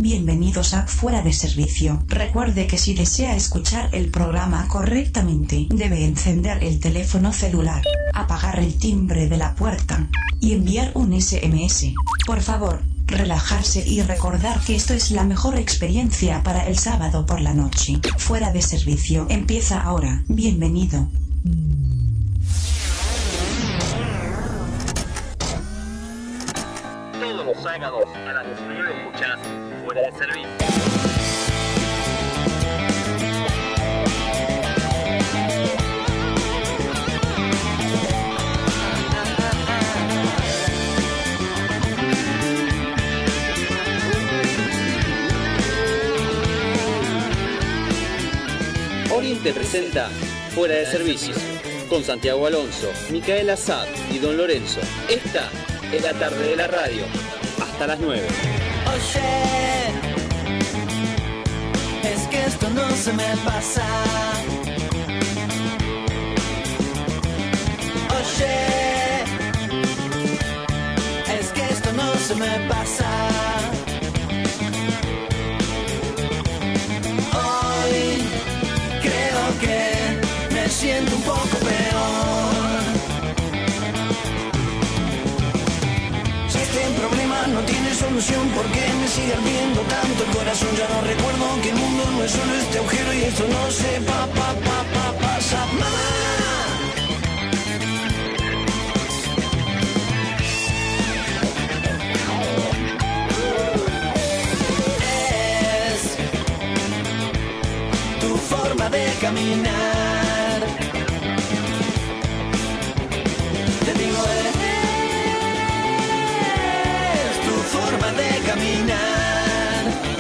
Bienvenidos a Fuera de Servicio. Recuerde que si desea escuchar el programa correctamente, debe encender el teléfono celular, apagar el timbre de la puerta y enviar un SMS. Por favor, relajarse y recordar que esto es la mejor experiencia para el sábado por la noche. Fuera de Servicio empieza ahora. Bienvenido. Todos los sábados a las 19 escuchás Fuera de Servicio. Oriente presenta Fuera de Servicio con Santiago Alonso, Micaela Assad y Don Lorenzo. Esta es la tarde de la radio, hasta las 9. Oye, es que esto no se me pasa. Oye, es que esto no se me pasa. Hoy creo que me siento un poco peor. Este problema no tiene solución, porque me sigue ardiendo tanto el corazón. Ya no recuerdo que el mundo no es solo este agujero y esto no se pasa. Mamá, es tu forma de caminar. Te digo, forma de caminar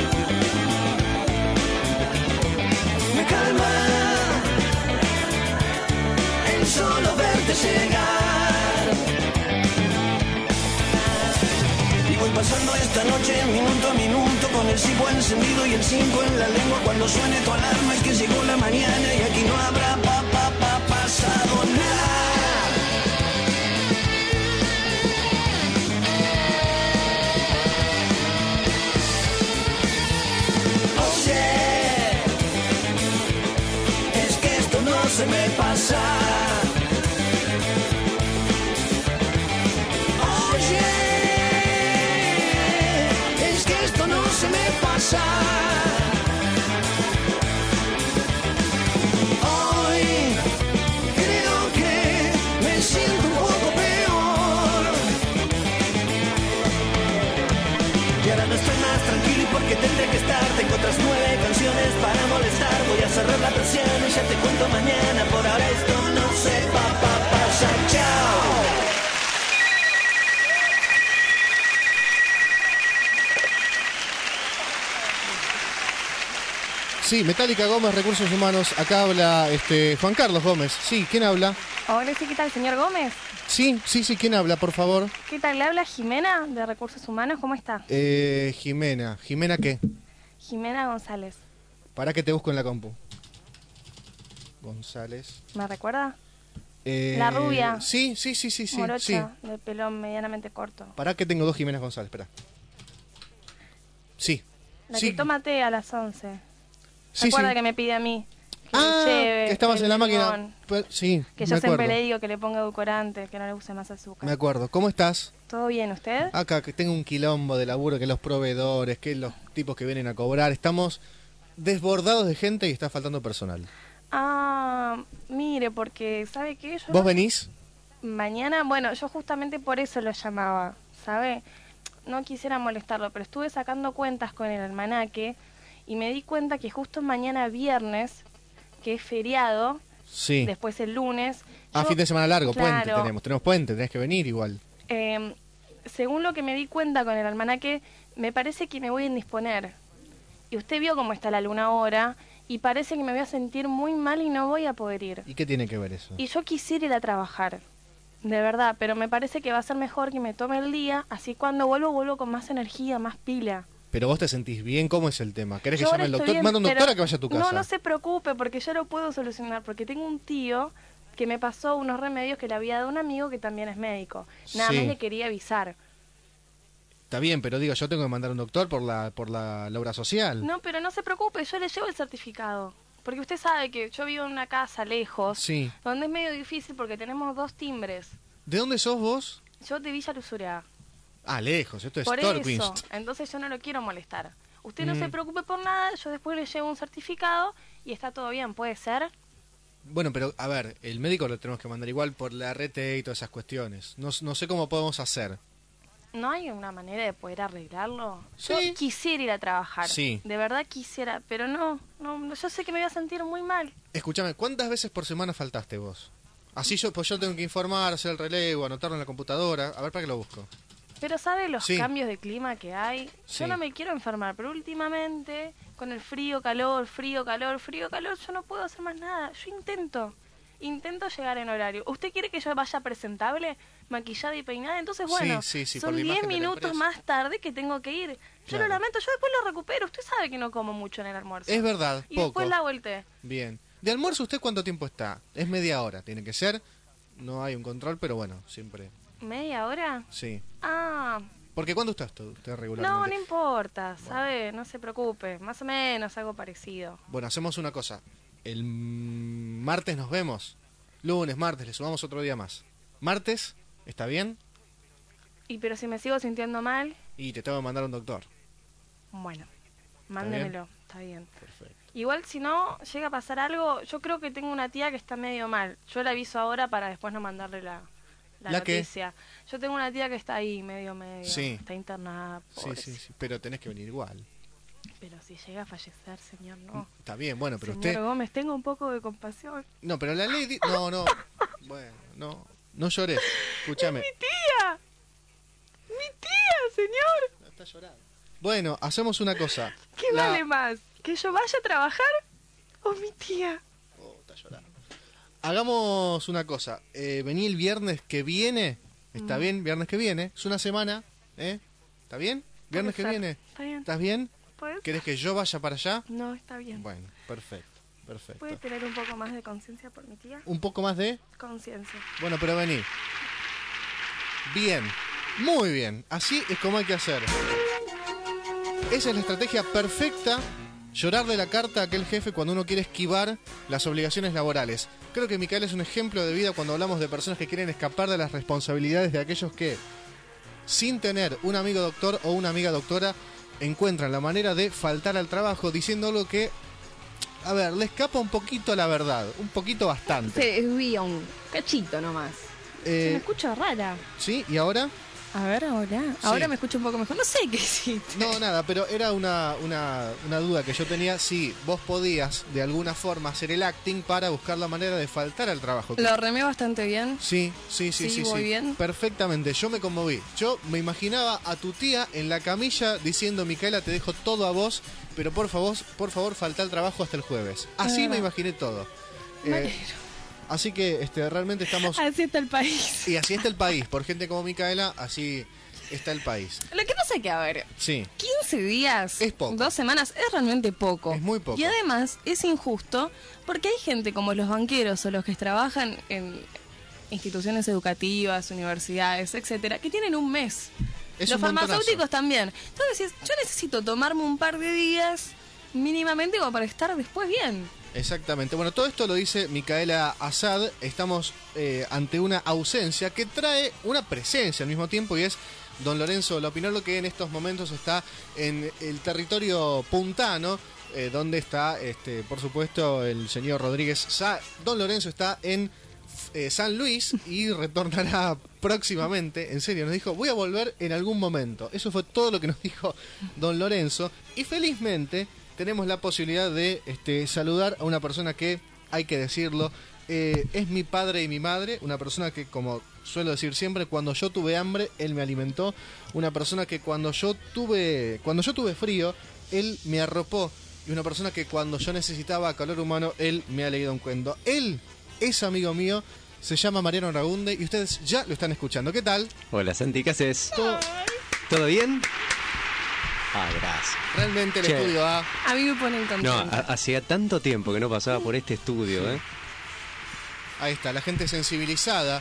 me calma el solo verte llegar. Y voy pasando esta noche minuto a minuto con el cipo encendido y el 5 en la lengua. Cuando suene tu alarma es que llegó la mañana y aquí no habrá pasado nada. Se me pasa. Oye, es que esto no se me pasa. Hoy creo que me siento un poco peor. Y ahora no estoy más tranquilo y porque tendré que estar. Tengo otras 9 canciones para molestar. Voy a cerrar la persiana y ya te cuento mañana. Por ahora esto no se pasa. Chao. Sí, Metallica Gómez, Recursos Humanos. Acá habla Juan Carlos Gómez. Sí, ¿quién habla? Hola, sí, ¿qué tal, señor Gómez? Sí, ¿quién habla, por favor? ¿Qué tal? ¿Le habla Jimena de Recursos Humanos? ¿Cómo está? Jimena. ¿Jimena qué? Jimena González. ¿Para qué te busco en la compu? González. ¿Me recuerda? La rubia. Sí. Morocha, sí. de pelo medianamente corto. ¿Para qué tengo 2 Jiménez González? Espera. Sí. La sí. que toma té a las 11. Sí, ¿Recuerda sí. que me pide a mí? Que que estabas en la máquina. Sí, que yo siempre le digo que le ponga edulcorante, que no le use más azúcar. Me acuerdo. ¿Cómo estás? ¿Todo bien, usted? Acá, que tengo un quilombo de laburo, que los proveedores, que los tipos que vienen a cobrar. Estamos desbordados de gente y está faltando personal. Ah, mire, porque, ¿sabe qué? ¿Vos venís? Mañana, bueno, yo justamente por eso lo llamaba, ¿sabe? No quisiera molestarlo, pero estuve sacando cuentas con el almanaque y me di cuenta que justo mañana viernes, que es feriado, sí. Después el lunes... Fin de semana largo, claro, puente tenemos puente, tenés que venir igual. Según lo que me di cuenta con el almanaque, me parece que me voy a indisponer. Y usted vio cómo está la luna ahora, y parece que me voy a sentir muy mal y no voy a poder ir. ¿Y qué tiene que ver eso? Y yo quisiera ir a trabajar, de verdad, pero me parece que va a ser mejor que me tome el día, así cuando vuelvo con más energía, más pila. Pero vos te sentís bien, ¿cómo es el tema? ¿Querés que Yo llame al doctor? bien, Manda un doctor a que vaya a tu casa. No se preocupe, porque yo lo puedo solucionar, porque tengo un tío que me pasó unos remedios que le había dado un amigo que también es médico. Nada más le quería avisar. Está bien, pero digo, yo tengo que mandar a un doctor por la obra social. No, pero no se preocupe, yo le llevo el certificado. Porque usted sabe que yo vivo en una casa lejos, Sí. donde es medio difícil porque tenemos 2 timbres. ¿De dónde sos vos? Yo de Villa Luzurea. Ah, lejos, esto es Por Torquist. eso, entonces yo no lo quiero molestar. Usted no se preocupe por nada, yo después le llevo un certificado y está todo bien, ¿puede ser? Bueno, pero a ver, el médico lo tenemos que mandar igual por la RT y todas esas cuestiones. No sé cómo podemos hacer. ¿No hay una manera de poder arreglarlo? Sí. Yo quisiera ir a trabajar. Sí. De verdad quisiera, pero no, yo sé que me voy a sentir muy mal. Escúchame, ¿cuántas veces por semana faltaste vos? Así yo tengo que informar, hacer el relevo, anotarlo en la computadora. A ver, ¿para qué lo busco? Pero ¿sabe los Sí. cambios de clima que hay? Sí. Yo no me quiero enfermar, pero últimamente, con el frío, calor, yo no puedo hacer más nada. Yo intento llegar en horario. ¿Usted quiere que yo vaya presentable, maquillada y peinada? Entonces, bueno, Sí, por son la 10 imagen de la minutos empresa. más tarde que tengo que ir. Yo Claro. lo lamento, yo después lo recupero. Usted sabe que no como mucho en el almuerzo. Es verdad, Y poco. después la volteé. Bien. ¿De almuerzo usted cuánto tiempo está? Es media hora, tiene que ser. No hay un control, pero bueno, siempre. ¿Media hora? Sí. Ah, Porque ¿cuándo está usted regularmente? no importa, ¿sabe? No se preocupe. Más o menos algo parecido. Bueno, hacemos una cosa. El martes nos vemos. Lunes, martes, le sumamos otro día más. Martes, ¿está bien? Y pero si me sigo sintiendo mal, Y te tengo que mandar a un doctor. bueno, mándemelo, está bien. Perfecto. Igual si no llega a pasar algo, yo creo que tengo una tía que está medio mal. Yo la aviso ahora para después no mandarle la ¿La qué? noticia. Yo tengo una tía que está ahí medio, Sí. está internada. Sí, pobrecita. sí. Pero tenés que venir igual. Pero si llega a fallecer, señor, no. Está bien, bueno, pero Señor usted... Gómez, tengo un poco de compasión. No, pero la ley... No. Bueno, no llores. Escúchame. ¡Tía! ¡Mi tía, señor! No, está llorando. Bueno, hacemos una cosa. ¿Qué vale más? ¿Que yo vaya a trabajar o mi tía? Oh, está llorando. Hagamos una cosa. Vení el viernes que viene. ¿Está bien? Viernes que viene. Es una semana. ¿Está bien? Viernes que Puede ser. viene. Está bien. ¿Estás bien? ¿Puedes? ¿Querés que yo vaya para allá? No, está bien. Bueno, perfecto. ¿Puede tener un poco más de conciencia por mi tía? Un poco más de... Conciencia. Bueno, pero vení. Bien. Muy bien. Así es como hay que hacer. Esa es la estrategia perfecta. Llorarle la carta a aquel jefe cuando uno quiere esquivar las obligaciones laborales. Creo que Micaela es un ejemplo de vida cuando hablamos de personas que quieren escapar de las responsabilidades de aquellos que, sin tener un amigo doctor o una amiga doctora, encuentran la manera de faltar al trabajo diciendo algo que, a ver, le escapa un poquito a la verdad. Un poquito bastante. Se desvía un cachito nomás. Se me escucha rara. ¿Sí? ¿Y ahora? A ver, ahora. Ahora me escucho un poco mejor. No sé qué hiciste. No, nada, pero era una duda que yo tenía. Si vos podías, de alguna forma, hacer el acting para buscar la manera de faltar al trabajo. Lo remé bastante bien. Sí. voy bien. Perfectamente, yo me conmoví. Yo me imaginaba a tu tía en la camilla diciendo, Micaela, te dejo todo a vos, pero por favor, falta al trabajo hasta el jueves. Así me imaginé todo. Así que realmente estamos... Así está el país. Y así está el país. Por gente como Micaela, así está el país. Lo que pasa es que, a ver, Sí. 15 días, Es poco. 2 semanas, es realmente poco. Es muy poco. Y además es injusto porque hay gente como los banqueros o los que trabajan en instituciones educativas, universidades, etcétera, que tienen un mes. Es Los un montonazo. farmacéuticos también. Entonces, yo necesito tomarme un par de días mínimamente como para estar después bien. Exactamente. Bueno, todo esto lo dice Micaela Assad. Estamos ante una ausencia que trae una presencia al mismo tiempo y es don Lorenzo Lopinolo, que en estos momentos está en el territorio puntano, donde está, por supuesto, el señor Rodríguez. Don Lorenzo está en San Luis y retornará próximamente. En serio, nos dijo, voy a volver en algún momento. Eso fue todo lo que nos dijo don Lorenzo. Y felizmente tenemos la posibilidad de saludar a una persona que, hay que decirlo, es mi padre y mi madre. Una persona que, como suelo decir siempre, cuando yo tuve hambre, él me alimentó. Una persona que cuando yo tuve frío, él me arropó. Y una persona que cuando yo necesitaba calor humano, él me ha leído un cuento. Él es amigo mío, se llama Mariano Ragunde y ustedes ya lo están escuchando. ¿Qué tal? Hola Santi, ¿qué haces? ¿Todo bien? Ah, gracias. Realmente el Che. estudio A. A mí me ponen No, contenta. hacía tanto tiempo que no pasaba por este estudio, ¿eh? Ahí está, la gente sensibilizada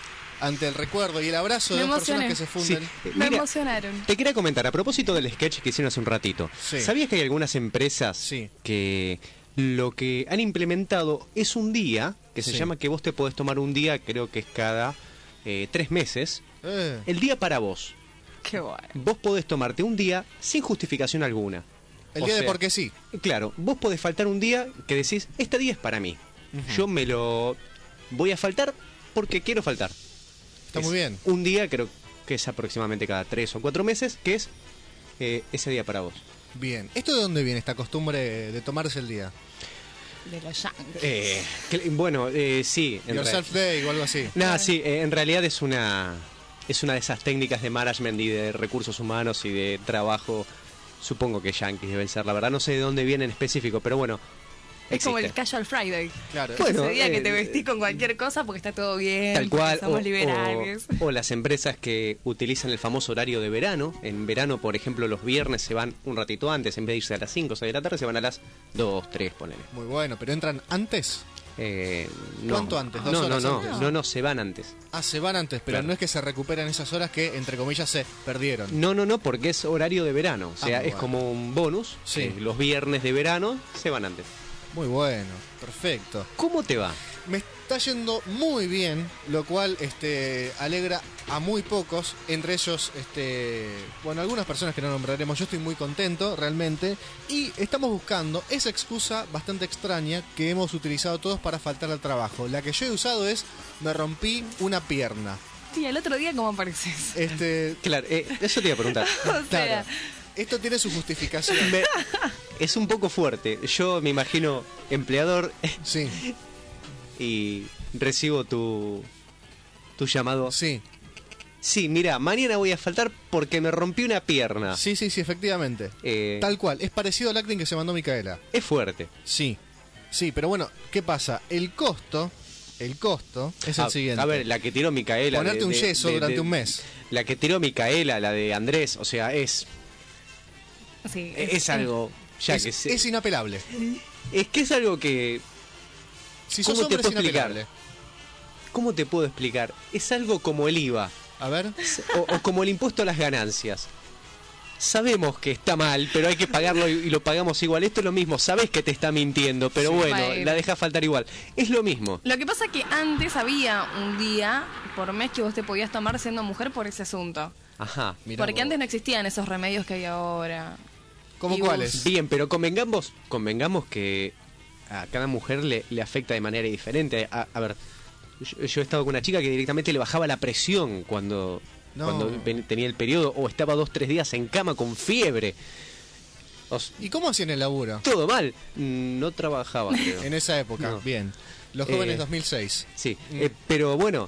ante el recuerdo y el abrazo Me de dos personas emocioné. que se funden. Me Mira, emocionaron. te quería comentar, a propósito del sketch que hicieron hace un ratito. Sí. ¿Sabías que hay algunas empresas Sí. que lo que han implementado es un día, que se Sí. llama que vos te podés tomar un día, creo que es cada 3 meses, el día para vos? Qué bueno. Vos podés tomarte un día sin justificación alguna. El O día de sea, porque sí. Claro, vos podés faltar un día que decís, este día es para mí. Yo me lo voy a faltar porque quiero faltar. Está Es muy bien. Un día, creo que es aproximadamente cada 3 o 4 meses, que es ese día para vos. Bien. ¿Esto de dónde viene esta costumbre de tomarse el día? De los yankees. Bueno, sí. Yourself Day o algo así. No, sí, en realidad es una de esas técnicas de management y de recursos humanos y de trabajo. Supongo que yankees deben ser, la verdad no sé de dónde viene en específico, pero bueno. Es como el existe. Casual Friday. Claro. Bueno, Ese día que te vestís con cualquier cosa porque está todo bien. Tal porque cual, somos liberales. o las empresas que utilizan el famoso horario de verano. En verano, por ejemplo, los viernes se van un ratito antes, en vez de irse a las 5 o 6 de la tarde, se van a las 2, 3, ponele. Muy bueno, pero entran antes. No. ¿Cuánto antes? ¿2 No, horas no, antes? no, se van antes. Ah, se van antes, pero Claro. no es que se recuperan esas horas que, entre comillas, se perdieron. No, porque es horario de verano. O sea, muy es bueno. como un bonus. Sí. Que los viernes de verano se van antes. Muy bueno, perfecto. ¿Cómo te va? Me está yendo muy bien, lo cual alegra a muy pocos, entre ellos, bueno, algunas personas que no nombraremos. Yo estoy muy contento, realmente, y estamos buscando esa excusa bastante extraña que hemos utilizado todos para faltar al trabajo. La que yo he usado es, me rompí una pierna. Sí, el otro día, ¿cómo apareces? Claro, eso te iba a preguntar. O sea, Claro, esto tiene su justificación. Es un poco fuerte. Yo me imagino empleador Sí, y recibo tu llamado. sí, Sí, mira, mañana voy a faltar porque me rompí una pierna. sí, efectivamente. Eh, Tal cual, es parecido al acting que se mandó Micaela. Es fuerte. Sí, pero bueno, ¿qué pasa? El costo es el siguiente. A ver, la que tiró Micaela. Ponerte un yeso durante un mes. La que tiró Micaela, la de Andrés, o sea, es sí, algo. Ya que es inapelable. es que es algo que. Si sos ¿Cómo te hombre, es puedo explicar? inapelable. ¿Cómo te puedo explicar? Es algo como el IVA A ver, o como el impuesto a las ganancias. Sabemos que está mal, pero hay que pagarlo y lo pagamos igual. Esto es lo mismo, sabes que te está mintiendo, pero Sí. bueno, Bueno. la deja faltar igual. Es lo mismo. Lo que pasa es que antes había un día por mes que vos te podías tomar siendo mujer por ese asunto. Ajá. mirá Porque vos. antes no existían esos remedios que hay ahora. ¿Cómo y cuáles? Bien, pero convengamos que a cada mujer le afecta de manera diferente. A ver, yo he estado con una chica que directamente le bajaba la presión cuando No. tenía el periodo o estaba 2-3 días en cama con fiebre. ¿Y cómo hacían el laburo? Todo mal. No trabajaba, creo. En esa época, No. bien. Los jóvenes Eh, 2006. Sí, pero bueno,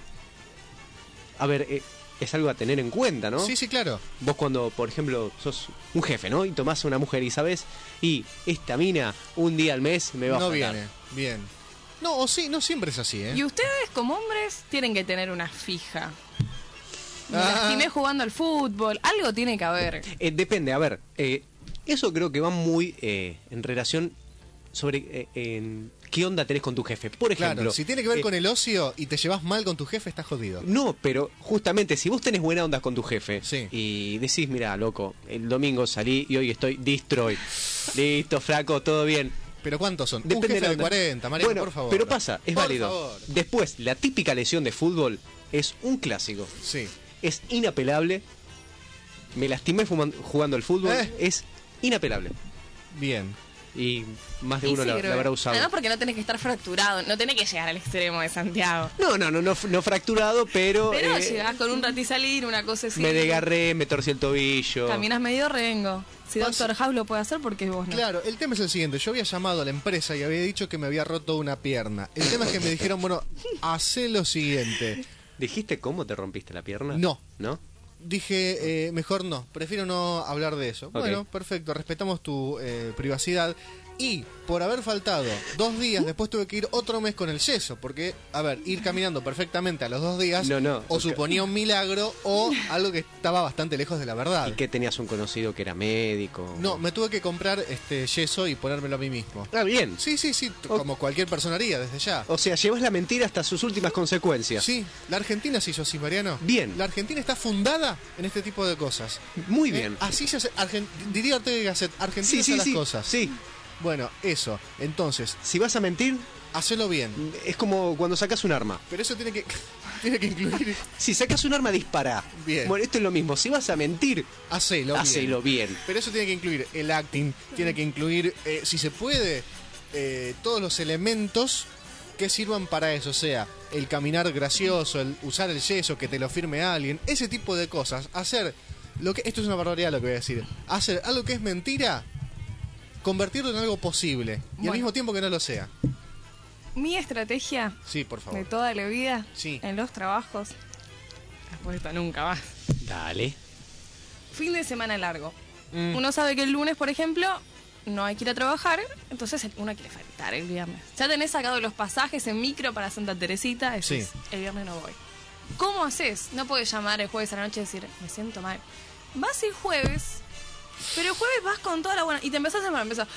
a ver, es algo a tener en cuenta, ¿no? Sí, claro. Vos cuando, por ejemplo, sos un jefe, ¿no? Y tomás a una mujer y sabés, y esta mina un día al mes me va a No faltar. viene, bien. No, o sí, no siempre es así, ¿eh? Y ustedes como hombres tienen que tener una fija. Me Ah. lastimé jugando al fútbol, algo tiene que haber. Depende, a ver, eso creo que va muy en relación sobre en qué onda tenés con tu jefe. Por ejemplo, Claro, si tiene que ver con el ocio y te llevas mal con tu jefe, estás jodido. No, pero justamente si vos tenés buena onda con tu jefe Sí. y decís, mira, loco, el domingo salí y hoy estoy destroy. Listo, flaco, todo bien. ¿Pero cuántos son? Depende Un jefe la de onda. 40, Mariano, Bueno, por favor. pero pasa, es Por válido. favor. Después, la típica lesión de fútbol es un clásico. Sí. Es inapelable. Me lastimé jugando al fútbol. Es inapelable. Bien. Y más de Y uno sí, la creo. habrá usado. Además porque no tenés que estar fracturado, no tenés que llegar al extremo de Santiago. No fracturado, pero Pero llegás con un rato y salir, una cosa así. me desgarré, me torcí el tobillo. Caminas medio rengo. Si Pasa- Doctor House lo puede hacer, porque vos no. Claro, el tema es el siguiente. Yo había llamado a la empresa y había dicho que me había roto una pierna. El tema es que me dijeron, bueno, hacé lo siguiente. ¿Dijiste cómo te rompiste la pierna? No. ¿No? Dije, mejor no, prefiero no hablar de eso. Ok. Bueno, perfecto, respetamos tu privacidad. Y por haber faltado 2 días, después tuve que ir otro mes con el yeso. Porque, a ver, ir caminando perfectamente a los 2 días o suponía un milagro o algo que estaba bastante lejos de la verdad. ¿Y que tenías un conocido que era médico? No, me tuve que comprar yeso y ponérmelo a mí mismo. Ah, bien. Sí, como cualquier persona haría desde ya. O sea, llevas la mentira hasta sus últimas consecuencias. Sí, la Argentina se hizo así, Mariano. Bien. La Argentina está fundada en este tipo de cosas. Muy bien. Así se hace. Diría Ortega y Gasset, Argentina hace las cosas. Sí. Bueno, eso. Entonces, si vas a mentir, hacelo bien. Es como cuando sacas un arma. Pero eso tiene que incluir. Si sacas un arma, dispara. Bien. Bueno, esto es lo mismo. Si vas a mentir, hacelo bien. Pero eso tiene que incluir el acting, tiene que incluir, si se puede, todos los elementos que sirvan para eso. O sea, el caminar gracioso, el usar el yeso, que te lo firme alguien, ese tipo de cosas. Hacer lo que. Esto es una barbaridad lo que voy a decir. Hacer algo que es mentira, convertirlo en algo posible. Y al mismo tiempo que no lo sea. Mi estrategia por favor. de toda la vida en los trabajos, después de esto nunca más. Dale. Fin de semana largo. Uno sabe que el lunes, por ejemplo, no hay que ir a trabajar, entonces uno quiere faltar el viernes. Ya tenés sacado los pasajes en micro para Santa Teresita, decís, el viernes no voy. ¿Cómo haces? No podés llamar el jueves a la noche y decir, me siento mal. Vas el jueves, pero el jueves vas con toda la buena... Y te empezás a empezar...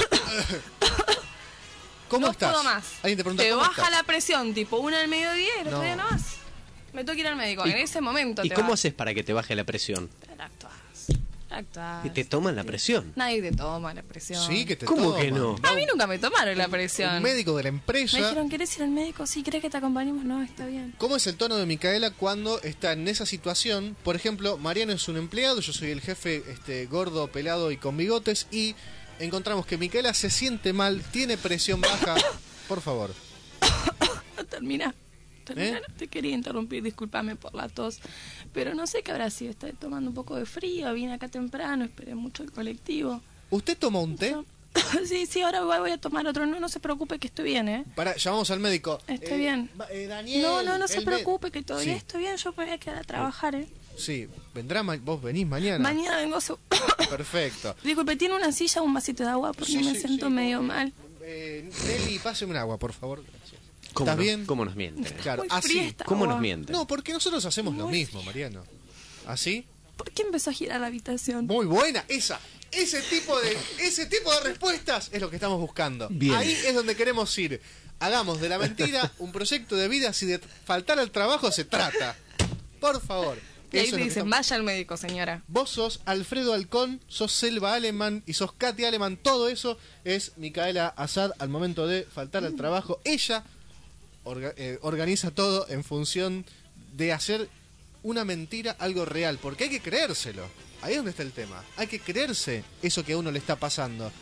¿Cómo no estás? puedo más. Alguien te pregunta, te ¿cómo baja estás? la presión, tipo 1 al mediodía y el otro día no más. Me tengo que ir al médico. En ese momento ¿Y cómo haces para que te baje la presión? Actuás. ¿Y te toman la presión? Nadie te toma la presión. Sí, que te ¿Cómo toman. que no? A mí nunca me tomaron la presión. Un médico de la empresa. Me dijeron, ¿querés ir al médico? Sí, ¿querés que te acompañemos? No, está bien. ¿Cómo es el tono de Micaela cuando está en esa situación? Por ejemplo, Mariano es un empleado, yo soy el jefe gordo, pelado y con bigotes, y encontramos que Micaela se siente mal, tiene presión baja. Por favor. Termina. No te quería interrumpir, discúlpame por la tos, pero no sé qué habrá sido. Estoy tomando un poco de frío, vine acá temprano, esperé mucho el colectivo. ¿Usted toma un té? Sí, ahora voy a tomar otro. No se preocupe que estoy bien, ¿eh? Llamamos al médico. Estoy bien. Daniel. No se preocupe que todavía estoy bien. Yo me voy a quedar a trabajar, ¿eh? Sí, vos venís mañana. Mañana vengo. Perfecto. Disculpe, ¿tiene una silla o un vasito de agua? Porque me siento medio mal. Nelly, páseme un agua, por favor. Gracias. ¿Estás bien? ¿Cómo nos mienten? Claro, así. ¿Cómo nos mienten? No, porque nosotros hacemos lo mismo, Mariano. ¿Así? ¿Por qué empezó a girar la habitación? Muy buena, ese tipo de respuestas es lo que estamos buscando. Bien. Ahí es donde queremos ir. Hagamos de la mentira un proyecto de vida, si de faltar al trabajo se trata. Por favor. Y ahí te dicen, vaya al médico, señora. Vos sos Alfredo Halcón, sos Selva Aleman y sos Katy Aleman. Todo eso es Micaela Assad al momento de faltar al trabajo. Ella organiza todo en función de hacer una mentira algo real, porque hay que creérselo. Ahí es donde está el tema. Hay que creerse eso que a uno le está pasando.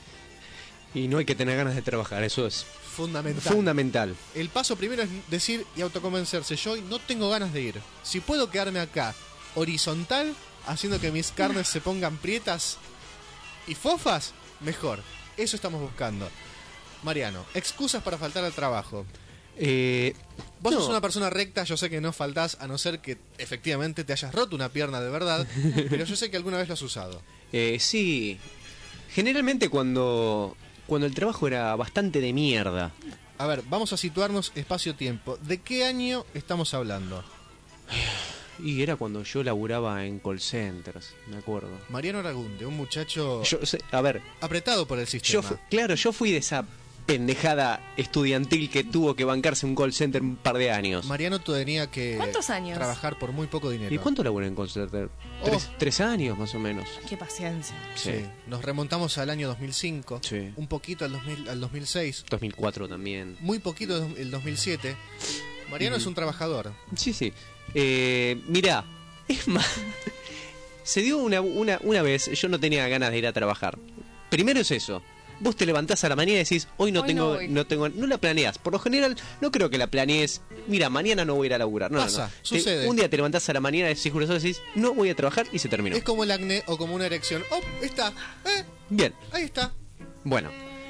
Y no hay que tener ganas de trabajar, eso es fundamental. El paso primero es decir y autoconvencerse. Yo hoy no tengo ganas de ir. Si puedo quedarme acá, horizontal, haciendo que mis carnes se pongan prietas y fofas, mejor. Eso estamos buscando. Mariano, excusas para faltar al trabajo. Vos sos una persona recta, yo sé que no faltás, a no ser que efectivamente te hayas roto una pierna de verdad, pero yo sé que alguna vez lo has usado. Sí, generalmente cuando el trabajo era bastante de mierda. A ver, vamos a situarnos espacio-tiempo. ¿De qué año estamos hablando? Y era cuando yo laburaba en call centers, me acuerdo. Mariano Aragunde, un muchacho apretado por el sistema. Yo fui de esa pendejada estudiantil que tuvo que bancarse un call center un par de años. Mariano tenía que ¿Cuántos años? trabajar por muy poco dinero. ¿Y cuánto laburé en call center? 3 años más o menos. Qué paciencia. Sí. Nos remontamos al año 2005, sí. Un poquito al 2006. 2004 también. Muy poquito el 2007. Mariano es un trabajador. Sí. Mirá, es más, se dio una vez, yo no tenía ganas de ir a trabajar. Primero es eso. Vos te levantás a la mañana y decís, hoy no la planeás. Por lo general, no creo que la planees. Mira, mañana no voy a ir a laburar. Pasa, sucede. Un día te levantás a la mañana y decís, no voy a trabajar y se terminó. Es como el acné o como una erección. ¡Oh, está! Bien. Ahí está. Bueno,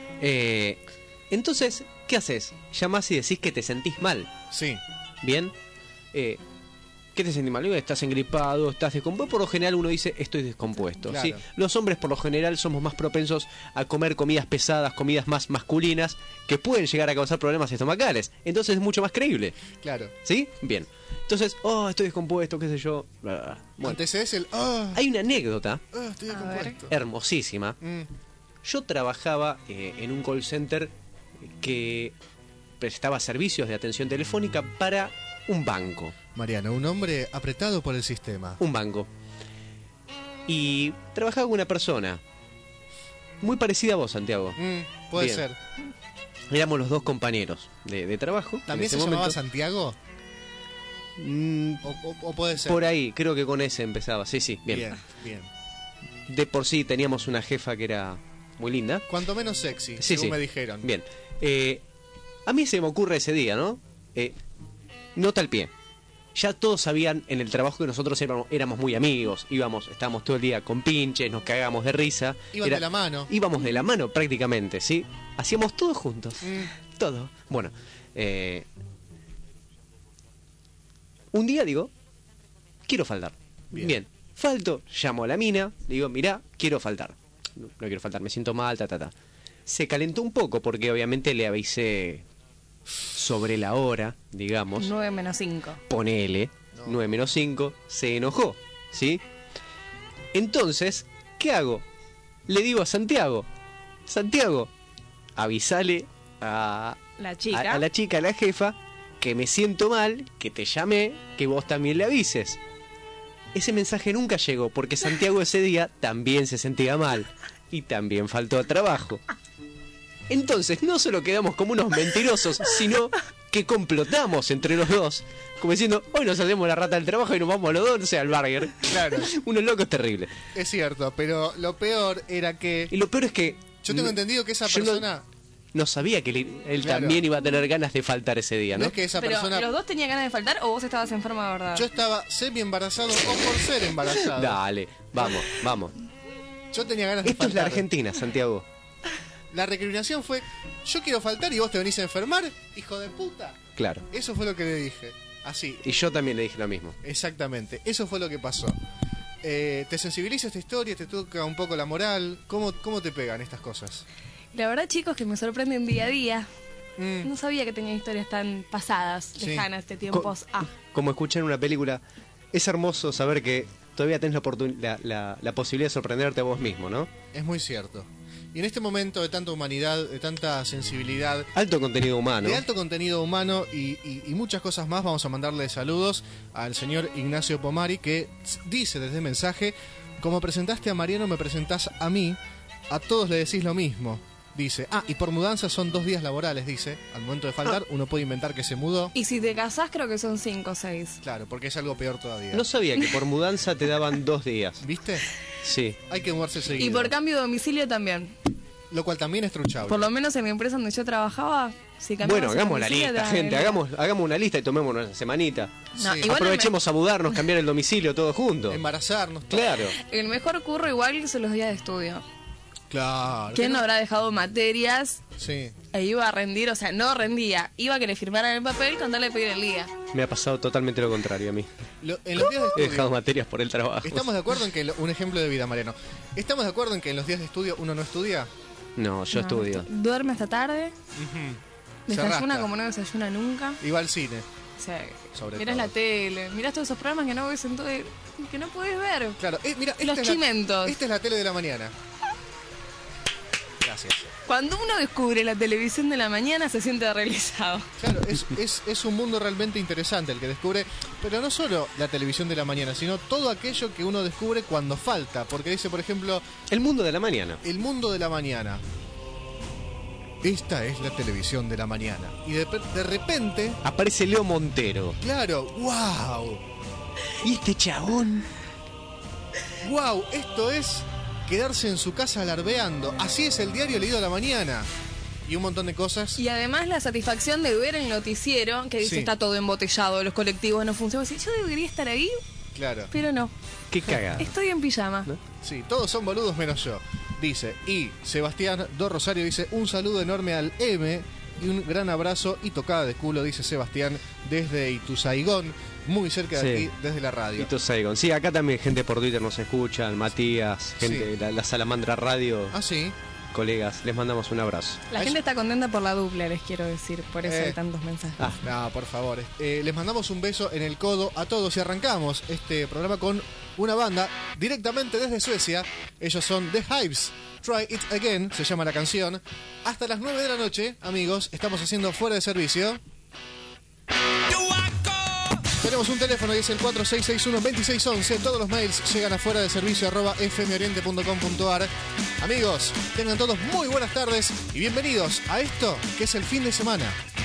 entonces, ¿qué haces? Llamás y decís que te sentís mal. Sí. Bien. ¿Qué te sentís mal? Estás engripado, estás descompuesto. Por lo general uno dice, estoy descompuesto. Claro. ¿Sí? Los hombres por lo general somos más propensos a comer comidas pesadas, comidas más masculinas, que pueden llegar a causar problemas estomacales. Entonces es mucho más creíble. Claro. ¿Sí? Bien. Entonces, estoy descompuesto, qué sé yo. Bueno, Antes es el... hay una anécdota estoy descompuesto. hermosísima. Yo trabajaba en un call center que prestaba servicios de atención telefónica para un banco. Mariano, un hombre apretado por el sistema. Un banco. Y trabajaba con una persona muy parecida a vos, Santiago. Puede Bien. ser. Éramos los dos compañeros de trabajo. ¿También se llamaba Santiago? O puede ser. Por ahí, creo que con ese empezaba. Sí, bien. Bien. De por sí teníamos una jefa que era muy linda. Cuanto menos sexy, Sí, según me dijeron. Bien. A mí se me ocurre ese día, ¿no? Nota al pie. Ya todos sabían en el trabajo que nosotros éramos muy amigos. Estábamos todo el día con pinches, nos cagábamos de risa. Iban de la mano. Íbamos de la mano prácticamente, ¿sí? Hacíamos todo juntos. Todo. Bueno, un día digo, quiero faltar. Bien. Falto, llamo a la mina, digo, mirá, quiero faltar. No quiero faltar, me siento mal, Se calentó un poco porque obviamente le avisé sobre la hora, digamos. 9 menos 5. Ponele, 9 menos 5, se enojó, ¿sí? Entonces, ¿qué hago? Le digo a Santiago, avisale a La chica. a la chica, a la jefa, que me siento mal, que te llamé, que vos también le avises. Ese mensaje nunca llegó porque Santiago ese día también se sentía mal y también faltó al trabajo. Entonces no solo quedamos como unos mentirosos, sino que complotamos entre los dos, como diciendo, hoy nos hacemos la rata del trabajo y nos vamos los dos, no sé, al burger. Claro. Unos locos terribles. Es cierto, pero lo peor era que... Y lo peor es que... Yo tengo entendido que esa yo persona... No sabía que él Claro. también iba a tener ganas de faltar ese día, No ¿no? es que esa Pero, persona... ¿los dos tenían ganas de faltar o vos estabas enferma de verdad? Yo estaba semi-embarazado o por ser embarazado. Dale, vamos. Yo tenía ganas de Esto es la faltar. Argentina, Santiago. La recriminación fue, yo quiero faltar y vos te venís a enfermar, hijo de puta. Claro. Eso fue lo que le dije. Así, Y yo también le dije lo mismo. exactamente. Eso fue lo que pasó. ¿Te sensibiliza esta historia? ¿Te toca un poco la moral? ¿Cómo te pegan estas cosas? La verdad, chicos, que me sorprenden día a día. Mm. No sabía que tenía historias tan pasadas, Sí. lejanas, de tiempos. Como escuché en una película, es hermoso saber que todavía tenés la posibilidad de sorprenderte a vos mismo, ¿no? Es muy cierto. Y en este momento de tanta humanidad, de tanta sensibilidad, Alto contenido humano. de alto contenido humano y muchas cosas más, vamos a mandarle saludos al señor Ignacio Pomari, que dice desde mensaje, como presentaste a Mariano, me presentás a mí, a todos le decís lo mismo. Dice, y por mudanza son 2 días laborales, dice. Al momento de faltar, uno puede inventar que se mudó. Y si te casás, creo que son 5 o 6. Claro, porque es algo peor todavía. No sabía que por mudanza te daban 2 días. ¿Viste? Sí. Hay que mudarse seguido. Y por cambio de domicilio también. Lo cual también es truchable. Por lo menos en la empresa donde yo trabajaba, si cambiabas Bueno, de hagamos la domicilio, lista, te gente. daban- Hagamos una lista y tomémonos una semanita. No, Sí. igual Aprovechemos a mudarnos, cambiar el domicilio todo junto. Embarazarnos. todo. Claro. el mejor curro igual son los días de estudio. Claro. ¿Quién no no? habrá dejado materias Sí. e iba a rendir? O sea, no rendía. Iba a que le firmaran el papel con tal de pedir el día. Me ha pasado totalmente lo contrario a mí. En los días de He estudio... dejado materias por el trabajo. ¿Estamos de acuerdo en que... un ejemplo de vida, Mariano. ¿Estamos de acuerdo en que en los días de estudio uno no estudia? No, yo No, estudio. Duerme hasta tarde, Se desayuna rasca. como no desayuna nunca. Y va al cine. O sea, Sobre mirás todo. la tele, mirás todos esos programas que no ves en todo que no puedes ver. Claro, mira, Los chimentos. Esta es la tele de la mañana. Gracias. Cuando uno descubre la televisión de la mañana se siente realizado. Claro, es un mundo realmente interesante el que descubre, pero no solo la televisión de la mañana, sino todo aquello que uno descubre cuando falta. Porque dice, por ejemplo, El mundo de la mañana. el mundo de la mañana. Esta es la televisión de la mañana. Y de repente, Aparece Leo Montero. claro, wow, ¿Y este chabón? wow, esto es quedarse en su casa alarbeando. Así es el diario leído a la mañana. Y un montón de cosas. Y además la satisfacción de ver el noticiero que dice Sí. está todo embotellado, los colectivos no funcionan. Sí, yo debería estar ahí, Claro. pero no. Qué cagada. Estoy en pijama. ¿No? Sí, todos son boludos menos yo. Dice, y Sebastián Do Rosario dice, un saludo enorme al M y un gran abrazo y tocada de culo, dice Sebastián, desde Ituzaingón. muy cerca de aquí, desde la radio. Ito Saigon. Sí, acá también gente por Twitter nos escucha, Matías, gente de la Salamandra Radio. Ah, sí. Colegas, les mandamos un abrazo. La gente está contenta por la dupla, les quiero decir, por eso hay tantos mensajes. No, por favor. Les mandamos un beso en el codo a todos y arrancamos este programa con una banda directamente desde Suecia. Ellos son The Hives. Try It Again, se llama la canción. Hasta las 9 de la noche, amigos, estamos haciendo Fuera de Servicio. Tenemos un teléfono y es el 4661-2611. Todos los mails llegan a fuera de servicio @fmoriente.com.ar. Amigos, tengan todos muy buenas tardes y bienvenidos a esto que es el fin de semana.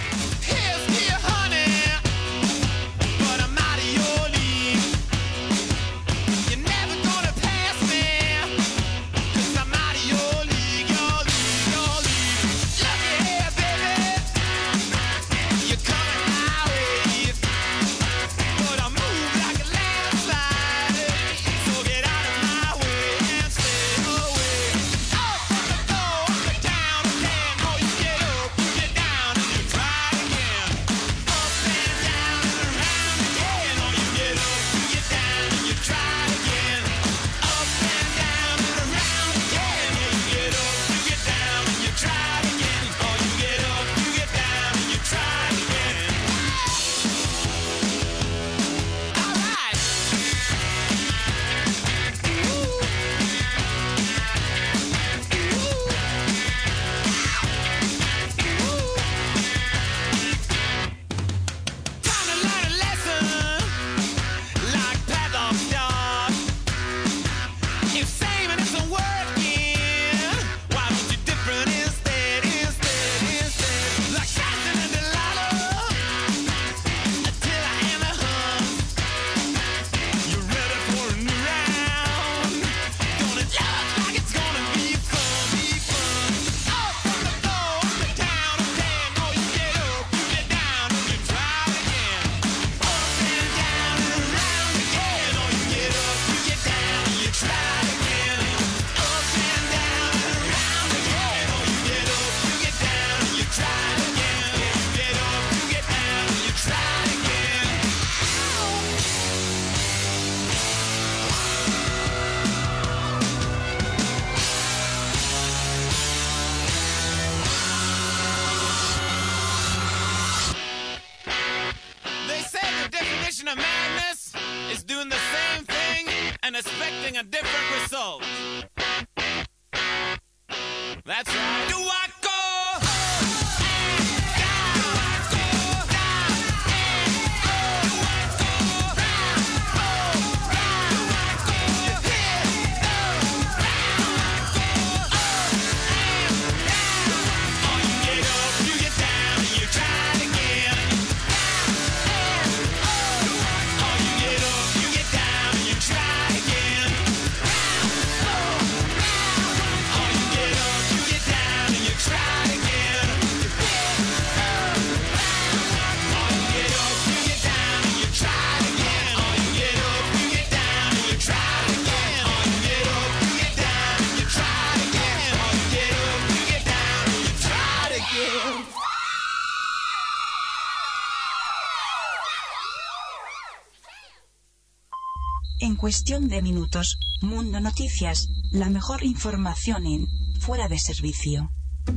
En cuestión de minutos, Mundo Noticias, la mejor información en Fuera de Servicio.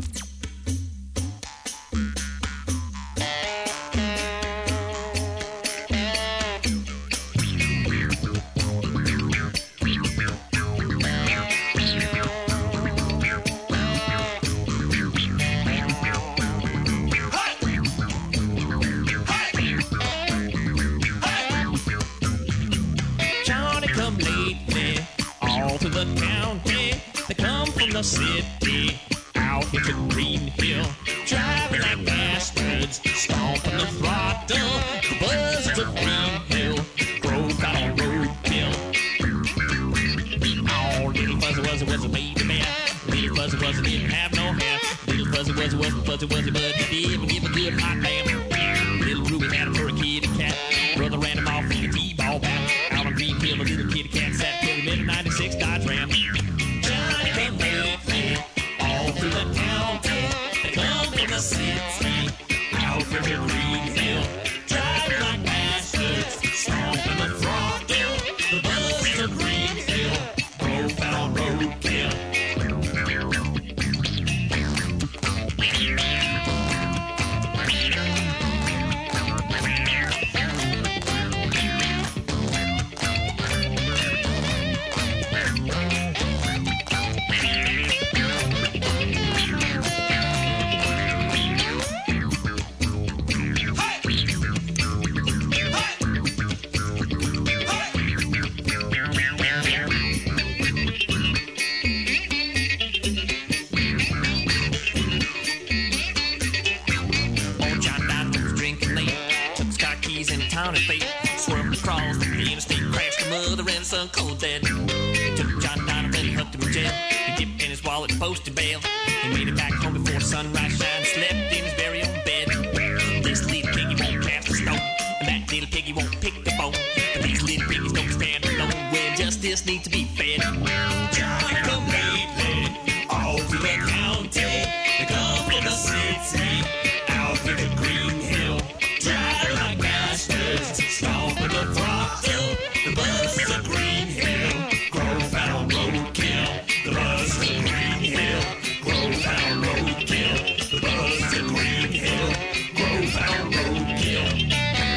City, out here to Green Hill, driving like bastards, stomping the throttle, the buzz to Green Hill, broke out on roadkill. Oh, little fuzzy was a baby man, little fuzzy didn't have no hair, little fuzzy wasn't fuzzy, but he didn't give a good hot damn. Little Ruby had a furry kitty cat, brother ran him off in a T-ball bat, out on Green Hill, a little kitty cat sat till he met a 96 Dodge Ram. Johnny came lately, all through the county, they come from the city, out here to Greenville, driving like bastards, stone cold dead. They took John Donovan and hooked him in jail. He dipped in his wallet and posted bail. He made it back home before sunrise shine, slept in his very own bed. This little piggy won't cast a stone, and that little piggy won't pick the bone. But these little piggies don't stand alone when justice needs to be fed. John come lately, all through the county, they come from the city, out to the green hill, driving like bastards, stomping the throttle. The bus to Green Hill, Grove Out Roadkill. The bus to Green Hill, Grove Out Roadkill. The bus to Green Hill, Grove Out Roadkill.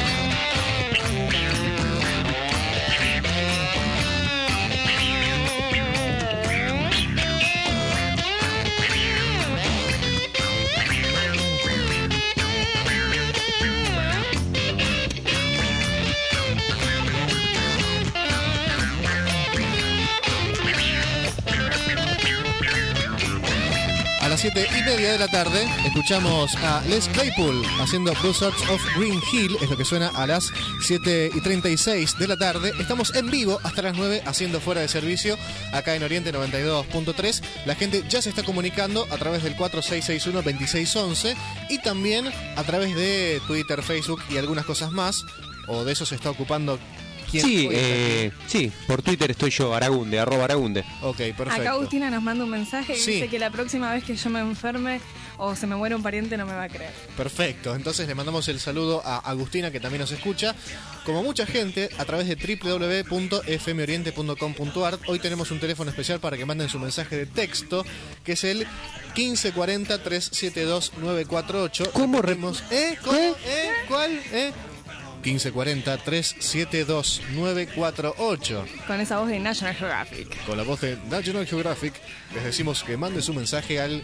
A las 7:30 de la tarde escuchamos a Les Claypool haciendo Buzzards of Green Hill, es lo que suena a las 7:36 de la tarde. Estamos en vivo hasta las 9 haciendo Fuera de Servicio acá en Oriente 92.3. La gente ya se está comunicando a través del 4661-2611 y también a través de Twitter, Facebook y algunas cosas más. O de eso se está ocupando. Sí, sí, por Twitter estoy yo, Aragunde, @Aragunde. Ok, perfecto. Acá Agustina nos manda un mensaje y Sí. dice que la próxima vez que yo me enferme o se me muere un pariente no me va a creer. Perfecto, entonces le mandamos el saludo a Agustina, que también nos escucha. Como mucha gente, a través de www.fmoriente.com.ar. Hoy tenemos un teléfono especial para que manden su mensaje de texto, que es el 1540-372-948. ¿Cómo Repetimos? ¿Cómo? ¿Cuál? 1540-372-948. Con esa voz de National Geographic. Con la voz de National Geographic les decimos que mande su mensaje al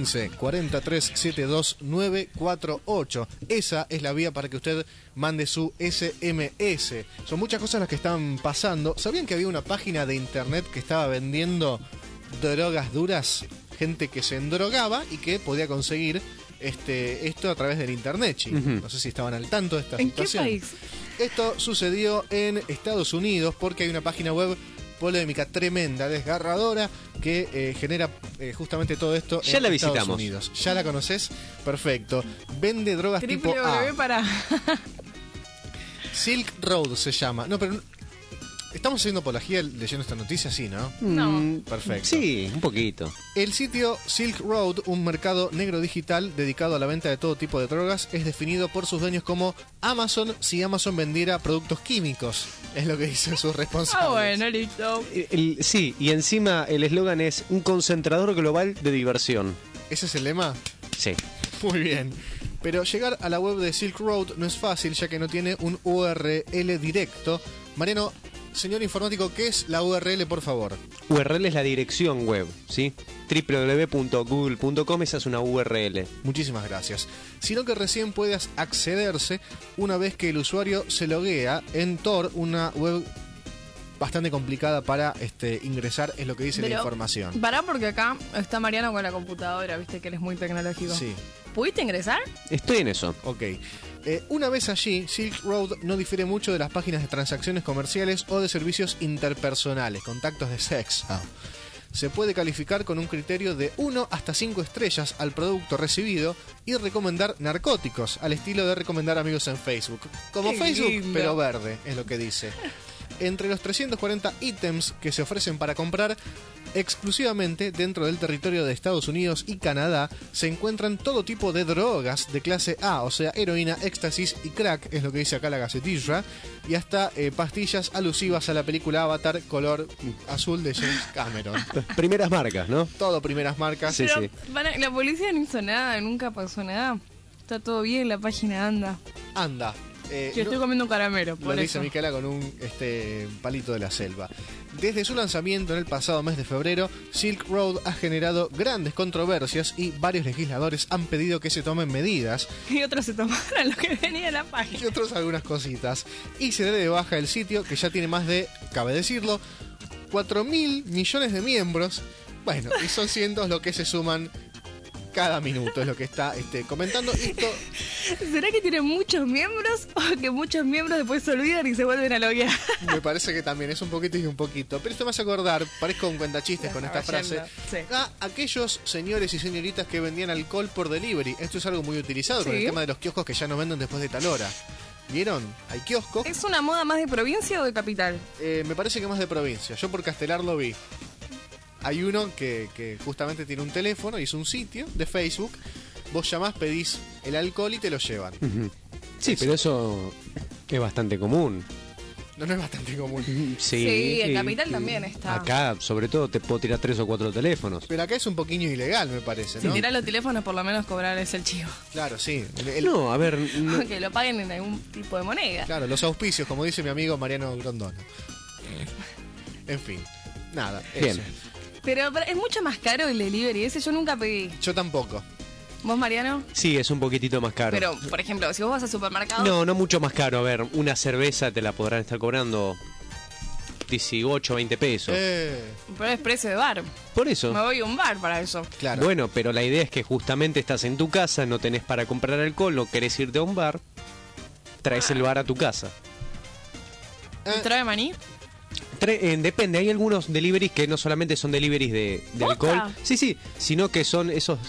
1540-372-948. Esa es la vía para que usted mande su SMS. Son muchas cosas las que están pasando. ¿Sabían que había una página de internet que estaba vendiendo drogas duras? Gente que se endrogaba y que podía conseguir esto a través del internet, chicos. No sé si estaban al tanto de esta situación. ¿En qué país? Esto sucedió en Estados Unidos porque hay una página web polémica, tremenda, desgarradora, que genera justamente todo esto ya en la Estados visitamos. Unidos. ¿Ya la conoces? Perfecto. Vende drogas tipo A. para... Silk Road se llama. No, pero estamos haciendo apología leyendo esta noticia, sí, ¿no? No. Perfecto. Sí, un poquito. El sitio Silk Road, un mercado negro digital dedicado a la venta de todo tipo de drogas, es definido por sus dueños como Amazon si Amazon vendiera productos químicos. Es lo que dicen sus responsables. Ah, bueno, listo. Sí, y encima el eslogan es un concentrador global de diversión. ¿Ese es el lema? Sí. Muy bien. Pero llegar a la web de Silk Road no es fácil, ya que no tiene un URL directo. Mariano, señor informático, ¿qué es la URL, por favor? URL es la dirección web, ¿sí? www.google.com, esa es una URL. Muchísimas gracias. Sino que recién puedas accederse una vez que el usuario se loguea en Tor, una web bastante complicada para ingresar, es lo que dice la información. Pará, porque acá está Mariano con la computadora, viste que él es muy tecnológico. Sí. ¿Pudiste ingresar? Estoy en eso. Ok. Una vez allí, Silk Road no difiere mucho de las páginas de transacciones comerciales o de servicios interpersonales, contactos de sexo. Se puede calificar con un criterio de 1 hasta 5 estrellas al producto recibido y recomendar narcóticos, al estilo de recomendar amigos en Facebook. Como Qué Facebook, lindo. pero verde, es lo que dice. Entre los 340 ítems que se ofrecen para comprar exclusivamente dentro del territorio de Estados Unidos y Canadá, se encuentran todo tipo de drogas de clase A, o sea, heroína, éxtasis y crack, es lo que dice acá la gacetilla, y hasta pastillas alusivas a la película Avatar color azul de James Cameron. Primeras marcas, ¿no? Todo primeras marcas. Sí, Pero, sí. la policía no hizo nada, nunca pasó nada. Está todo bien, la página anda. Anda. Yo estoy comiendo un caramelo, por Lo dice eso. Micaela con un palito de la selva. Desde su lanzamiento en el pasado mes de febrero, Silk Road ha generado grandes controversias y varios legisladores han pedido que se tomen medidas Y otros se tomaron lo que venía en la página. y otros algunas cositas. Y se dé de baja el sitio, que ya tiene más de, cabe decirlo, 4.000 millones de miembros. Bueno, y son cientos lo que se suman cada minuto, es lo que está comentando. Esto, ¿Será que tiene muchos miembros o que muchos miembros después se olvidan y se vuelven a loguear? me parece que también es un poquito y un poquito. Pero esto me hace acordar, parezco un cuentachistes con esta frase, Sí. a aquellos señores y señoritas que vendían alcohol por delivery. Esto es algo muy utilizado con el tema de los kioscos que ya no venden después de tal hora. ¿Vieron? Hay kioscos. ¿Es una moda más de provincia o de capital? Me parece que más de provincia. Yo por Castelar lo vi. Hay uno que justamente tiene un teléfono y es un sitio de Facebook. Vos llamás, pedís el alcohol y te lo llevan. Sí, pero eso es bastante común. No es bastante común. Sí, en capital también está. Acá, sobre todo, te puedo tirar 3 o 4 teléfonos. Pero acá es un poquillo ilegal, me parece, Si ¿no? tirás los teléfonos, por lo menos cobrarles el chivo. Claro, sí. No, a ver... no- Que lo paguen en algún tipo de moneda. Claro, los auspicios, como dice mi amigo Mariano Grondona. En fin, nada, Bien. eso. Pero es mucho más caro el delivery ese, yo nunca pedí. Yo tampoco. ¿Vos, Mariano? Sí, es un poquitito más caro. Pero, por ejemplo, si vos vas al supermercado... No mucho más caro. A ver, una cerveza te la podrán estar cobrando 18, 20 pesos. Pero es precio de bar. Por eso. Me voy a un bar para eso. Claro. Bueno, pero la idea es que justamente estás en tu casa, no tenés para comprar alcohol, no querés irte a un bar, traes el bar a tu casa. ¿Trae maní? Depende, hay algunos deliveries que no solamente son deliveries de ¿Posta? alcohol, sí, sino que son esos...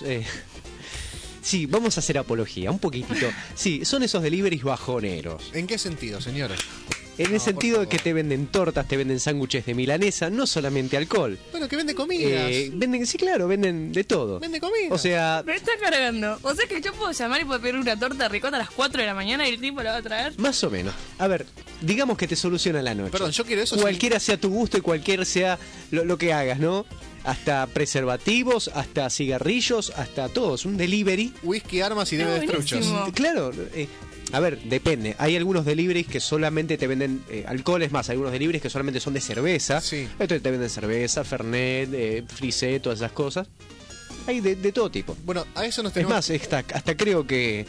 sí, vamos a hacer apología, un poquitito. Sí, son esos deliveries bajoneros. ¿En qué sentido, señores? En el sentido de que te venden tortas, te venden sándwiches de milanesa, no solamente alcohol. Bueno, que vende comidas. Venden, sí, claro, venden de todo. Vende comida. O sea, Me está cargando. O sea que yo puedo llamar y puedo pedir una torta de ricota a las 4 de la mañana y el tipo la va a traer. más o menos. A ver, digamos que te soluciona la noche. Perdón, yo quiero eso. Cualquiera sea tu gusto y cualquiera sea lo que hagas, ¿no? Hasta preservativos, hasta cigarrillos, hasta todos. Un delivery. Whisky, armas y debe de truchos. buenísimo. Claro, a ver, depende. Hay algunos deliveries que solamente te venden alcohol, es más, hay algunos deliveries que solamente son de cerveza. Sí. Entonces te venden cerveza, Fernet, Frisé, todas esas cosas. Hay de todo tipo. Bueno, a eso nos Es tenemos... más, hasta creo que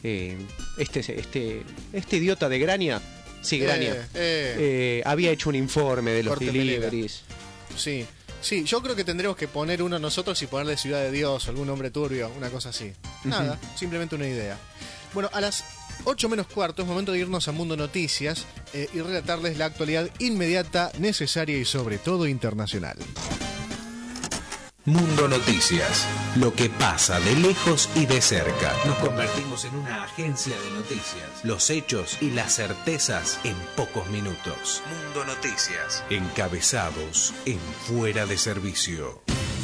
este idiota de Grania, sí, Grania, había hecho un informe de los Corte deliveries. Sí. Sí, yo creo que tendremos que poner uno nosotros y ponerle Ciudad de Dios o algún nombre turbio, una cosa así. Nada, simplemente una idea. Bueno, a las 8 menos cuarto es momento de irnos a Mundo Noticias y relatarles la actualidad inmediata, necesaria y sobre todo internacional. Mundo Noticias. Lo que pasa de lejos y de cerca. Nos convertimos en una agencia de noticias. Los hechos y las certezas en pocos minutos. Mundo Noticias. Encabezados en Fuera de Servicio.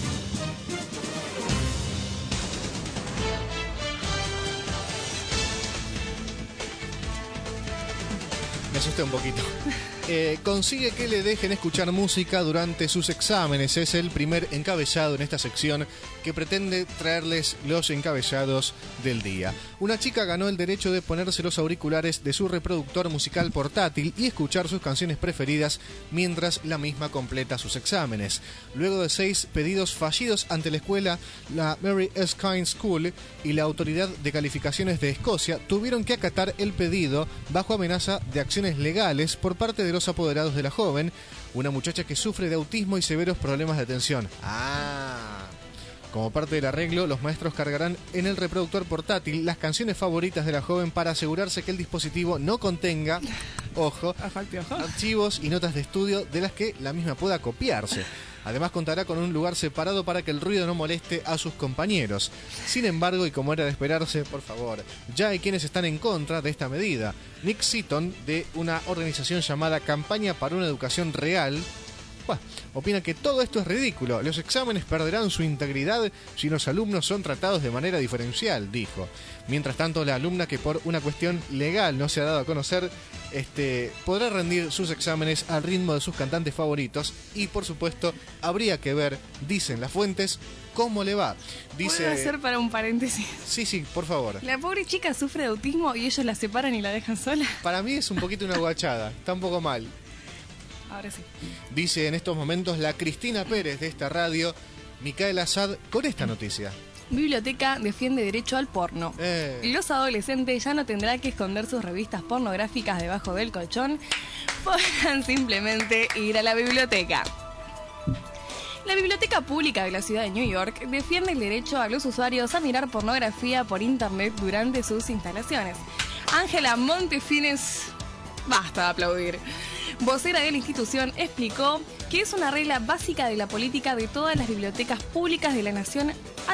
Me asusté un poquito. Consigue que le dejen escuchar música durante sus exámenes. Es el primer encabezado en esta sección que pretende traerles los encabezados del día. Una chica ganó el derecho de ponerse los auriculares de su reproductor musical portátil y escuchar sus canciones preferidas mientras la misma completa sus exámenes. Luego de 6 pedidos fallidos ante la escuela, la Mary Erskine School y la Autoridad de Calificaciones de Escocia tuvieron que acatar el pedido bajo amenaza de acciones legales por parte de los apoderados de la joven, una muchacha que sufre de autismo y severos problemas de atención. Como parte del arreglo, los maestros cargarán en el reproductor portátil las canciones favoritas de la joven para asegurarse que el dispositivo no contenga, ojo, archivos y notas de estudio de las que la misma pueda copiarse. Además contará con un lugar separado para que el ruido no moleste a sus compañeros. Sin embargo, y como era de esperarse, por favor, ya hay quienes están en contra de esta medida. Nick Seaton, de una organización llamada Campaña para una Educación Real, opina que todo esto es ridículo. Los exámenes perderán su integridad si los alumnos son tratados de manera diferencial, dijo. Mientras tanto, la alumna, que por una cuestión legal no se ha dado a conocer, podrá rendir sus exámenes al ritmo de sus cantantes favoritos y, por supuesto, habría que ver, dicen las fuentes, cómo le va. Dice... ¿Puedo hacer para un paréntesis? Sí, por favor. La pobre chica sufre de autismo y ellos la separan y la dejan sola. Para mí es un poquito una guachada, está un poco mal. Ahora sí. Dice en estos momentos la Cristina Pérez de esta radio, Micaela Assad, con esta noticia. Biblioteca defiende derecho al porno. Los adolescentes ya no tendrán que esconder sus revistas pornográficas debajo del colchón, podrán simplemente ir a la biblioteca. La Biblioteca Pública de la Ciudad de New York defiende el derecho a los usuarios a mirar pornografía por internet durante sus instalaciones. Ángela Montefines, basta de aplaudir, vocera de la institución, explicó que es una regla básica de la política de todas las bibliotecas públicas de la nación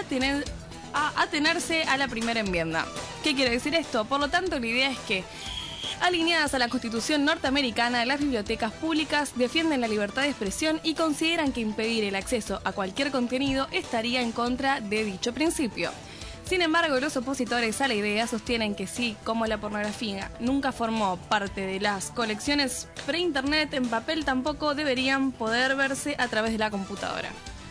atenerse a la primera enmienda. ¿Qué quiere decir esto? Por lo tanto, la idea es que, alineadas a la Constitución norteamericana, las bibliotecas públicas defienden la libertad de expresión y consideran que impedir el acceso a cualquier contenido estaría en contra de dicho principio. Sin embargo, los opositores a la idea sostienen que sí, como la pornografía nunca formó parte de las colecciones pre-internet, en papel tampoco deberían poder verse a través de la computadora.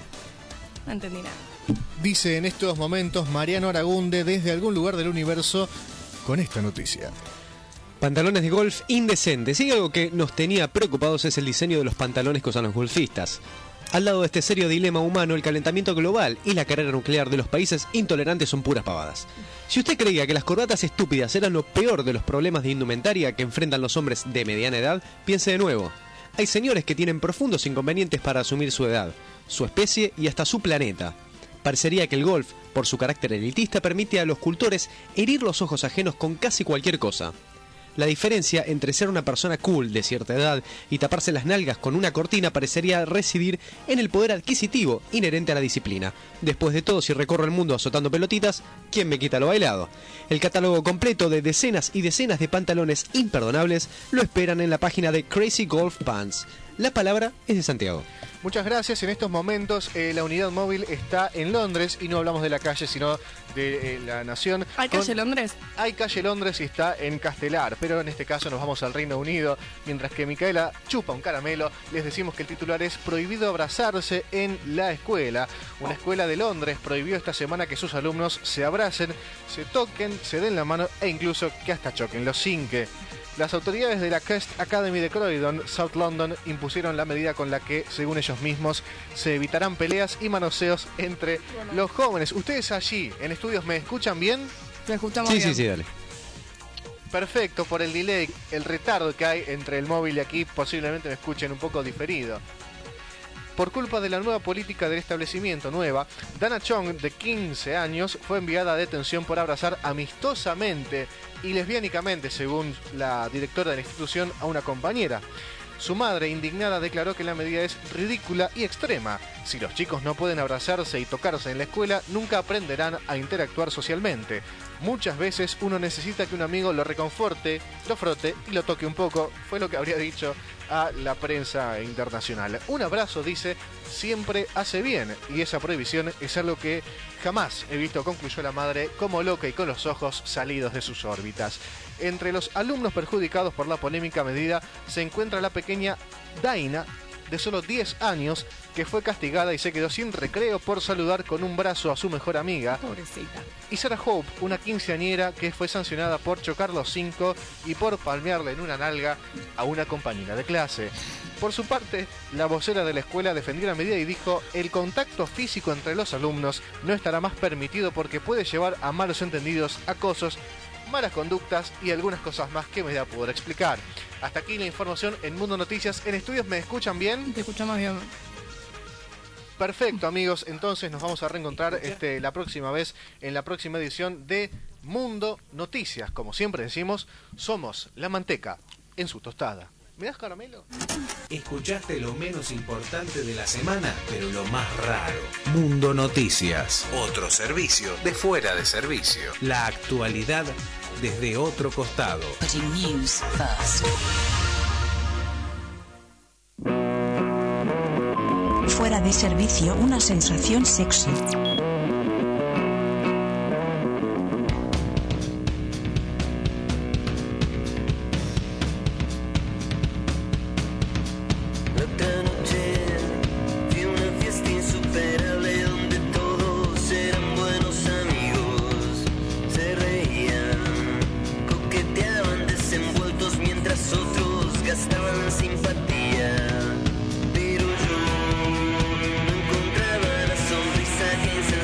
No entendí nada. Dice en estos momentos Mariano Aragunde desde algún lugar del universo con esta noticia. Pantalones de golf indecentes. Y algo que nos tenía preocupados es el diseño de los pantalones que usan los golfistas. Al lado de este serio dilema humano, el calentamiento global y la carrera nuclear de los países intolerantes son puras pavadas. Si usted creía que las corbatas estúpidas eran lo peor de los problemas de indumentaria que enfrentan los hombres de mediana edad, piense de nuevo. Hay señores que tienen profundos inconvenientes para asumir su edad, su especie y hasta su planeta. Parecería que el golf, por su carácter elitista, permite a los cultores herir los ojos ajenos con casi cualquier cosa. La diferencia entre ser una persona cool de cierta edad y taparse las nalgas con una cortina parecería residir en el poder adquisitivo inherente a la disciplina. Después de todo, si recorro el mundo azotando pelotitas, ¿quién me quita lo bailado? El catálogo completo de decenas y decenas de pantalones imperdonables lo esperan en la página de Crazy Golf Pants. La palabra es de Santiago. Muchas gracias. En estos momentos la unidad móvil está en Londres y no hablamos de la calle, sino de la nación. ¿Hay calle Londres? Hay calle Londres y está en Castelar, pero en este caso nos vamos al Reino Unido. Mientras que Micaela chupa un caramelo, les decimos que el titular es prohibido abrazarse en la escuela. Una escuela de Londres prohibió esta semana que sus alumnos se abracen, se toquen, se den la mano e incluso que hasta choquen, los cinque. Las autoridades de la Quest Academy de Croydon, South London, impusieron la medida con la que, según ellos mismos, se evitarán peleas y manoseos entre los jóvenes. ¿Ustedes allí, en estudios, me escuchan bien? Te escuchamos bien. Sí, dale. Perfecto, por el delay, el retardo que hay entre el móvil y aquí, posiblemente me escuchen un poco diferido. Por culpa de la nueva política del establecimiento nueva, Dana Chong, de 15 años, fue enviada a detención por abrazar amistosamente y lesbiánicamente, según la directora de la institución, a una compañera. Su madre, indignada, declaró que la medida es ridícula y extrema. Si los chicos no pueden abrazarse y tocarse en la escuela, nunca aprenderán a interactuar socialmente. Muchas veces uno necesita que un amigo lo reconforte, lo frote y lo toque un poco, fue lo que habría dicho a la prensa internacional. Un abrazo, dice, siempre hace bien, y esa prohibición es algo que jamás he visto, concluyó la madre, como loca y con los ojos salidos de sus órbitas. Entre los alumnos perjudicados por la polémica medida se encuentra la pequeña Daina, de solo 10 años, que fue castigada y se quedó sin recreo por saludar con un brazo a su mejor amiga. Pobrecita. Y Sarah Hope, una quinceañera que fue sancionada por chocar los cinco y por palmearle en una nalga a una compañera de clase. Por su parte, la vocera de la escuela defendió la medida y dijo: el contacto físico entre los alumnos no estará más permitido porque puede llevar a malos entendidos, acosos, malas conductas y algunas cosas más que me da a poder explicar. Hasta aquí la información en Mundo Noticias. ¿En estudios me escuchan bien? Te escuchamos bien. Perfecto, amigos. Entonces nos vamos a reencontrar la próxima vez en la próxima edición de Mundo Noticias. Como siempre decimos, somos la manteca en su tostada. ¿Me das caramelo? Escuchaste lo menos importante de la semana, pero lo más raro. Mundo Noticias. Otro servicio de fuera de servicio. La actualidad desde otro costado. Putting news first. Fuera de servicio, una sensación sexy. Gastaban simpatía, pero yo no encontraba la sonrisa que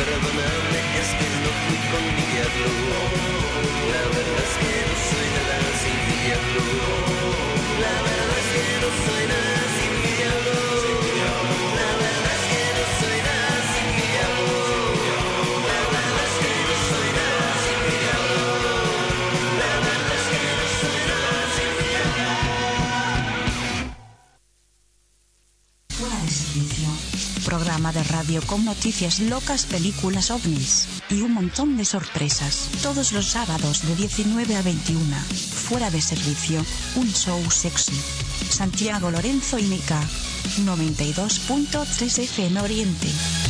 Perdóname, es que no fui con mi diablo. La verdad es que no soy nada sin mi diablo. La verdad es que no soy nada sin mi diablo. La verdad es que no soy nada sin mi diablo. La verdad es que no soy nada sin mi diablo. La verdad es que no soy nada sin mi diablo. Fuera de servicio. Programa de radio con noticias locas, películas ovnis y un montón de sorpresas. Todos los sábados de 19 a 21. Fuera de servicio. Un show sexy. Santiago, Lorenzo y Mica. 92.3 FM Oriente.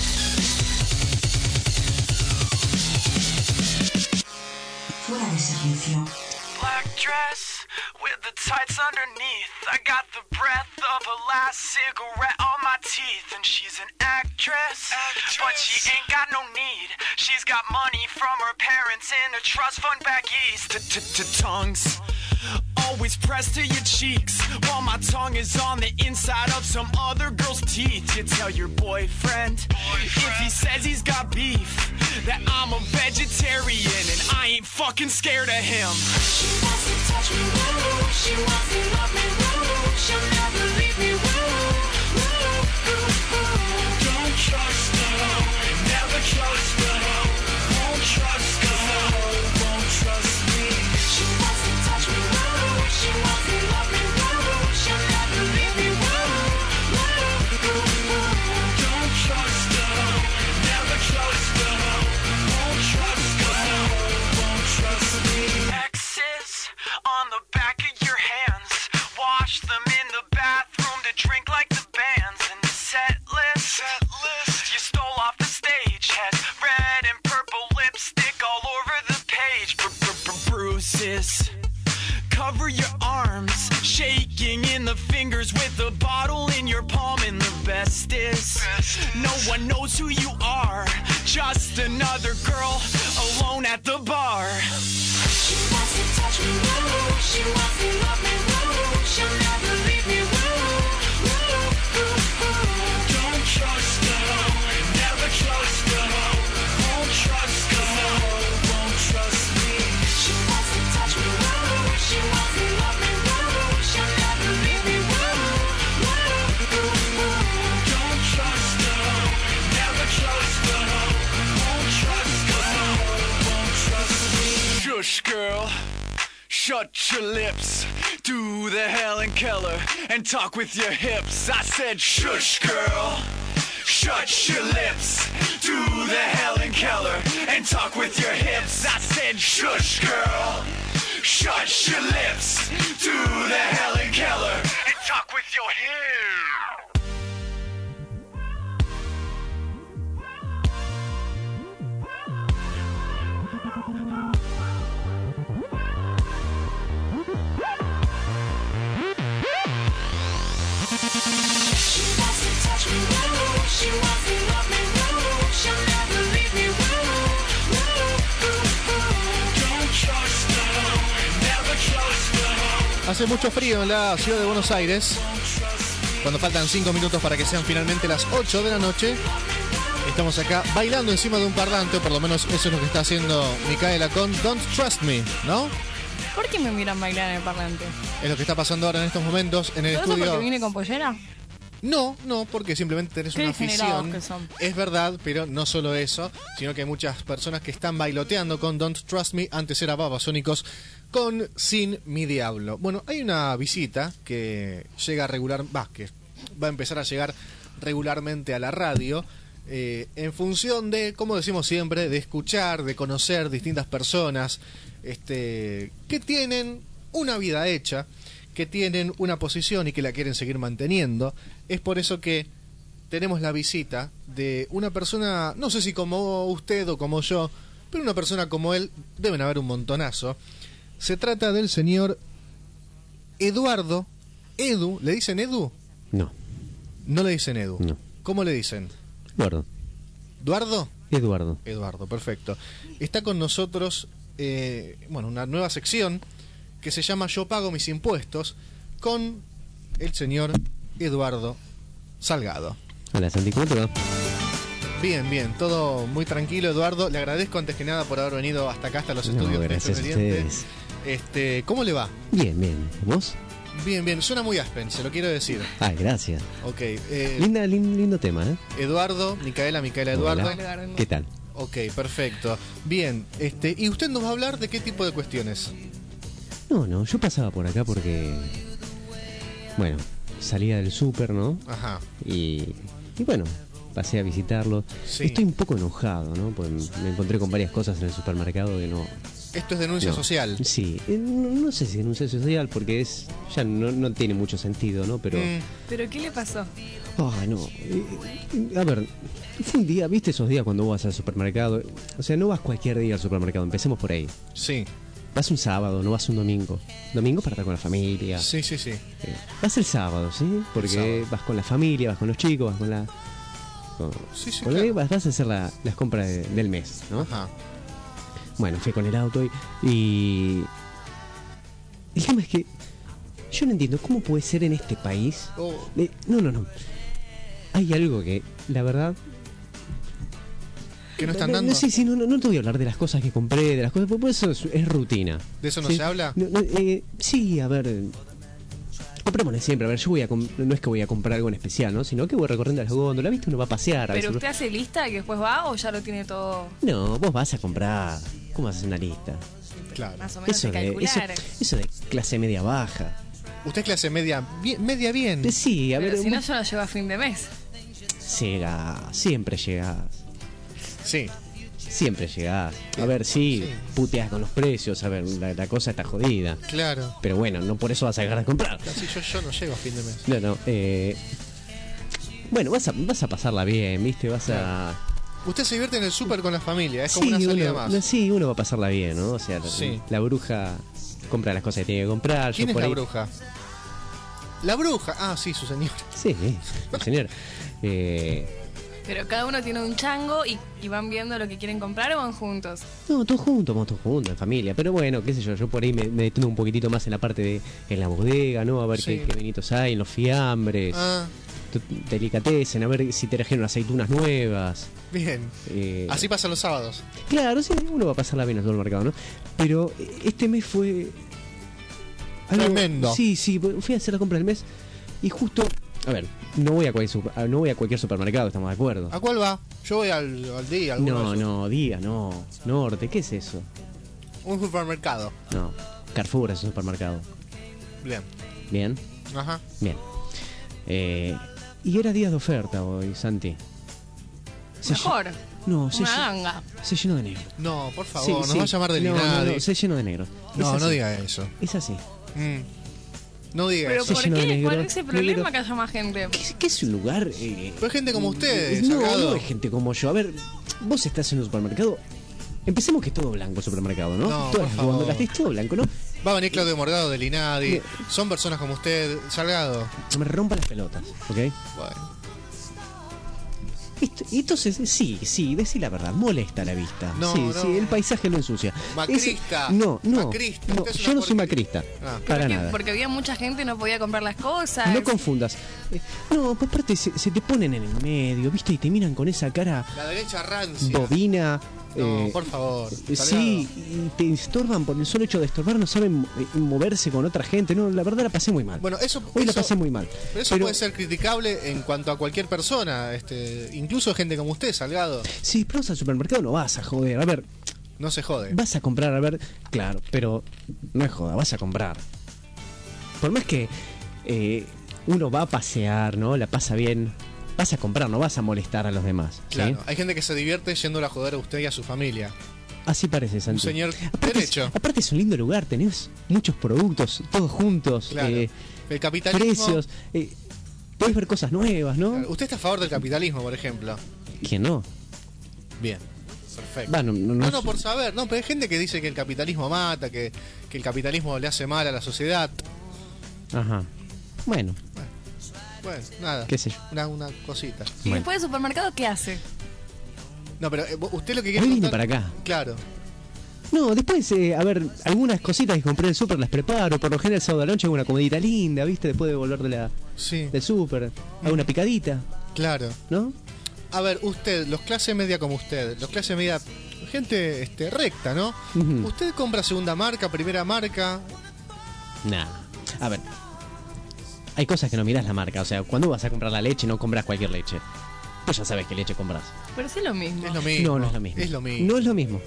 Fuera de servicio. Black dress with the tights underneath. I got the breath of a last cigarette on my teeth. And she's an actress, but she ain't got no need. She's got money from her parents in a trust fund back east. Tongues always pressed to your cheeks, while my tongue is on the inside of some other girl's teeth. You tell your boyfriend if he says he's got beef that I'm a vegetarian and I ain't fucking scared of him. She wants to touch me, woo. She wants to love me, woo. She'll never leave me, woo. Don't trust her, never trust her. Won't trust her, won't trust me. She wants to touch me, woo. She wants to love me, woo. She'll never leave me, woo. Don't trust her, never trust her. Won't trust her, won't trust me. X's on the back of your hands. Wash them in the bathroom to drink like the bands. And the set list you stole off the stage has red and purple lipstick all over the page. Bruises cover your arms, shaking in the fingers with a bottle in your palm. And the best is no one knows who you are, just another girl alone at the bar. She wants to touch me, woo. She wants to love me, woo. She'll never leave me, woo. Don't trust her, never trust her. Won't trust her, won't trust me. She wants to touch me, woo. She wants to love me, woo. She'll never leave me, woo. Don't trust her, never trust her. Won't trust her, won't trust me. Shush, girl, shut your lips. Do the Helen Keller and talk with your hips. I said, shush, girl, shut your lips. Do the Helen Keller and talk with your hips. I said, shush, girl, shut your lips. Do the Helen Keller and talk with your hips. She wants to touch me, woo. She wants to love me, woo. She'll never leave me, woo. Don't trust her, never trust her. Hace mucho frío en la ciudad de Buenos Aires. Cuando faltan 5 minutos para que sean finalmente las 8 de la noche, estamos acá bailando encima de un parlante, o por lo menos eso es lo que está haciendo Micaela con Don't Trust Me, ¿no? ¿Por qué me miran bailar en el parlante? Es lo que está pasando ahora en estos momentos en el ¿Todo eso estudio. porque vine con pollera? No, porque simplemente tenés Qué una degenerados afición. que son. Es verdad, pero no solo eso, sino que hay muchas personas que están bailoteando con Don't Trust Me. Antes era Babasónicos con Sin Mi Diablo. Bueno, hay una visita que llega que va a empezar a llegar regularmente a la radio, en función de, como decimos siempre, de escuchar, de conocer distintas personas que tienen una vida hecha, que tienen una posición y que la quieren seguir manteniendo. Es por eso que tenemos la visita de una persona, no sé si como usted o como yo, pero una persona como él deben haber un montonazo. Se trata del señor Eduardo. Edu, ¿le dicen Edu? No. No le dicen Edu. No. ¿Cómo le dicen? Eduardo. ¿Eduardo? Eduardo. Eduardo, perfecto. Está con nosotros, una nueva sección que se llama Yo pago mis impuestos, con el señor Eduardo Salgado. Hola, Santi, ¿cómo te va? Bien, bien, todo muy tranquilo, Eduardo. Le agradezco antes que nada por haber venido hasta acá, hasta los estudios. Gracias a ustedes. ¿Cómo le va? Bien, bien. ¿Vos? Bien, bien. Suena muy Aspen, se lo quiero decir. Ay, gracias. Ok. Lindo tema, ¿eh? Eduardo, Micaela, Eduardo. Hola. ¿Qué tal? Ok, perfecto. Bien, ¿y usted nos va a hablar de qué tipo de cuestiones? No, yo pasaba por acá porque... Bueno, salía del súper, ¿no? Ajá. Y bueno, pasé a visitarlo. Sí. Estoy un poco enojado, ¿no? Porque me encontré con varias cosas en el supermercado que no... Esto es denuncia social. Sí, no sé si denuncia social porque ya no tiene mucho sentido, ¿no? Pero... ¿Pero qué le pasó? No. A ver, fue un día, ¿viste esos días cuando vos vas al supermercado? O sea, no vas cualquier día al supermercado, empecemos por ahí. Sí. Vas un sábado, no vas un domingo. Domingo para estar con la familia. Sí. Vas el sábado, ¿sí? Porque vas con la familia, vas con los chicos, vas con la... Sí, claro. Vas a hacer las compras del mes, ¿no? Ajá. Bueno, fui con el auto y... El tema es que yo no entiendo cómo puede ser en este país... No. Hay algo que, la verdad... ¿Que no están dando? Sí, no te voy a hablar de las cosas que compré, de las cosas... Porque eso es rutina. ¿De eso no se habla? Sí, a ver... Comprémosle siempre, a ver, no es que voy a comprar algo en especial, ¿no? Sino que voy recorriendo las góndolas, ¿viste? Uno va a pasear. ¿Pero usted hace lista y después va o ya lo tiene todo...? No, vos vas a comprar. ¿Cómo haces una lista? Claro. Más o menos calcular. Eso de clase media baja. ¿Usted es clase media bien? Sí, a ver... Pero si no, yo lo llevo a fin de mes. Siempre llegás. Sí. Siempre llegás. A ver, sí, puteás con los precios, a ver, la cosa está jodida. Claro. Pero bueno, no por eso vas a dejar de comprar. Casi yo no llego a fin de mes. No. Bueno, vas a pasarla bien, ¿viste? Usted se divierte en el súper con la familia, es como una salida más. Sí, uno va a pasarla bien, ¿no? O sea, la bruja compra las cosas que tiene que comprar. ¿Quién es la bruja? La bruja, sí, su señora. Sí, su señora. Pero cada uno tiene un chango y van viendo lo que quieren comprar o van juntos. No, todos juntos, en familia. Pero bueno, qué sé yo por ahí me detengo un poquitito más en la parte en la bodega, ¿no? A ver qué vinitos hay, en los fiambres. Delicatessen, a ver si trajeron aceitunas nuevas. Bien. Así pasan los sábados. Claro, sí, uno va a pasarla bien a todo el mercado, ¿no? Pero este mes fue... Tremendo. Sí, fui a hacer la compra del mes y justo... A ver, no voy a cualquier supermercado, estamos de acuerdo. ¿A cuál va? Yo voy al día. No. Norte, ¿qué es eso? Un supermercado. No, Carrefour es un supermercado. Bien. Ajá. Bien. Y era día de oferta hoy, Santi. Mejor. No, se llenó de negro. No, por favor, nos va a llamar de Linadi. No, se llenó de negro. No diga eso. Es así. No diga ¿Pero eso. por qué? ¿Cuál es el problema que haya más gente? ¿Qué es un lugar? Pero hay gente como ustedes, no hay gente como yo. A ver, vos estás en un supermercado. Empecemos que es todo blanco el supermercado, ¿no? Todas las góndolas, es todo blanco, ¿no? Va a venir Claudio Morgado de Linadi. Son personas como usted, Salgado. No me rompa las pelotas, ¿ok? Bueno. Entonces, sí, decí la verdad, molesta la vista. No, sí, el paisaje lo ensucia. Macrista. Macrista. No, yo no soy macrista. Para nada. Porque había mucha gente y no podía comprar las cosas. No confundas. No, aparte se te ponen en el medio, ¿viste? Y te miran con esa cara. La derecha rancia. Bobina. No, por favor. Sí, y te estorban por el solo hecho de estorbar, no saben moverse con otra gente. No, la verdad la pasé muy mal. Bueno, hoy la pasé muy mal. Pero eso puede ser criticable en cuanto a cualquier persona, incluso gente como usted, Salgado. Sí, pero al supermercado no vas a joder. A ver, no se jode. Vas a comprar, a ver, claro, pero no es joda, vas a comprar. Por más que uno va a pasear, ¿no? La pasa bien. Vas a comprar, no vas a molestar a los demás. Claro, ¿sí? Hay gente que se divierte yendo a joder a usted y a su familia. Así parece, Santi. Un señor derecho. Aparte es un lindo lugar, tenés muchos productos, todos juntos. Claro. El capitalismo. Precios. Podés ver cosas nuevas, ¿no? Claro. ¿Usted está a favor del capitalismo, por ejemplo? ¿Quién no? Bien. Perfecto. Va, no, por saber. No, pero hay gente que dice que el capitalismo mata, que el capitalismo le hace mal a la sociedad. Ajá. Bueno, nada. ¿Qué sé yo? Una cosita. ¿Y después del supermercado qué hace? No, pero usted lo que quiere vine para acá. Claro. No, después, a ver, algunas cositas que compré en el súper las preparo. Por lo general el sábado de la noche hago una comidita linda, ¿viste? Después de volver del súper. Hago una picadita. Claro. ¿No? a ver, usted, los clase media como usted, los clase media, gente recta, ¿no? ¿Usted compra segunda marca, primera marca? Nah. A ver, hay cosas que no miras la marca. O sea, cuando vas a comprar la leche, no compras cualquier leche. Pues ya sabes qué leche compras. Pero sí es lo mismo. Es lo mismo. No, no es lo mismo. Es lo mismo. No es lo mismo.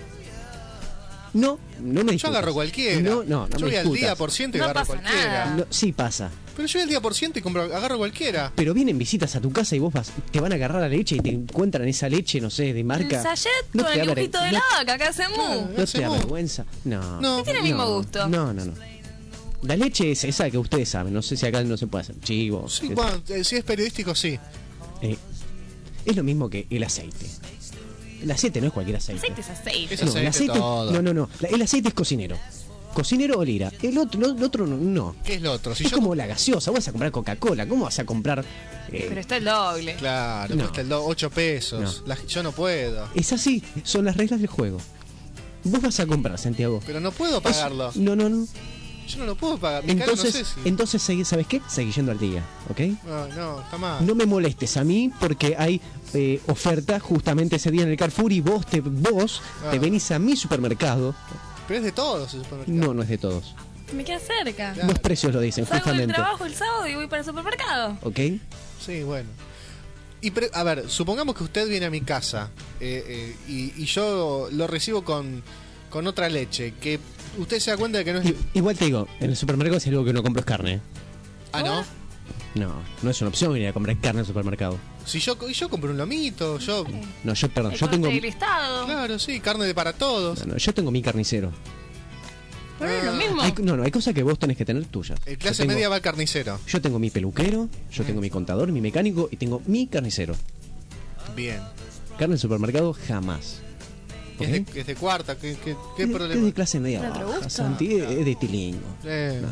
No me discutas. Yo agarro cualquiera. No yo me voy al discutas. día por ciento y No agarro pasa cualquiera. nada. No, sí pasa. Pero yo voy al día por ciento y agarro cualquiera. Pero vienen visitas a tu casa y vos te van a agarrar la leche y te encuentran esa leche, no sé, de marca. El sachet No con te el da dibujito de no- la vaca que hace mu. ¿No te da vergüenza? No. No. Tiene el mismo gusto. No. La leche es esa que ustedes saben. No sé si acá no se puede hacer chivo. Sí, bueno, si es periodístico, sí. Es lo mismo que el aceite. El aceite no es cualquier aceite. Aceite es aceite. Es No, aceite el aceite, todo. no. El aceite es cocinero. Cocinero o lira. El otro no. ¿Qué es lo otro? Si Es yo como la gaseosa. Vas a comprar Coca-Cola. ¿Cómo vas a comprar? Pero está el doble. Claro, No. cuesta 8 pesos. Yo no puedo. Es así. Son las reglas del juego. Vos vas a comprar, Santiago. Pero no puedo pagarlo. No. Yo no lo puedo pagar. Mi cara no sé si. Entonces, ¿sabes qué? Seguí yendo al día, ¿ok? No, está mal. No me molestes a mí porque hay oferta justamente ese día en el Carrefour y vos te venís a mi supermercado. Pero es de todos el supermercado. No es de todos. Me queda cerca. Claro. Los precios lo dicen, Salgo del justamente. trabajo el sábado y voy para el supermercado. ¿Ok? Sí, bueno. A ver, supongamos que usted viene a mi casa y yo lo recibo con otra leche, que usted se da cuenta de que no es... Igual te digo, en el supermercado si algo que no compro es carne. Ah, ¿no? No es una opción venir a comprar carne en el supermercado. Si yo compré un lomito, No, yo El tengo... corte y listado. Claro, sí, carne para todos. No, yo tengo mi carnicero. Pero es lo mismo. Hay cosas que vos tenés que tener tuyas. El clase media va al carnicero. Yo tengo mi peluquero, yo tengo mi contador, mi mecánico y tengo mi carnicero. Bien. Carne en supermercado jamás. ¿Ok? Es de cuarta, ¿qué Es problema? de clase media ¿No te baja, gusta? Santi, es de tilingo. No.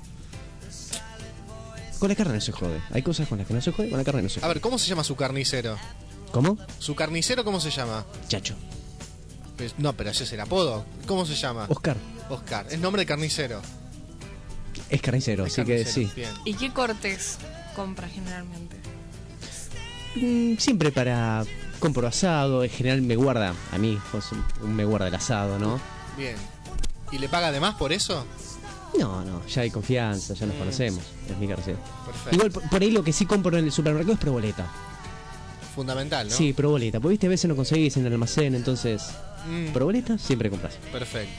Con la carne no se jode. Hay cosas con las que no se jode, con la carne no se A jode. ver, ¿cómo se llama su carnicero? ¿Cómo? ¿Su carnicero cómo se llama? Chacho. Pues, no, pero ese es el apodo. ¿Cómo se llama? Oscar. Oscar. Es nombre de carnicero. Es carnicero, Es así que carnicero, sí. Bien. ¿Y qué cortes compra generalmente? Siempre compro asado, en general me guarda, a mí pues, me guarda el asado, ¿no? Bien. ¿Y le paga además por eso? No, ya hay confianza, ya nos conocemos, es mi carnicero. Perfecto. Igual por ahí lo que sí compro en el supermercado es proboleta. Fundamental, ¿no? Sí, proboleta, porque viste a veces no conseguís en el almacén, entonces proboleta siempre compras. Perfecto.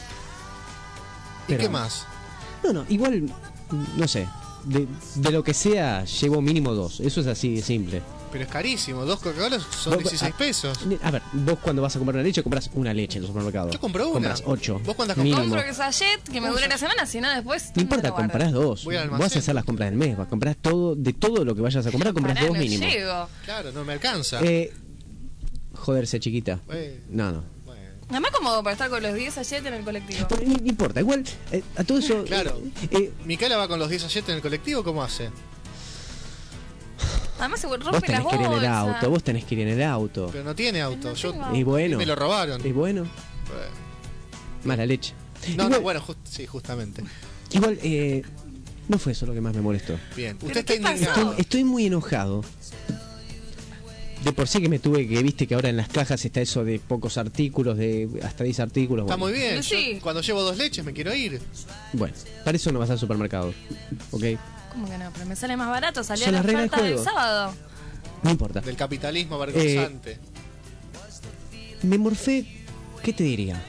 ¿Y Pero- qué más? No, igual, no sé, de lo que sea llevo mínimo 2, eso es así de simple. Pero es carísimo. 2 Coca-Cola son Vos- 16 pesos. A ver, vos cuando vas a comprar una leche compras una leche en el supermercado. Yo compro una. Compras 8. ¿Vos cuántas mínimo. Compro el sachet que me dure la semana, si no después. No importa, comprás 2. Voy al Vas a almacén. hacer las compras del mes, vas a comprar todo, de todo lo que vayas a comprar, compras 2 mínimo. Llego. Claro, no me alcanza. Joderse, chiquita. No. Además, como para estar con los 10 sachet en el colectivo. Pero no importa, igual, a todo eso. Claro. Micaela va con los 10 sachets en el colectivo, ¿cómo hace? Además, se Vos rompe las tenés que ir en el bolsas. auto, vos tenés que ir en el auto. Pero no tiene auto. Yo, Y bueno. me lo robaron. Y bueno, mala leche. No, bueno, sí, justamente. Igual, no fue eso lo que más me molestó. Bien. Usted está indignado. Estoy muy enojado. De por sí que me tuve que, viste que ahora en las cajas está eso de pocos artículos, de hasta 10 artículos. Está bueno. muy bien. Sí. Yo, cuando llevo 2 leches me quiero ir. Bueno, para eso no vas al supermercado. ¿Ok? ¿Cómo que no? Pero me sale más barato salir Son a la las reglas del oferta del juego. sábado. No importa. Del capitalismo vergonzante. Me morfé, ¿qué te diría?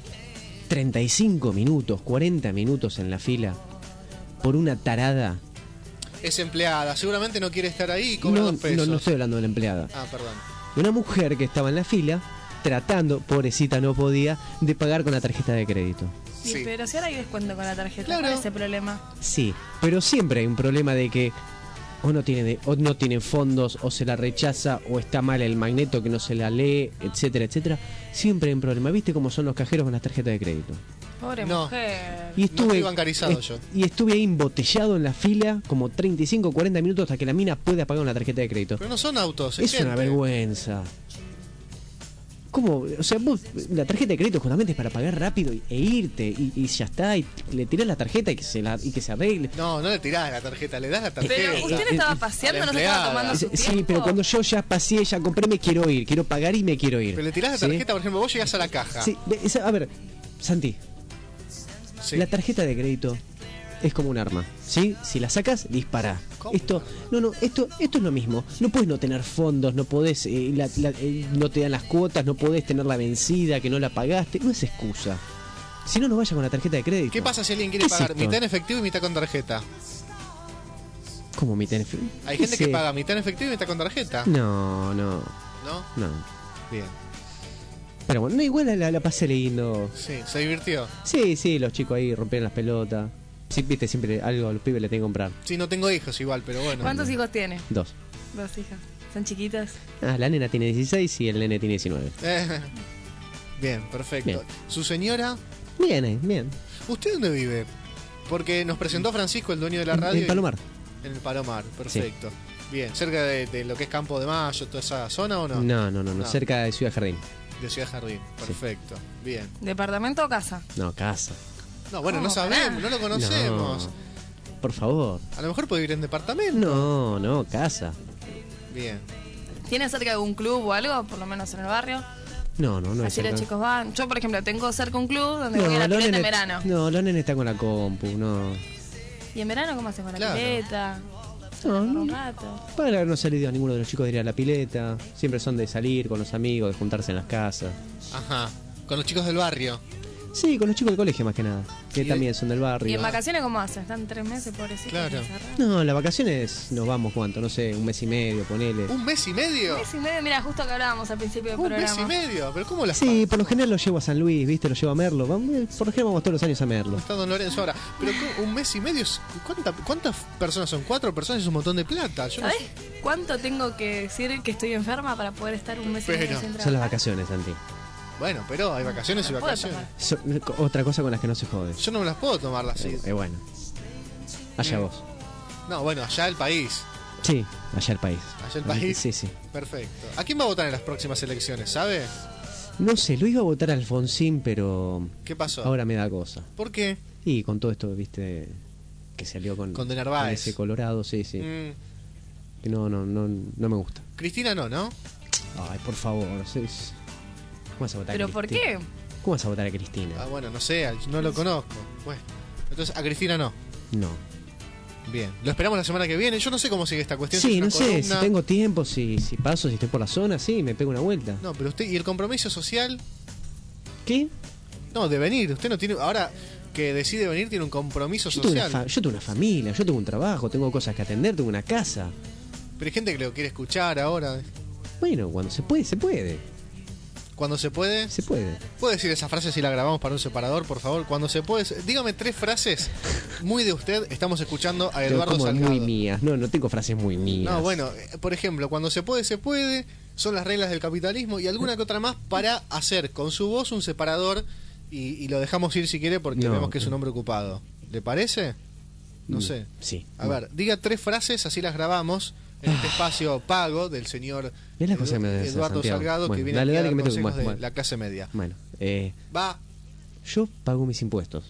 35 minutos, 40 minutos en la fila por una tarada. Es empleada. Seguramente no quiere estar ahí y cobra 2 pesos. No estoy hablando de la empleada. Ah, perdón. De una mujer que estaba en la fila tratando, pobrecita no podía, de pagar con la tarjeta de crédito. Sí, pero si ahora hay descuento con la tarjeta, Claro. ¿cuál es el problema? Sí, pero siempre hay un problema de que o no tiene fondos, o se la rechaza, o está mal el magneto que no se la lee, etcétera, etcétera. Siempre hay un problema. ¿Viste cómo son los cajeros con las tarjetas de crédito? Pobre No. mujer. Y No estoy bancarizado yo. Y estuve ahí embotellado en la fila como 35, 40 minutos hasta que la mina pueda pagar una tarjeta de crédito. Pero no son autos. Es una gente. vergüenza. ¿Cómo? O sea, vos, la tarjeta de crédito justamente es para pagar rápido e irte y ya está, y le tirás la tarjeta y que se arregle. No le tirás la tarjeta, le das la tarjeta. Pero usted no estaba paseando, no se estaba tomando su tiempo. Sí, pero cuando yo ya paseé, ya compré, me quiero ir, quiero pagar y me quiero ir. Pero le tirás la tarjeta, por ejemplo, vos llegás a la caja. Sí, a ver, Santi, la tarjeta de crédito es como un arma, ¿sí? Si la sacas, dispara. Esto es lo mismo. No puedes no tener fondos, no podés, no te dan las cuotas, no podés tenerla vencida, que no la pagaste. No es excusa. Si no, no vaya con la tarjeta de crédito. ¿Qué pasa si alguien quiere pagar mitad en efectivo y mitad con tarjeta? ¿Cómo mitad en efectivo? Hay gente que paga mitad en efectivo y mitad con tarjeta. No. ¿No? Bien. Pero bueno, igual la pasé lindo. Sí, ¿se divirtió? Sí, los chicos ahí rompieron las pelotas. Sí, viste, siempre algo a los pibes le tengo que comprar. Sí, no tengo hijos igual, pero bueno. ¿Cuántos hijos tiene? 2. 2 hijas. ¿Son chiquitas? La nena tiene 16 y el nene tiene 19. Bien, perfecto. Bien. ¿Su señora? Bien. ¿Usted dónde vive? Porque nos presentó Francisco, el dueño de la radio. En Palomar. En el Palomar, perfecto. Sí. Bien, ¿cerca de lo que es Campo de Mayo, toda esa zona o no? No, cerca de Ciudad Jardín. De Ciudad Jardín, perfecto. Sí. Bien. ¿Departamento o casa? No, casa. No, bueno, no sabemos, no lo conocemos. No, por favor. A lo mejor puede vivir en departamento. No, casa. Bien. ¿Tiene cerca de algún club o algo, por lo menos en el barrio? No. Así los chicos van. Yo, por ejemplo, tengo cerca un club donde voy a la pileta en verano. No, los nenes están con la compu, no. ¿Y en verano cómo hacen con la pileta? Un rato. Para haber no salido a ninguno de los chicos de ir a la pileta. Siempre son de salir con los amigos, de juntarse en las casas. Ajá. Con los chicos del barrio. Sí, con los chicos del colegio más que nada, que también son del barrio. ¿Y en vacaciones cómo hacen? ¿Están 3 meses, pobrecitos? Claro. No, en las vacaciones nos vamos, ¿cuánto? No sé, 1 mes y medio, ponele. ¿1 mes y medio? 1 mes y medio, mira, justo que hablábamos al principio del programa. 1 mes y medio, pero ¿cómo las Sí, por lo general lo llevo a San Luis, ¿viste? Lo llevo a Merlo. Por lo general vamos todos los años a Merlo. Está Don Lorenzo ahora. Pero 1 mes y medio, ¿cuántas personas son? 4 personas, es un montón de plata. ¿Sabes cuánto tengo que decir que estoy enferma para poder estar 1 mes y medio sin trabajar? Son las vacaciones, Santi. Bueno, pero hay vacaciones y vacaciones. Otra cosa con las que no se jode. Yo no me las puedo tomar así. Bueno. Allá vos. No, bueno, allá el país. Sí, allá el país. Allá el país. Sí. Perfecto. ¿A quién va a votar en las próximas elecciones, sabe? No sé, lo iba a votar a Alfonsín, pero... ¿Qué pasó? Ahora me da cosa. ¿Por qué? Y con todo esto, viste, que salió con de Narváez. Con ese Colorado, sí. Que no me gusta. Cristina no. Ay, por favor, ¿cómo vas a votar ¿Pero a Cristina? por qué? ¿Cómo vas a votar a Cristina? Bueno, no sé, no lo conozco. Bueno, entonces a Cristina no. No. Bien, lo esperamos la semana que viene. Yo no sé cómo sigue esta cuestión. Sí, no sé, si tengo tiempo, si paso, si estoy por la zona, sí, me pego una vuelta. No, pero usted, ¿y el compromiso social? ¿Qué? No, de venir. Usted no tiene... Ahora que decide venir, tiene un compromiso social. Yo tengo una familia, yo tengo un trabajo, tengo cosas que atender, tengo una casa. Pero hay gente que lo quiere escuchar ahora. Bueno, cuando se puede, se puede. ¿Cuando se puede? Se puede. ¿Puede decir esa frase si la grabamos para un separador, por favor? Cuando se puede. Dígame 3 frases muy de usted. Estamos escuchando a Eduardo Salgado. Muy mías. No tengo frases muy mías. No, bueno, por ejemplo, cuando se puede, se puede. Son las reglas del capitalismo y alguna que otra más para hacer con su voz un separador y lo dejamos ir si quiere porque vemos que es un hombre ocupado. ¿Le parece? No sé. Sí. A ver, diga 3 frases, así las grabamos en este espacio pago del señor Eduardo Salgado, que viene a dar consejos de la clase media. Bueno, va. Yo pago mis impuestos.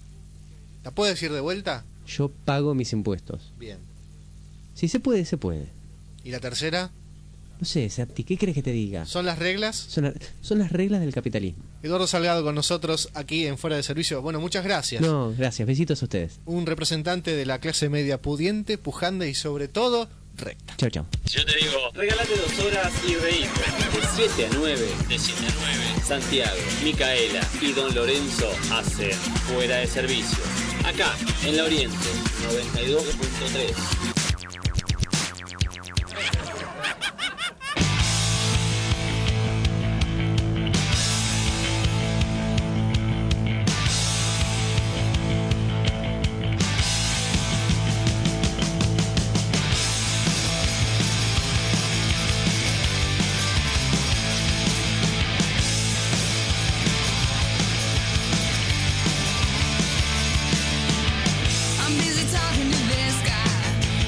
¿La puede decir de vuelta? Yo pago mis impuestos. Bien. Si se puede, se puede. ¿Y la tercera? No sé, Santi, ¿qué crees que te diga? ¿Son las reglas? Son las reglas del capitalismo. Eduardo Salgado con nosotros aquí en Fuera de Servicio. Bueno, muchas gracias. No, gracias. Besitos a ustedes. Un representante de la clase media pudiente, pujante y sobre todo recta. Chao, chao. Yo te digo, regalate 2 horas y reír. De 7 a 9. De 7 a 9. Santiago, Micaela y Don Lorenzo hacen Fuera de Servicio. Acá, en La Oriente, 92.3. I'm busy talking to this guy.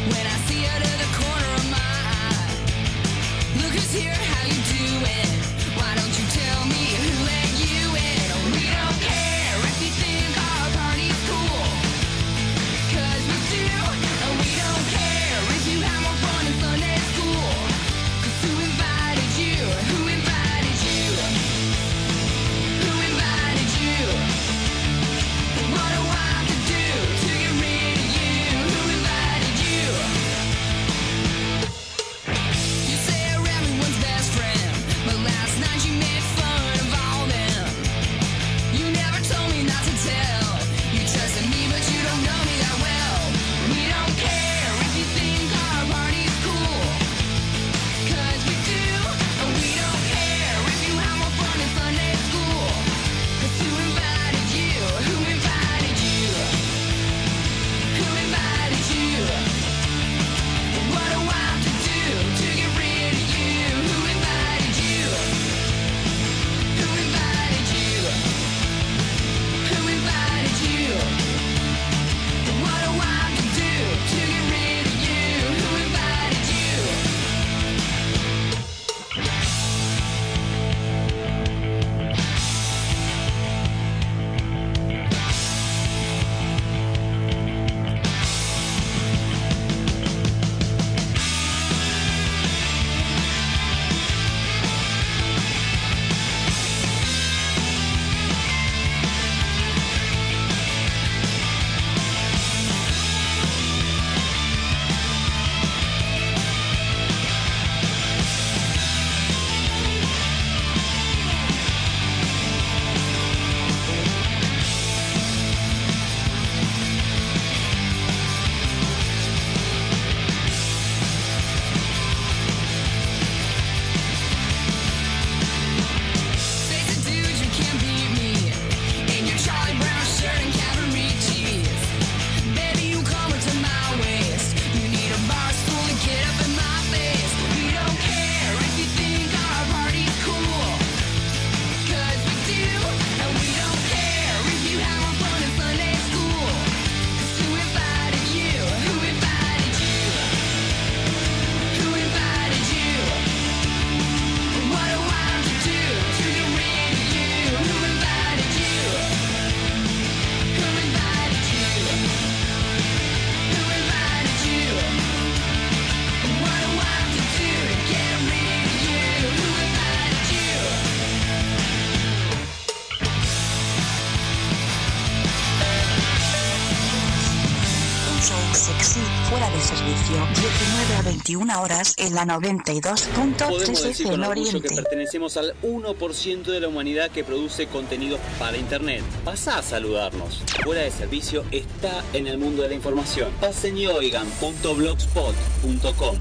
Sí, fuera de servicio. 19 a 21 horas en la 92.3 Podemos decir con FM orgullo que Oriente. pertenecemos al 1% de la humanidad que produce contenido para internet. Pasá a saludarnos. Fuera de servicio está en el mundo de la información. paseñyoigan.blogspot.com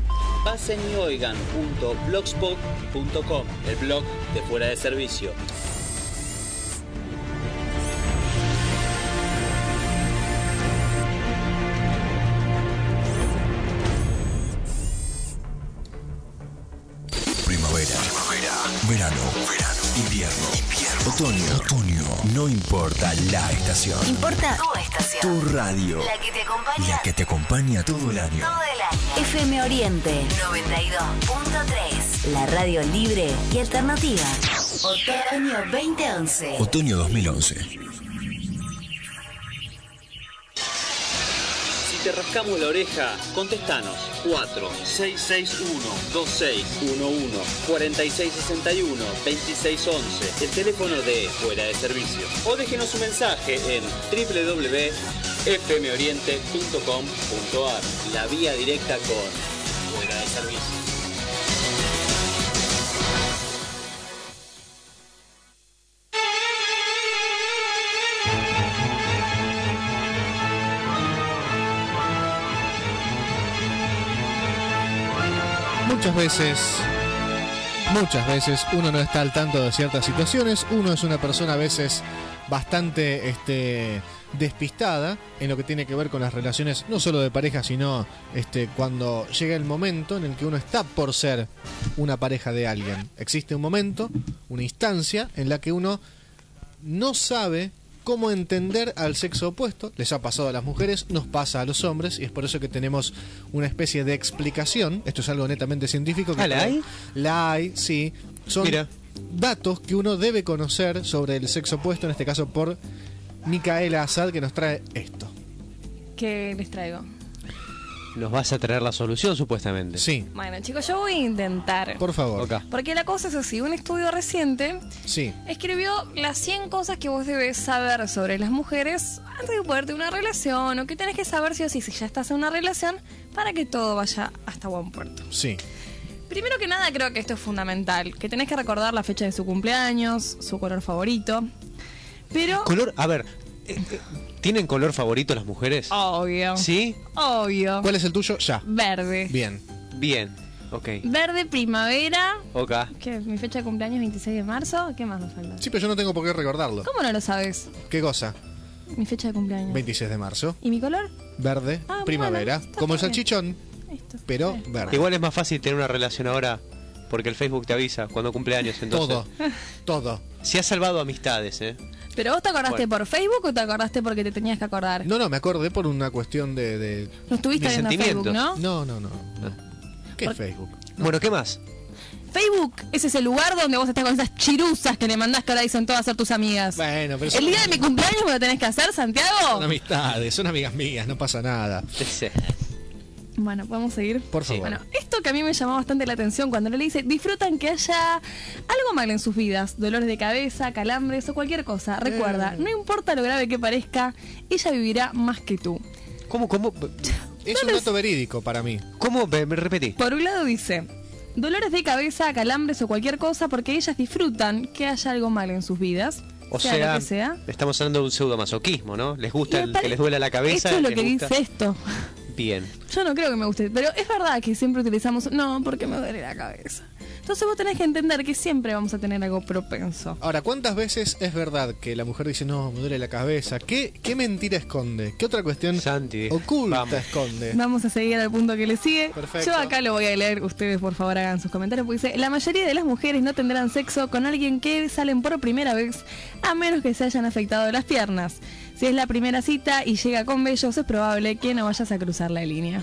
paseñyoigan.blogspot.com, el blog de Fuera de Servicio. Primavera, verano, invierno, otoño. No importa la estación. Importa tu estación. Tu radio. La que te acompaña todo el año. FM Oriente 92.3. La radio libre y alternativa. Otoño 2011. Otoño 2011. Si te rascamos la oreja, contestanos 4661-2611, 4661-2611, el teléfono de Fuera de Servicio. O déjenos un mensaje en www.fmoriente.com.ar, la vía directa con Fuera de Servicio. Muchas veces uno no está al tanto de ciertas situaciones. Uno es una persona a veces bastante despistada en lo que tiene que ver con las relaciones, no solo de pareja, sino cuando llega el momento en el que uno está por ser una pareja de alguien. Existe un momento, una instancia en la que uno no sabe cómo entender al sexo opuesto. Les ha pasado a las mujeres, nos pasa a los hombres, y es por eso que tenemos una especie de explicación. Esto es algo netamente científico. ¿La hay? La hay, sí. Son datos que uno debe conocer sobre el sexo opuesto, en este caso por Micaela Assad, que nos trae esto. ¿Qué les traigo? Nos vas a traer la solución, supuestamente. Sí. Bueno, chicos, yo voy a intentar. Por favor. Okay. Porque la cosa es así, un estudio reciente escribió las 100 cosas que vos debes saber sobre las mujeres antes de poder tener una relación, o que tenés que saber sí o sí si ya estás en una relación, para que todo vaya hasta buen puerto. Sí. Primero que nada, creo que esto es fundamental, que tenés que recordar la fecha de su cumpleaños, su color favorito. Pero... Color, a ver, ¿tienen color favorito las mujeres? Obvio. ¿Sí? Obvio. ¿Cuál es el tuyo? Ya. Verde. Bien. Ok. Verde, primavera. Ok. ¿Qué? ¿Mi fecha de cumpleaños es 26 de marzo? ¿Qué más nos falta? Sí, pero yo no tengo por qué recordarlo. ¿Cómo no lo sabes? ¿Qué cosa? Mi fecha de cumpleaños. 26 de marzo. ¿Y mi color? Verde, primavera. Bueno, como el bien. salchichón, pero verde. Igual es más fácil tener una relación ahora porque el Facebook te avisa cuando cumple años. Entonces, Todo. Se ha salvado amistades, ¿Pero vos te acordaste por Facebook o te acordaste porque te tenías que acordar? No, me acordé por una cuestión de No estuviste viendo Facebook, ¿no? No. ¿Qué es Facebook? Bueno, ¿qué más? Facebook es ese lugar donde vos estás con esas chiruzas que le mandás que ahora dicen todas a ser tus amigas. Bueno, pero ¿El día de mi cumpleaños me lo tenés que hacer, Santiago? Son amistades, son amigas mías, no pasa nada. Bueno, ¿podemos seguir? Por favor. Bueno, esto que a mí me llamó bastante la atención cuando le dice, disfrutan que haya algo mal en sus vidas, dolores de cabeza, calambres o cualquier cosa. Recuerda, no importa lo grave que parezca, ella vivirá más que tú. ¿Cómo? Es un dato verídico para mí. ¿Cómo? Me repetí. Por un lado dice, dolores de cabeza, calambres o cualquier cosa porque ellas disfrutan que haya algo mal en sus vidas. O sea, lo que sea. Estamos hablando de un pseudomasoquismo, ¿no? Les gusta que les duela la cabeza. Esto es lo les que gusta... dice esto. Bien. Yo no creo que me guste, pero es verdad que siempre utilizamos, no, porque me duele la cabeza. Entonces vos tenés que entender que siempre vamos a tener algo propenso. Ahora, ¿cuántas veces es verdad que la mujer dice, no, me duele la cabeza? ¿Qué mentira esconde? ¿Qué otra cuestión oculta esconde? Vamos a seguir al punto que le sigue. Perfecto. Yo acá lo voy a leer, ustedes por favor hagan sus comentarios, porque dice, la mayoría de las mujeres no tendrán sexo con alguien que salen por primera vez, a menos que se hayan afectado las piernas. Si es la primera cita y llega con vellos, es probable que no vayas a cruzar la línea.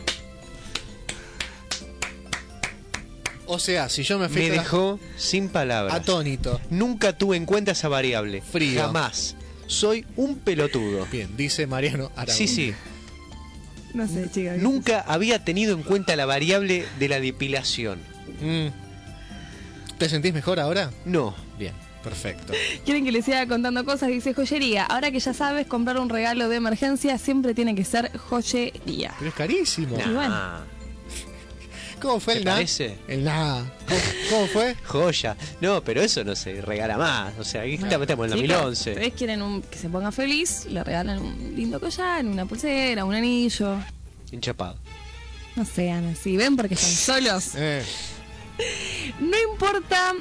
O sea, si yo me dejó sin palabras. Atónito. Nunca tuve en cuenta esa variable. Frío. Jamás. Soy un pelotudo. Bien, dice Mariano Aragón. Sí. No sé, chicas. Nunca había tenido en cuenta la variable de la depilación. ¿Te sentís mejor ahora? No. Bien. Perfecto. Quieren que les siga contando cosas, dice joyería. Ahora que ya sabes, comprar un regalo de emergencia siempre tiene que ser joyería. Pero es carísimo. Y bueno. ¿Cómo fue el nada? El nada. ¿Cómo fue? Joya. No, pero eso no se regala más. O sea, aquí estamos en el 2011. Ustedes quieren que se ponga feliz, le regalan un lindo collar, una pulsera, un anillo. Enchapado. No sean así, ¿ven? Porque están solos. No importa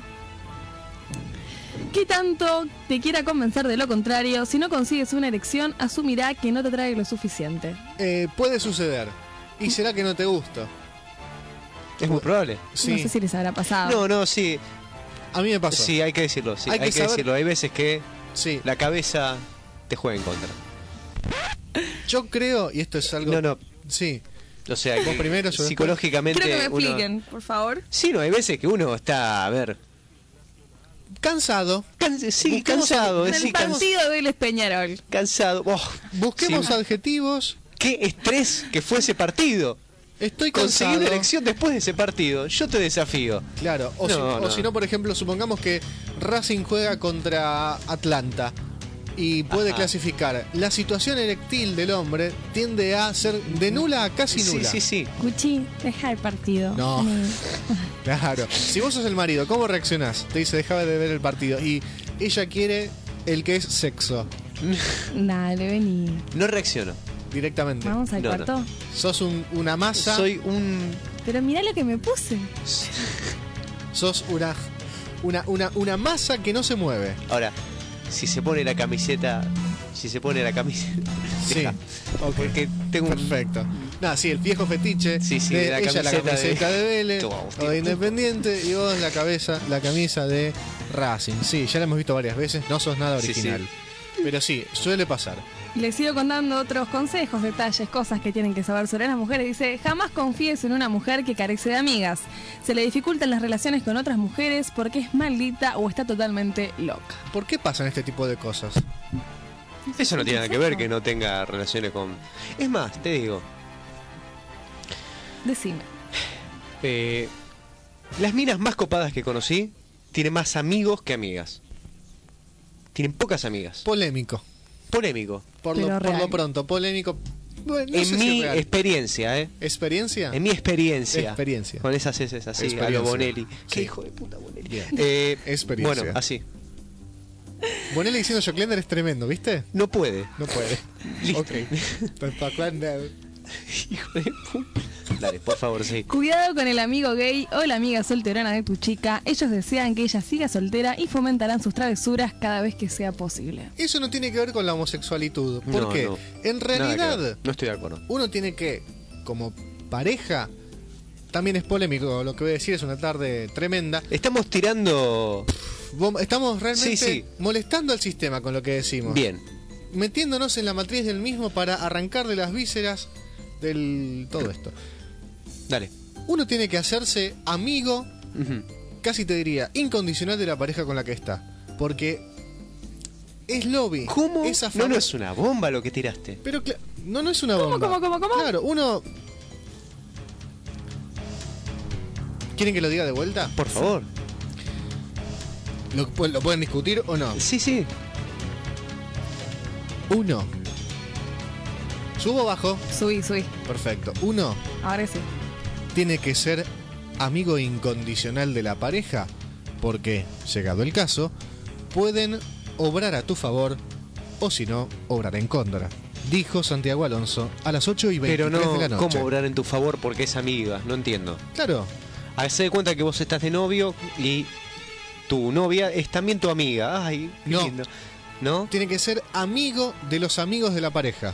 qué tanto te quiera convencer de lo contrario, si no consigues una erección, asumirá que no te trae lo suficiente. Puede suceder. ¿Y será que no te gusta? Es muy probable. Sí. No sé si les habrá pasado. No, sí. A mí me pasó. Sí, hay que decirlo. Sí, hay que decirlo. Hay veces que la cabeza te juega en contra. Yo creo, y esto es algo... No. Sí. O sea, vos primero, yo psicológicamente... Quiero que me expliquen, por favor. Sí, no, hay veces que uno está, a ver... Cansado. Cansado. En el partido de Vélez Peñarol. Cansado. Busquemos adjetivos. Qué estrés que fue ese partido. Estoy cansado. Conseguir una elección después de ese partido. Yo te desafío. Claro. O si no, por ejemplo, supongamos que Racing juega contra Atlanta y puede clasificar. La situación eréctil del hombre tiende a ser de nula a casi nula. Sí. Cuchi, deja el partido. No. Claro. Si vos sos el marido, ¿cómo reaccionás? Te dice, dejaba de ver el partido. Y ella quiere el que es sexo. Dale, vení. No reacciono. Directamente. Vamos al cuarto. No. Sos una masa. Soy un... Pero mirá lo que me puse. Sos una masa que no se mueve. Ahora, si se pone la camiseta... Sí. Okay. Porque tengo Perfecto. Nada, sí, el viejo fetiche. Sí, de la ella camiseta de Vélez o de Independiente y vos la camisa de Racing. Sí, ya la hemos visto varias veces. No sos nada original. Sí. Pero sí, suele pasar. Les sigo contando otros consejos, detalles, cosas que tienen que saber sobre las mujeres. Dice, jamás confíes en una mujer que carece de amigas. Se le dificultan las relaciones con otras mujeres porque es maldita o está totalmente loca. ¿Por qué pasan este tipo de cosas? Eso no tiene nada que ver que no tenga relaciones con... Es más, te digo. Decime. Las minas más copadas que conocí tienen más amigos que amigas. Tienen pocas amigas. Polémico. Por lo pronto, polémico. Bueno, no en mi experiencia, ¿Experiencia? En mi experiencia. Con esas heces así, a lo Bonelli. Sí. Qué hijo de puta Bonelli. Experiencia. Bueno, así. Bonelli diciendo Joclender es tremendo, ¿viste? No puede. Listo. Ok. Hijo de puta. Dale, por favor, sí. Cuidado con el amigo gay o la amiga solterona de tu chica. Ellos desean que ella siga soltera y fomentarán sus travesuras cada vez que sea posible. Eso no tiene que ver con la homosexualitud. ¿Por qué? En realidad, no estoy de acuerdo. Uno tiene que, como pareja, también es polémico. Lo que voy a decir es una tarde tremenda. Estamos tirando... Estamos realmente molestando al sistema con lo que decimos. Bien. Metiéndonos en la matriz del mismo para arrancar de las vísceras del todo esto. Dale. Uno tiene que hacerse amigo, casi te diría, incondicional de la pareja con la que está. Porque es lobby. ¿Cómo? No es una bomba lo que tiraste. Pero no es una bomba. ¿Cómo? Claro, uno... ¿Quieren que lo diga de vuelta? Por favor. ¿Lo pueden discutir o no? Sí. Uno. ¿Subo o bajo? Subí. Perfecto. Uno. Ahora sí. Tiene que ser amigo incondicional de la pareja, porque, llegado el caso, pueden obrar a tu favor o, si no, obrar en contra. Dijo Santiago Alonso a las 8:23 de la noche. ¿Cómo obrar en tu favor porque es amiga? No entiendo. Claro. Hacé de cuenta que vos estás de novio y tu novia es también tu amiga. Ay, qué lindo. ¿No? Tiene que ser amigo de los amigos de la pareja.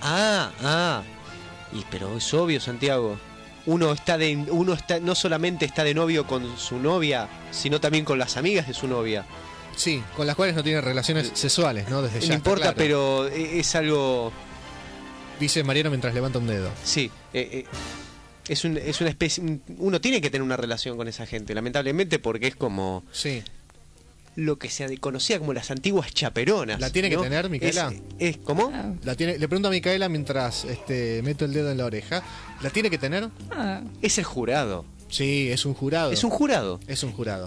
Pero es obvio, Santiago. Uno no solamente está de novio con su novia, sino también con las amigas de su novia. Sí, con las cuales no tiene relaciones sexuales, ¿no? Desde ya. No importa, claro. Pero es algo... Dice Mariano mientras levanta un dedo. Sí, es una especie... Uno tiene que tener una relación con esa gente, lamentablemente, porque es como... Sí. Lo que se conocía como las antiguas chaperonas. ¿La tiene que tener, Micaela? ¿Cómo? Le pregunto a Micaela mientras meto el dedo en la oreja. ¿La tiene que tener? Es el jurado. Sí, es un jurado. Es un jurado. Es un jurado.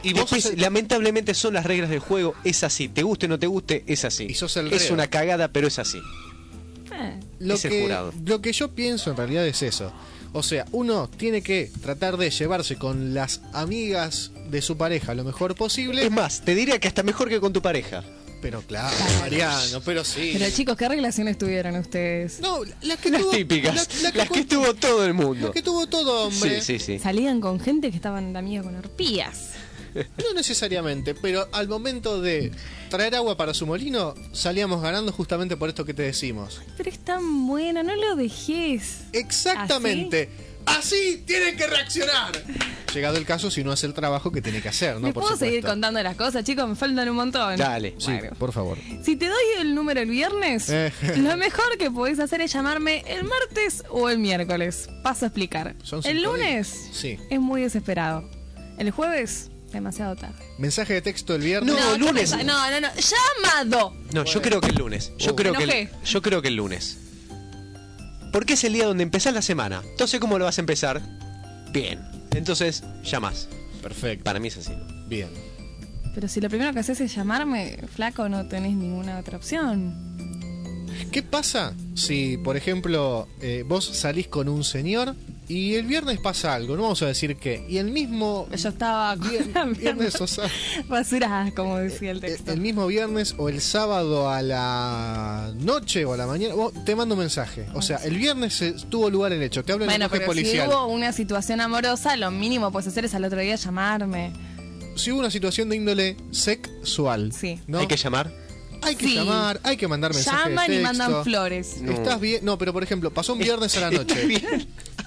Y vos después, lamentablemente son las reglas del juego, es así. Te guste o no te guste, es así. Y sos el es reo. una cagada, pero es así. Es el jurado. Lo que yo pienso en realidad es eso. O sea, uno tiene que tratar de llevarse con las amigas de su pareja lo mejor posible. Es más, te diría que hasta mejor que con tu pareja. Pero claro, Mariano, pero sí. Pero chicos, ¿qué relaciones tuvieron ustedes? No, las que Las tuvo, típicas, las las que tuvo todo el mundo. Las que tuvo todo, hombre. Sí, sí, sí. Salían con gente que estaban de amiga con arpías. No necesariamente, pero al momento de traer agua para su molino, salíamos ganando justamente por esto que te decimos. Pero es tan buena, no lo dejes. Exactamente. Así tienen que reaccionar. Llegado el caso, si no hace el trabajo que tiene que hacer, ¿no? ¿Me Por puedo seguir supuesto. contando las cosas, chicos? Me faltan un montón. Dale. Sí, Bueno. por favor. Si te doy el número el viernes, lo mejor que podés hacer es llamarme el martes o el miércoles. Paso a explicar. Son El 5 lunes días. Sí. es muy desesperado. El jueves, demasiado tarde. Mensaje de texto el viernes. No, lunes. No. Llamado. No, yo creo que el lunes. Yo creo que el lunes. Porque es el día donde empezás la semana. Entonces, ¿cómo lo vas a empezar? Bien. Entonces, llamás. Perfecto. Para mí es así. Bien. Pero si lo primero que haces es llamarme, flaco, no tenés ninguna otra opción. ¿Qué pasa si, por ejemplo, vos salís con un señor y el viernes pasa algo? No vamos a decir qué. Y el mismo Yo estaba viernes o sábado. basura, como decía el texto. El mismo viernes o el sábado a la noche o a la mañana, vos te mando un mensaje. O sea, el viernes tuvo lugar el hecho. Te hablo en Bueno, lenguaje pero policial. si hubo una situación amorosa, lo mínimo que puedes hacer es al otro día llamarme. Si hubo una situación de índole sexual, Sí. ¿no? Hay que llamar. Hay que Sí. llamar, hay que mandar mensajes Llaman de y texto. mandan flores. No. ¿Estás bien? No, pero por ejemplo, pasó un viernes a la noche. ¿Estás bien?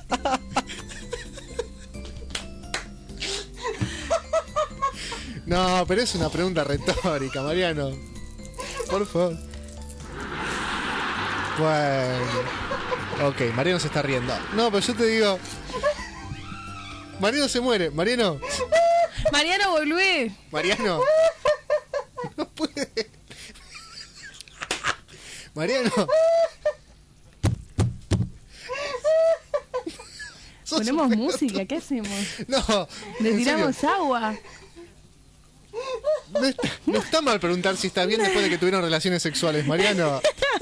No, pero es una pregunta retórica, Mariano. Por favor. Bueno. Ok, Mariano se está riendo. No, pero yo te digo. Mariano se muere. Mariano. Mariano, volvé. Mariano. No puede. Mariano. Sos Ponemos un música, ¿qué hacemos? No. Le en tiramos serio, agua. no está mal preguntar si está bien después de que tuvieron relaciones sexuales, Mariano.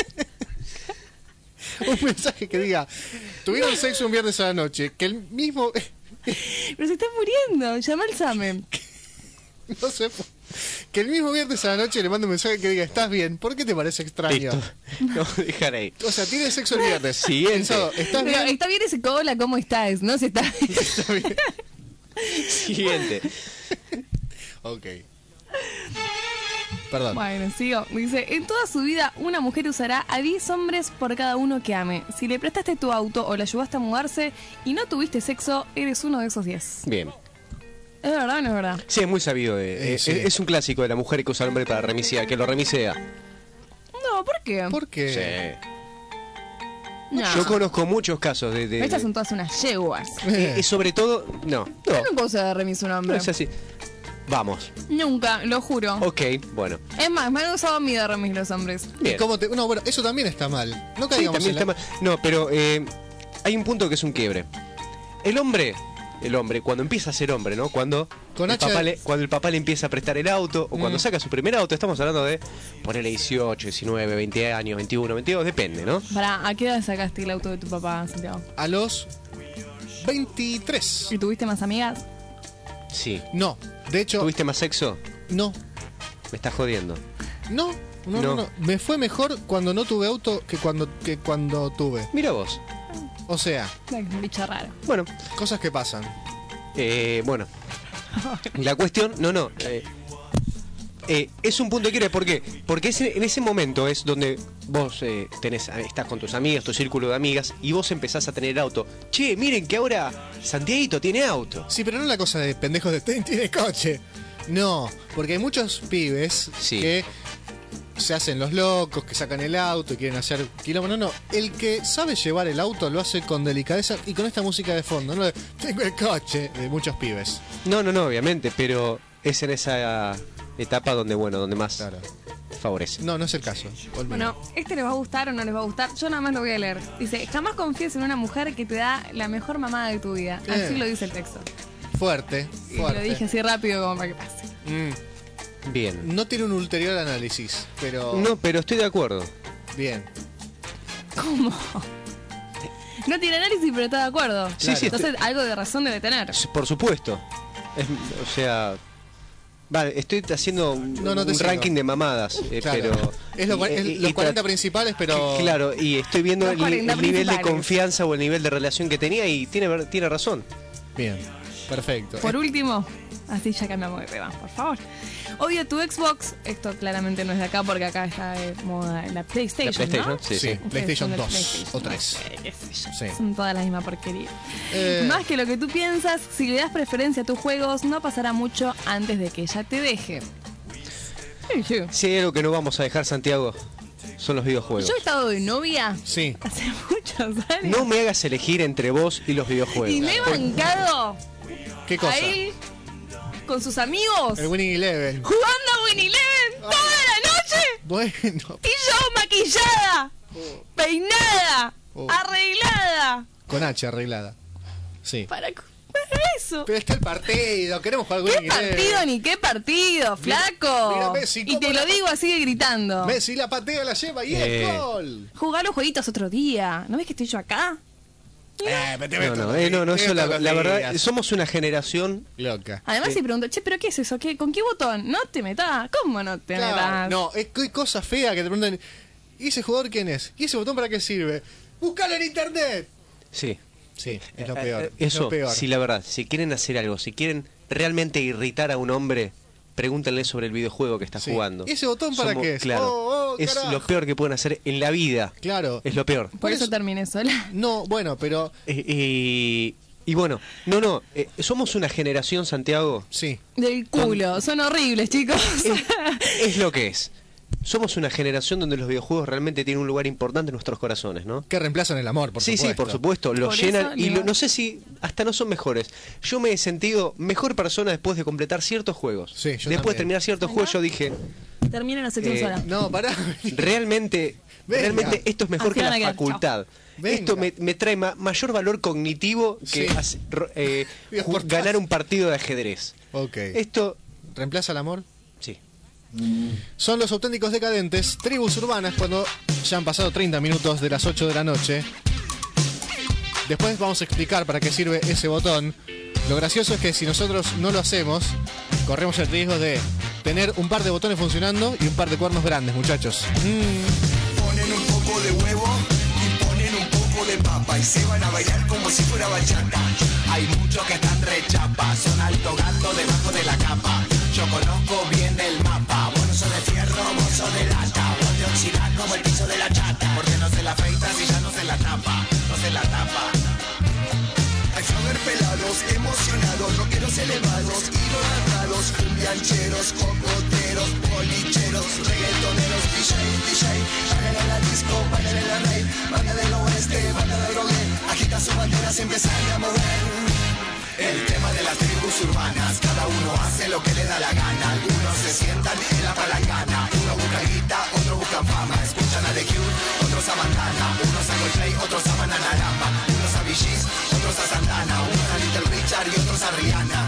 Un mensaje que diga, tuvieron sexo un viernes a la noche, que el mismo... Pero se está muriendo. Llama al SAME. No sé, que el mismo viernes a la noche le mando un mensaje que diga, ¿estás bien? ¿Por qué te parece extraño? Listo. No, dejar ahí. O sea, tiene sexo el viernes. Siguiente. Pensado, ¿estás Pero bien? está bien ese cola, ¿cómo estás? No se está. Está bien. Siguiente. Ok. Perdón. Bueno, sigo. Dice, en toda su vida una mujer usará a 10 hombres por cada uno que ame. Si le prestaste tu auto o la ayudaste a mudarse y no tuviste sexo, eres uno de esos 10. Bien. ¿Es verdad o no es verdad? Sí, es muy sabido. Sí. Es un clásico de la mujer que usa al hombre para remisea, que lo remisea. No, ¿por qué? ¿Por qué? Sí. No. Yo conozco muchos casos de Estas son todas unas yeguas. sobre todo, no. Yo nunca usé de remis un No hombre. es así. Vamos. Nunca, lo juro. Ok, bueno. Es más, me han usado a mí de remis los hombres. Bien. ¿Cómo te... No, bueno, eso también está mal. No Sí, caigamos también en la- está mal. No, pero hay un punto que es un quiebre. El hombre, cuando empieza a ser hombre, ¿no? Cuando Con el, H- cuando el papá le empieza a prestar el auto, o cuando saca su primer auto, estamos hablando de ponerle 18, 19, 20 años, 21, 22, depende, ¿no? Pará, ¿a qué edad sacaste el auto de tu papá, Santiago? A los 23. ¿Y tuviste más amigas? Sí. No, de hecho, ¿Tuviste más sexo? no. Me estás jodiendo. No. Me fue mejor cuando no tuve auto que cuando tuve. Mira vos. O sea, Un bicho raro. Bueno, cosas que pasan. bueno. La cuestión, es un punto de quiebre. ¿Por qué? Porque en ese momento es donde vos estás con tus amigas, tu círculo de amigas, y vos empezás a tener auto. Che, miren que ahora Santiaguito tiene auto. Sí, pero no la cosa de pendejos de tiene coche. No, porque hay muchos pibes Sí. que se hacen los locos, que sacan el auto y quieren hacer kilómetros. No, el que sabe llevar el auto lo hace con delicadeza y con esta música de fondo, ¿no? Tengo el coche de muchos pibes. No, obviamente, pero es en esa etapa donde más Claro. favorece. No, no es el caso. Olvídalo. Bueno, ¿este les va a gustar o no les va a gustar? Yo nada más lo voy a leer. Dice, jamás confíes en una mujer que te da la mejor mamada de tu vida. Así lo dice el texto. Fuerte. Y lo dije así rápido como para que pase. Bien. No tiene un ulterior análisis, pero... No, pero estoy de acuerdo. Bien. ¿Cómo? No tiene análisis, pero está de acuerdo. Sí, sí. Entonces algo de razón debe tener. Por supuesto. O sea... Vale, estoy haciendo un ranking de mamadas, claro. pero... Es los 40 principales, pero... Claro, y estoy viendo el nivel de confianza o el nivel de relación que tenía y tiene razón. Bien, perfecto. Por último, así ya cambiamos de tema, por favor. Odio tu Xbox. Esto claramente no es de acá porque acá está de moda la PlayStation, la PlayStation, ¿no? Sí. PlayStation 2 PlayStation, o 3. Sí. Son todas la misma porquería. Más que lo que tú piensas, si le das preferencia a tus juegos, no pasará mucho antes de que ella te deje. Si hay algo que no vamos a dejar, Santiago, son los videojuegos. Yo he estado de novia hace muchos años. No me hagas elegir entre vos y los videojuegos. Y me he bancado. ¿Qué cosa? Ahí, con sus amigos. El Winning Eleven. Jugando a Winning Eleven toda la noche. Bueno. Y yo maquillada, peinada, arreglada. Con H arreglada. Sí. Para eso. Pero está el partido, queremos jugar al Winning ¿Qué Eleven. partido ni qué partido, flaco? Mira Messi, y te lo digo así gritando. Messi la patea, la lleva y el gol. Jugar los jueguitos otro día. ¿No ves que estoy yo acá? No, eso la verdad, somos una generación loca. Además si pregunto, che, ¿pero qué es eso? ¿Con qué botón? No te metas. ¿Cómo no te metas? No, es cosa fea que te preguntan, ¿y ese jugador quién es? ¿Y ese botón para qué sirve? ¡Búscalo en internet! Sí, es lo peor. Eso, es lo peor. Sí, la verdad, si quieren hacer algo, si quieren realmente irritar a un hombre, pregúntenle sobre el videojuego que está jugando. ¿Y ese botón para qué es? Claro, es lo peor que pueden hacer en la vida. Claro. Es lo peor. Por eso terminé sola. No, bueno, pero... Y bueno, somos una generación, Santiago. Sí. Del culo, son horribles, chicos. Es lo que es. Somos una generación donde los videojuegos realmente tienen un lugar importante en nuestros corazones, ¿no? Que reemplazan el amor, por supuesto. Sí, por supuesto. Los llenan y no sé si hasta no son mejores. Yo me he sentido mejor persona después de completar ciertos juegos. Sí, yo después también. de terminar ciertos juegos yo dije... Termina la sección sola. No, pará. Realmente esto es mejor que la facultad. Venga. Esto me trae mayor valor cognitivo que ganar un partido de ajedrez. Ok. Esto... ¿Reemplaza el amor? Sí. Son los auténticos decadentes, tribus urbanas, cuando ya han pasado 30 minutos de las 8 de la noche. Después vamos a explicar para qué sirve ese botón. Lo gracioso es que si nosotros no lo hacemos, corremos el riesgo de tener un par de botones funcionando y un par de cuernos grandes, muchachos. Ponen un poco de huevo y ponen un poco de papa y se van a bailar como si fuera bachata. Hay muchos que están rechapas, son alto gato debajo de la capa. Yo conozco bien el mapa, vos no sos de fierro, vos sos de lata. Vos te oxidás como el piso de la chata, porque no se la afeitas y ya no se la tapa, no se la tapa. Hay flower pelados, emocionados, rockeros elevados, idolatrados, cumbiancheros, cocoteros, bolicheros, reggaetoneros, DJ, báilale a la disco, báilale a la rave, banda del oeste, banda del drogué, agita sus banderas, empiezan a mover. El tema de las tribus urbanas, cada uno hace lo que le da la gana. Algunos se sientan en la palangana, uno busca guita, otro busca fama. Escuchan a The Cure, otros a Bandana, unos a Coldplay, otros a Bananarama, unos a Bee Gees, otros a Santana, unos a Little Richard y otros a Rihanna.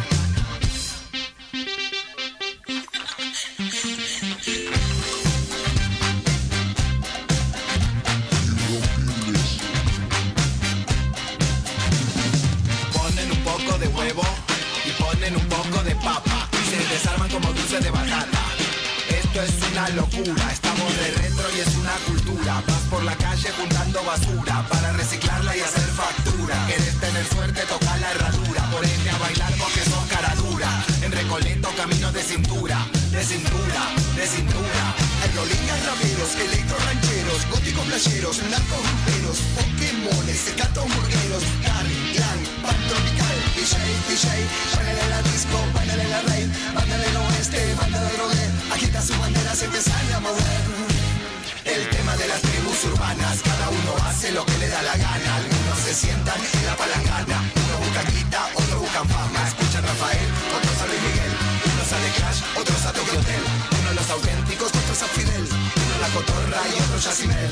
De huevo y ponen un poco de papa y se desarman como dulce de batata. Esto es una locura, estamos de retro y es una cultura. Vas por la calle juntando basura para reciclarla y hacer factura. Querés tener suerte, toca la herradura, ponete a bailar porque sos cara dura. En Recoleto camino de cintura, de cintura, de cintura. Hay rolingas raperos, electro rancheros, góticos playeros, narcos rumberos, pokémones, secatos murgueros, clan, pan tropical, DJ, báilale a la disco, báilale a la rave, banda del oeste, banda del drogué, agita sus banderas, empiezan a mover. El tema de las tribus urbanas, cada uno hace lo que le da la gana. Algunos se sientan en la palangana, uno busca guita, otro buscan fama. Escuchan a Rafael, otros a Luis Miguel, unos a The Clash, otros a Tokyo Hotel, uno los auténticos, otros a Fidel, uno la cotorra y otro Yacimel.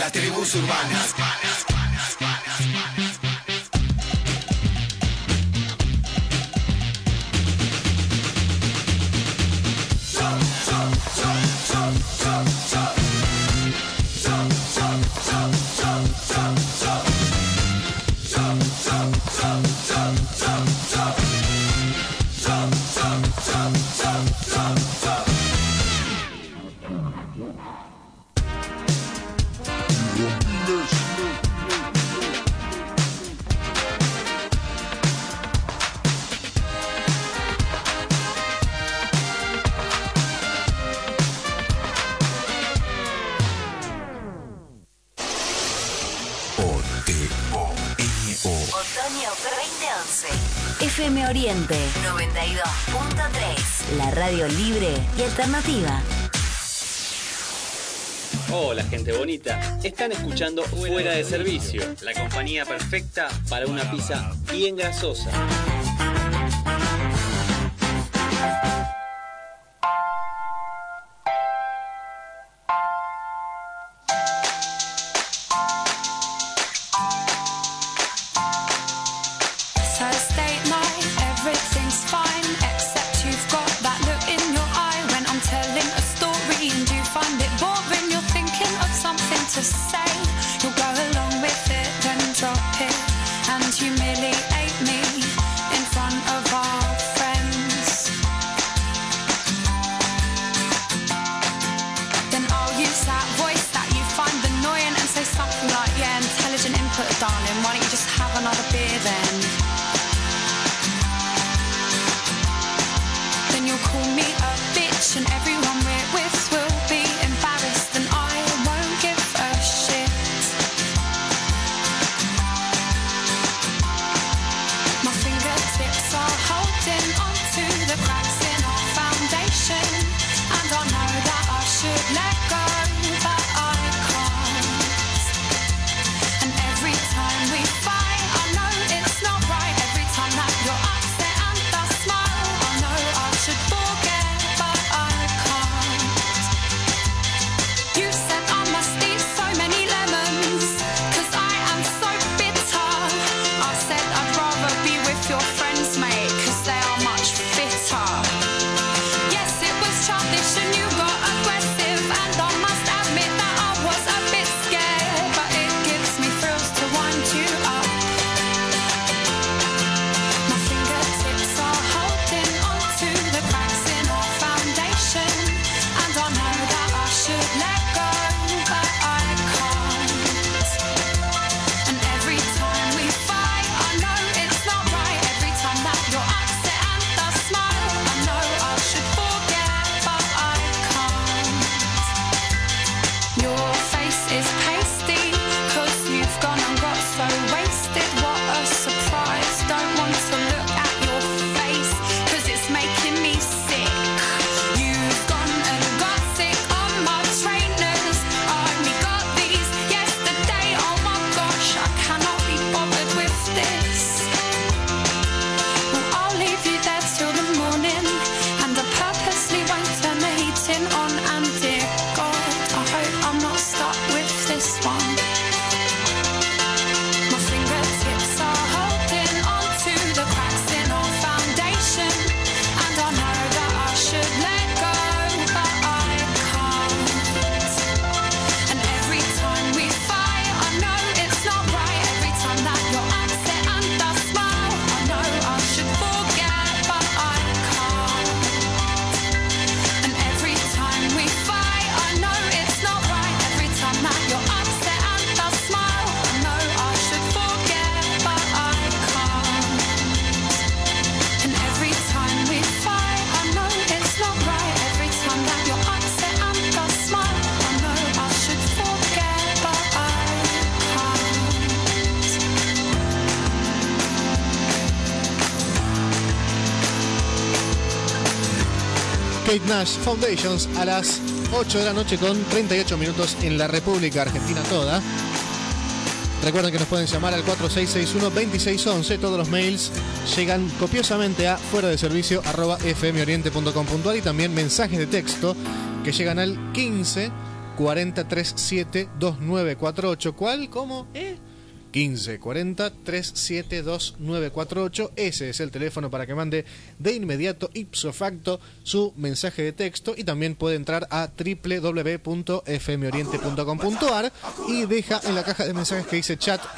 las tribus urbanas. Otoño 2011. FM Oriente 92.3. La radio libre y alternativa. Hola gente bonita, están escuchando Fuera de Servicio, la compañía perfecta para una pizza bien grasosa. Kate Nash Foundations a las 8 de la noche con 38 minutos en la República Argentina toda. Recuerden que nos pueden llamar al 4661-2611. Todos los mails llegan copiosamente a fueradeservicio@fmoriente.com.ar y también mensajes de texto que llegan al 15 40372948. ¿Cuál? ¿Cómo? 15 40 372 948. Ese es el teléfono para que mande de inmediato, ipso facto, su mensaje de texto, y también puede entrar a www.fmoriente.com.ar y deja en la caja de mensajes que dice chat,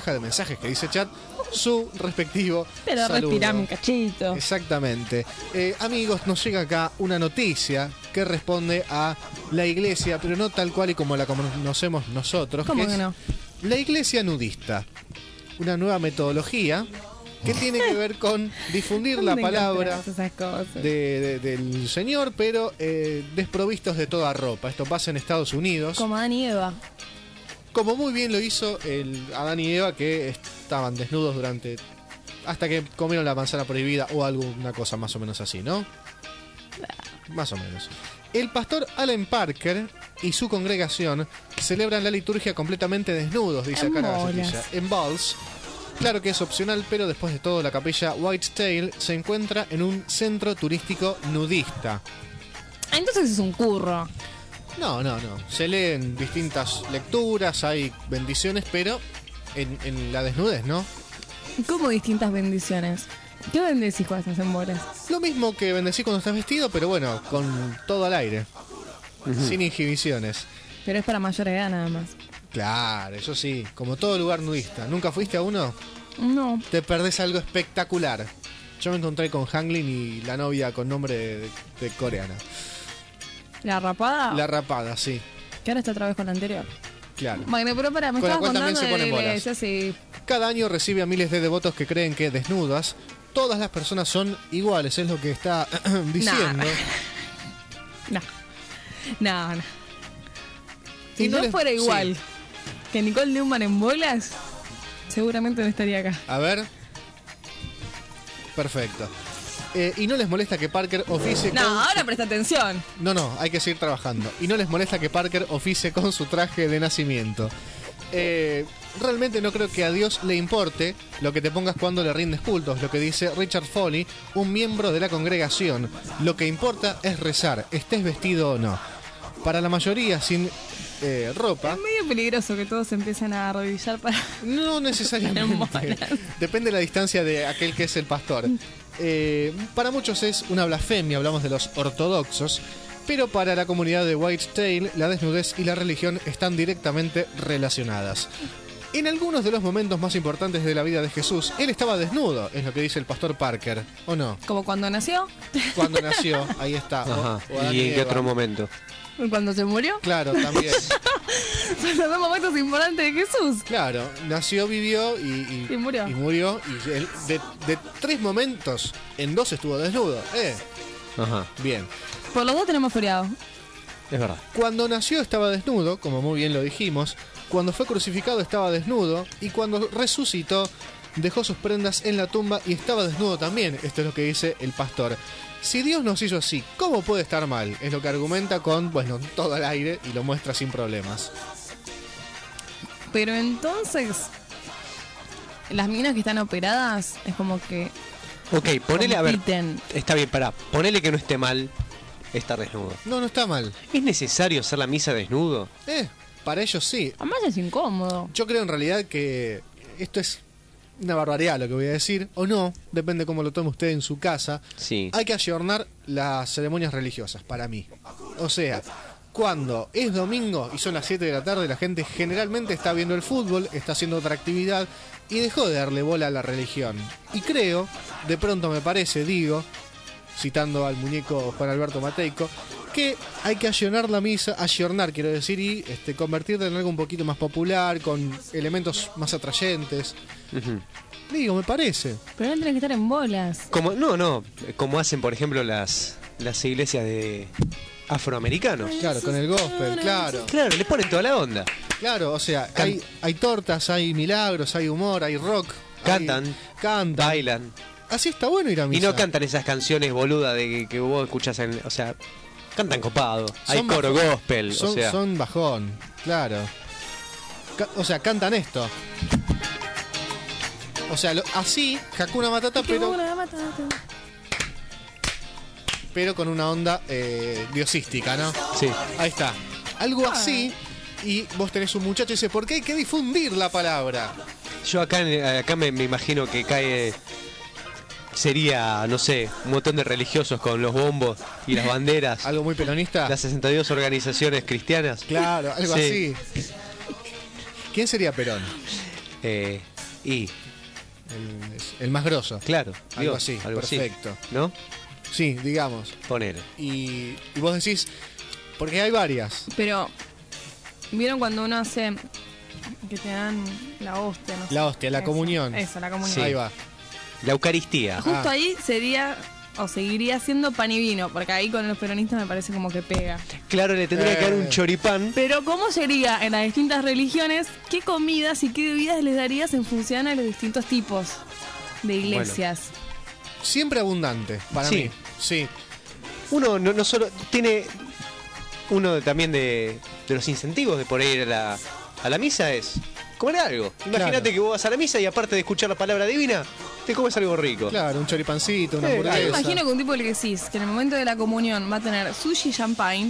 su respectivo pero saludo. respirame un cachito. Exactamente. Amigos, nos llega acá una noticia que responde a la iglesia, pero no tal cual y como la conocemos nosotros. ¿Cómo que no? La iglesia nudista, una nueva metodología que tiene que ver con difundir la palabra del Señor, pero desprovistos de toda ropa. Esto pasa en Estados Unidos. Como Adán y Eva. Como muy bien lo hizo Adán y Eva, que estaban desnudos hasta que comieron la manzana prohibida o alguna cosa más o menos así, ¿no? Más o menos. El pastor Alan Parker y su congregación celebran la liturgia completamente desnudos, dice acá la noticia. En Balls. Claro que es opcional, pero después de todo la capilla Whitetail se encuentra en un centro turístico nudista. Entonces es un curro. No. Se leen distintas lecturas, hay bendiciones, pero en la desnudez, ¿no? ¿Cómo distintas bendiciones? ¿Qué bendecís cuando estás en bolas? Lo mismo que bendecís cuando estás vestido, pero bueno, con todo al aire. Sin inhibiciones. Pero es para mayor edad nada más. Claro, eso sí, como todo lugar nudista. ¿Nunca fuiste a uno? No. Te perdés algo espectacular. Yo me encontré con Hanglin y la novia con nombre de coreana. ¿La rapada? La rapada, sí. Que ahora está otra vez con la anterior. Claro. Bueno, pero para, me con la estabas cual también contando se ponen de la bolas. iglesia, sí. Cada año recibe a miles de devotos que creen que desnudas todas las personas son iguales, es lo que está diciendo. No. Si Y no yo les- fuera igual sí. que Nicole Neumann en bolas, seguramente no estaría acá. A ver. Perfecto. Y no les molesta que Parker oficie No, con... ahora presta atención. No, hay que seguir trabajando. Y no les molesta que Parker oficie con su traje de nacimiento. Realmente no creo que a Dios le importe lo que te pongas cuando le rindes cultos, lo que dice Richard Foley, un miembro de la congregación. Lo que importa es rezar, estés vestido o no. Para la mayoría sin ropa... Es medio peligroso que todos empiecen a arrodillar para... No necesariamente. Depende de la distancia de aquel que es el pastor. Para muchos es una blasfemia, hablamos de los ortodoxos, pero para la comunidad de Whitetail la desnudez y la religión están directamente relacionadas. En algunos de los momentos más importantes de la vida de Jesús, él estaba desnudo, es lo que dice el pastor Parker, ¿o no? Como cuando nació. Cuando nació, ahí está. Ajá. O Adán ¿Y en qué Eva. otro momento? Cuando se murió. Claro, también. Son los dos momentos importantes de Jesús. Claro, nació, vivió y murió. Y murió. Y él, de 3 momentos, en 2 estuvo desnudo. Ajá. Bien. Por los dos tenemos feriado. Es verdad. Cuando nació estaba desnudo, como muy bien lo dijimos. Cuando fue crucificado estaba desnudo. Y cuando resucitó, dejó sus prendas en la tumba y estaba desnudo también. Esto es lo que dice el pastor. Si Dios nos hizo así, ¿cómo puede estar mal? Es lo que argumenta con, bueno, todo al aire y lo muestra sin problemas. Pero entonces, las minas que están operadas es como que... Ok, ponele, a ver, compiten. está bien, pará, ponele que no esté mal estar desnudo. No está mal. ¿Es necesario hacer la misa desnudo? Para ellos sí. Además es incómodo. Yo creo en realidad que esto es una barbaridad lo que voy a decir, o no, depende cómo lo tome usted en su casa. Sí. Hay que ayornar las ceremonias religiosas, para mí. O sea, cuando es domingo y son las 7 de la tarde, la gente generalmente está viendo el fútbol, está haciendo otra actividad y dejó de darle bola a la religión. Y creo, de pronto me parece, digo, citando al muñeco Juan Alberto Mateico, que hay que ayornar la misa, quiero decir, y convertirla en algo un poquito más popular, con elementos más atrayentes. Digo, me parece. Pero no tienen que estar en bolas. Como, como hacen, por ejemplo, las iglesias de afroamericanos. Claro, con el gospel, claro. Claro, le ponen toda la onda. Claro, o sea, hay tortas, hay milagros, hay humor, hay rock. Cantan, bailan. Así está bueno ir a misa. Y no cantan esas canciones boludas de que vos escuchás en... O sea, cantan copado. Hay Son coro bajón. gospel, o sea... Son bajón, claro. O sea, cantan esto. O sea, así, Hakuna Matata, pero con una onda diosística, ¿no? Sí. Ahí está. Algo así, y vos tenés un muchacho y dice, ¿por qué hay que difundir la palabra? Yo acá me imagino que cae... Sería, no sé, un montón de religiosos con los bombos y las banderas. ¿Algo muy peronista? Las 62 organizaciones cristianas. Claro, algo así. ¿Quién sería Perón? Y... El más grosso. Claro. Algo así, perfecto. Así, ¿no? Sí, digamos. Ponele. Y vos decís, porque hay varias. Pero, ¿vieron cuando uno hace que te dan la hostia? No sé. La hostia, la comunión. Eso, la comunión. Sí. Ahí va. La Eucaristía. Justo ahí sería, o seguiría siendo pan y vino, porque ahí con los peronistas me parece como que pega. Claro, le tendría que dar un choripán. Pero ¿cómo sería en las distintas religiones? ¿Qué comidas y qué bebidas les darías en función a los distintos tipos de iglesias? Bueno, siempre abundante, para mí. Sí. Uno no solo tiene... Uno también de los incentivos de por ir a la misa es comer algo. Imagínate que vos vas a la misa y aparte de escuchar la palabra divina, te comes algo rico. Claro, un choripancito, una hamburguesa. Yo me imagino que un tipo le decís que en el momento de la comunión va a tener sushi y champagne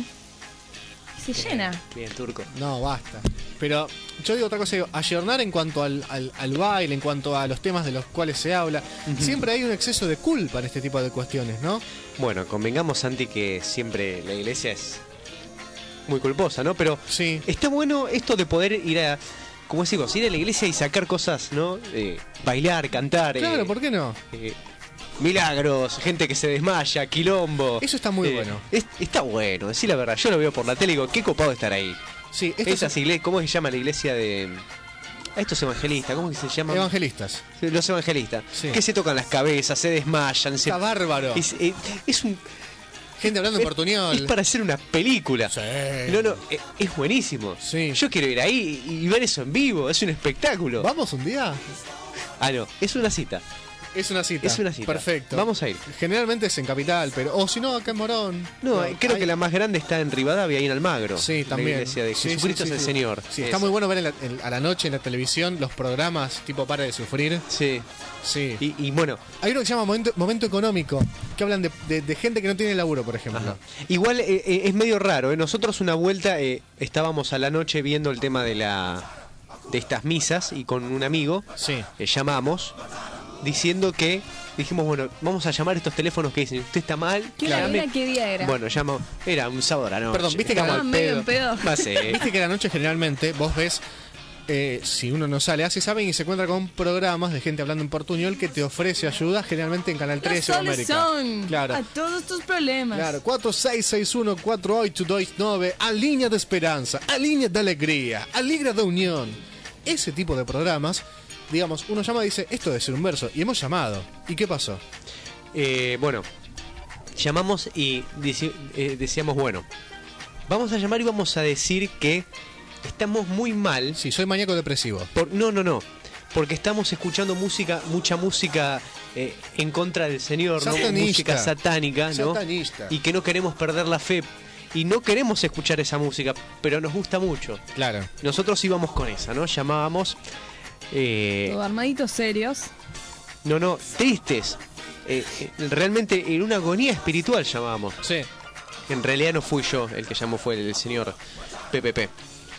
y se llena. Bien, turco. No, basta. Pero yo digo otra cosa, ayornar en cuanto al baile, en cuanto a los temas de los cuales se habla. Siempre hay un exceso de culpa en este tipo de cuestiones, ¿no? Bueno, convengamos, Santi, que siempre la iglesia es muy culposa, ¿no? Pero sí, está bueno esto de poder ir a... Como decimos, ir a la iglesia y sacar cosas, ¿no? Bailar, cantar. Claro, ¿por qué no? Milagros, gente que se desmaya, quilombo. Eso está muy bueno. Está bueno, decir la verdad. Yo lo veo por la tele y digo, qué copado estar ahí. Sí, esas iglesias, ¿cómo se llama la iglesia de...? A estos evangelistas, ¿cómo que se llaman? Evangelistas. Los evangelistas. Sí. Que se tocan las cabezas, se desmayan. Está bárbaro. Es un... Gente hablando en portuñol. Es para hacer una película. Sí. No, es buenísimo. Sí. Yo quiero ir ahí y ver eso en vivo. Es un espectáculo. ¿Vamos un día? Ah, no, es una cita. Es una cita. Es una cita. Perfecto. Vamos a ir. Generalmente es en Capital, pero... O si no, acá en Morón. No, creo que la más grande está en Rivadavia, ahí en Almagro. Sí, también. La iglesia de Jesucristo es el Señor. Sí, está muy bueno ver a la noche en la televisión los programas tipo Para de Sufrir. Sí. Sí. Y bueno... Hay uno que se llama Momento Económico, que hablan de gente que no tiene laburo, por ejemplo. Ajá. Igual es medio raro, ¿eh? Nosotros una vuelta estábamos a la noche viendo el tema de estas misas y con un amigo llamamos diciendo que... Dijimos, bueno, vamos a llamar estos teléfonos que dicen, usted está mal. ¿Qué día era? Bueno, era un sábado a la noche. Perdón, viste que medio en pedo. Viste que a la noche generalmente vos ves, si uno no sale, saben y se encuentra con programas de gente hablando en portuñol que te ofrece ayuda, generalmente en Canal 13 o América. Claro. A todos tus problemas. Claro, 4661-4829, a línea de esperanza, a línea de alegría, a línea de unión. Ese tipo de programas, digamos, uno llama y dice, esto debe ser un verso, y hemos llamado. ¿Y qué pasó? Bueno, llamamos y decíamos, bueno, vamos a llamar y vamos a decir que estamos muy mal. Sí, soy maníaco depresivo. No, porque estamos escuchando mucha música en contra del Señor, ¿no? Música satánica, ¿no? Satanista. Y que no queremos perder la fe. Y no queremos escuchar esa música, pero nos gusta mucho. Claro. Nosotros íbamos con esa, ¿no? Llamábamos... Todo armaditos serios. No, tristes. Realmente en una agonía espiritual llamábamos. Sí. En realidad no fui yo el que llamó, fue el señor PPP.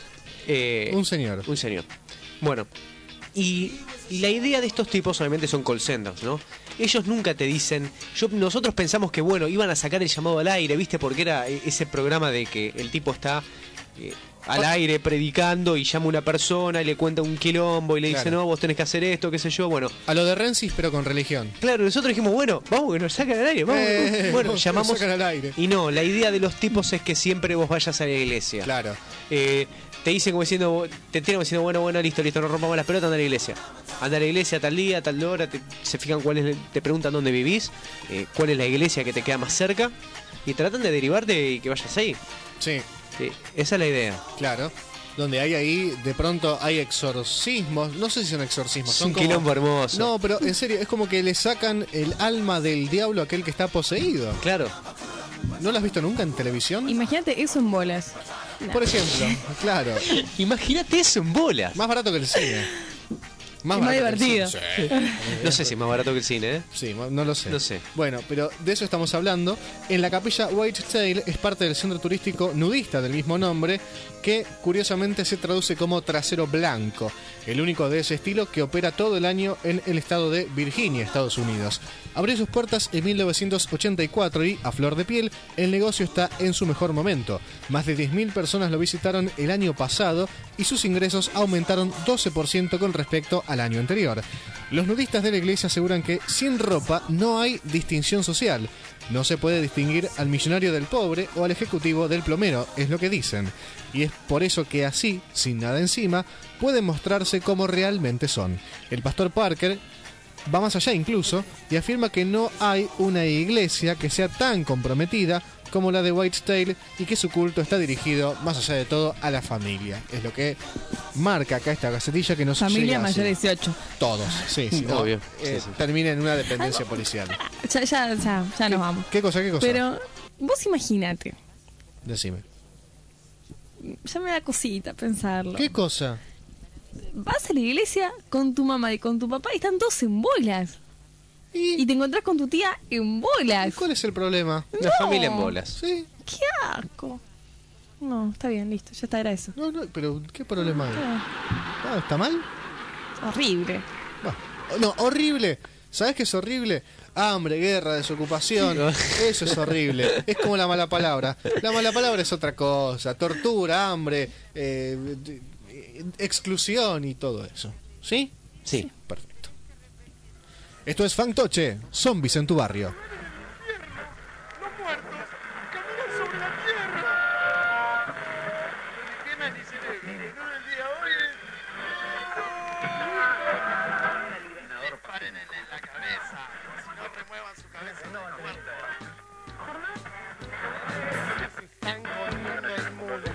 Un señor. Bueno, y la idea de estos tipos obviamente son call centers, ¿no? Ellos nunca te dicen... Nosotros pensamos que, bueno, iban a sacar el llamado al aire, ¿viste? Porque era ese programa de que el tipo está... al aire predicando y llama a una persona y le cuenta un quilombo y le dice, no, vos tenés que hacer esto, qué sé yo, bueno. A lo de Rensis, pero con religión. Claro, nosotros dijimos, bueno, vamos que nos sacan al aire, vamos. Bueno, llamamos. Nos sacan al aire. Y no, la idea de los tipos es que siempre vos vayas a la iglesia. Claro. Te dicen como diciendo, te tiran como diciendo, bueno, listo, no rompamos las pelotas, anda a la iglesia. Anda a la iglesia tal día, tal hora, se fijan te preguntan dónde vivís, cuál es la iglesia que te queda más cerca, y tratan de derivarte y que vayas ahí. Sí. Sí, esa es la idea. Claro. Donde hay ahí, de pronto hay exorcismos. No sé si son exorcismos. Son un quilombo hermoso. No, pero en serio, es como que le sacan el alma del diablo a aquel que está poseído. Claro. ¿No lo has visto nunca en televisión? Imagínate eso en bolas. Por ejemplo, claro. Imagínate eso en bolas. Más barato que el cine. Más divertido. Sí. No sé si es más barato que el cine, ¿eh? Sí, no lo sé. No sé. Bueno, pero de eso estamos hablando. En la capilla Whitetail es parte del centro turístico nudista del mismo nombre, que curiosamente se traduce como Trasero Blanco, el único de ese estilo que opera todo el año en el estado de Virginia, Estados Unidos. Abrió sus puertas en 1984 y, a flor de piel, el negocio está en su mejor momento. Más de 10.000 personas lo visitaron el año pasado y sus ingresos aumentaron 12% con respecto al año anterior. Los nudistas de la iglesia aseguran que sin ropa no hay distinción social. No se puede distinguir al millonario del pobre o al ejecutivo del plomero, es lo que dicen. Y es por eso que así, sin nada encima, pueden mostrarse como realmente son. El pastor Parker va más allá incluso y afirma que no hay una iglesia que sea tan comprometida como la de Whitetail y que su culto está dirigido, más allá de todo, a la familia. Es lo que marca acá esta gacetilla que nos familia llega mayor de así. 18. Todos, sí, no, obvio. Sí. Termina en una dependencia policial. Ya nos vamos. ¿Qué cosa? Pero vos imagínate. Decime. Ya me da cosita pensarlo. ¿Qué cosa? Vas a la iglesia con tu mamá y con tu papá y están todos en bolas. Y te encontrás con tu tía en bolas. ¿Y cuál es el problema? La familia en bolas. Sí. ¡Qué asco! No, está bien, listo, ya está, era eso. No, pero ¿qué problema hay? Ah, ¿está mal? Horrible. No, horrible. ¿Sabes qué es horrible? Hambre, guerra, desocupación. Eso es horrible. Es como la mala palabra. La mala palabra es otra cosa. Tortura, hambre, exclusión y todo eso. ¿Sí? Sí. Perfecto. Esto es Fantoche, zombies en tu barrio. Los muertos caminan sobre la tierra. ¿Qué me dice el día hoy? Paren en la cabeza. Si no remuevan su cabeza, no muerto. Se están comiendo el mundo.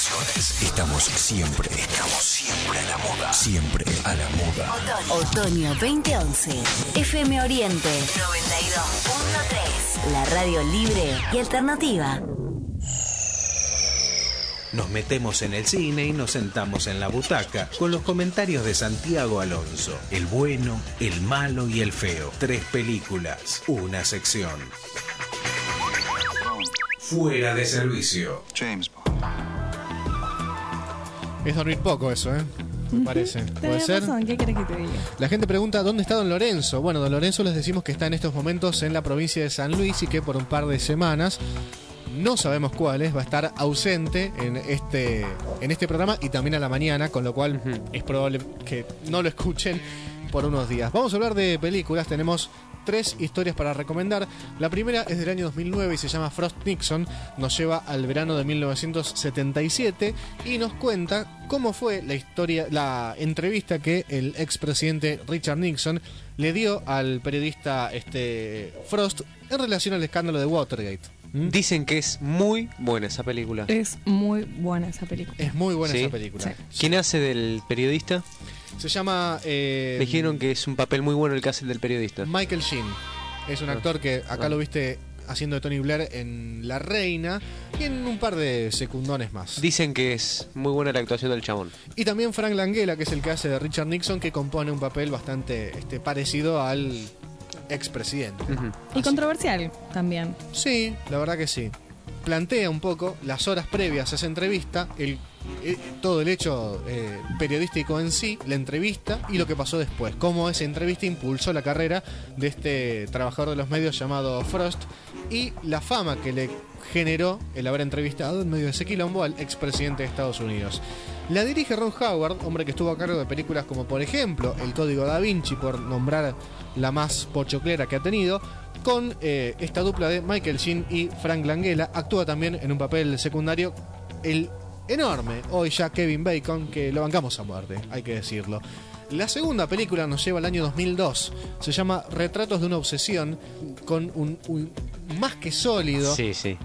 estaciones. Estamos siempre a la moda. Siempre a la moda. Otoño 2011. FM Oriente 92.3. La radio libre y alternativa. Nos metemos en el cine y nos sentamos en la butaca con los comentarios de Santiago Alonso. El bueno, el malo y el feo. 3 películas, una sección. Fuera de servicio. James Bond. Es dormir poco eso, me parece. ¿Puede ser? Razón. ¿Qué querés que te diga? La gente pregunta ¿dónde está Don Lorenzo? Bueno, Don Lorenzo les decimos que está en estos momentos en la provincia de San Luis y que por un par de semanas, no sabemos cuáles, va a estar ausente en este programa y también a la mañana, con lo cual es probable que no lo escuchen por unos días. Vamos a hablar de películas, tenemos 3 historias para recomendar. La primera es del año 2009 y se llama Frost Nixon, nos lleva al verano de 1977 y nos cuenta cómo fue la entrevista que el expresidente Richard Nixon le dio al periodista Frost en relación al escándalo de Watergate. Dicen que es muy buena esa película. Es muy buena esa película. Es muy buena ¿Sí? esa película. Sí. ¿Quién hace del periodista? Se llama... Me dijeron que es un papel muy bueno el que hace el del periodista. Michael Sheen. Es un actor que acá lo viste haciendo de Tony Blair en La Reina y en un par de secundones más. Dicen que es muy buena la actuación del chabón. Y también Frank Langella, que es el que hace de Richard Nixon, que compone un papel bastante parecido al expresidente. Y controversial también. Sí, la verdad que sí. Plantea un poco las horas previas a esa entrevista, todo el hecho periodístico en sí, la entrevista y lo que pasó después. Cómo esa entrevista impulsó la carrera de este trabajador de los medios llamado Frost y la fama que le generó el haber entrevistado en medio de ese quilombo al expresidente de Estados Unidos. La dirige Ron Howard, hombre que estuvo a cargo de películas como por ejemplo El Código Da Vinci, por nombrar la más pochoclera que ha tenido, con esta dupla de Michael Sheen y Frank Langella. Actúa también en un papel secundario el enorme hoy ya Kevin Bacon, que lo bancamos a muerte, hay que decirlo. La segunda película nos lleva al año 2002, se llama Retratos de una obsesión, con un más que sólido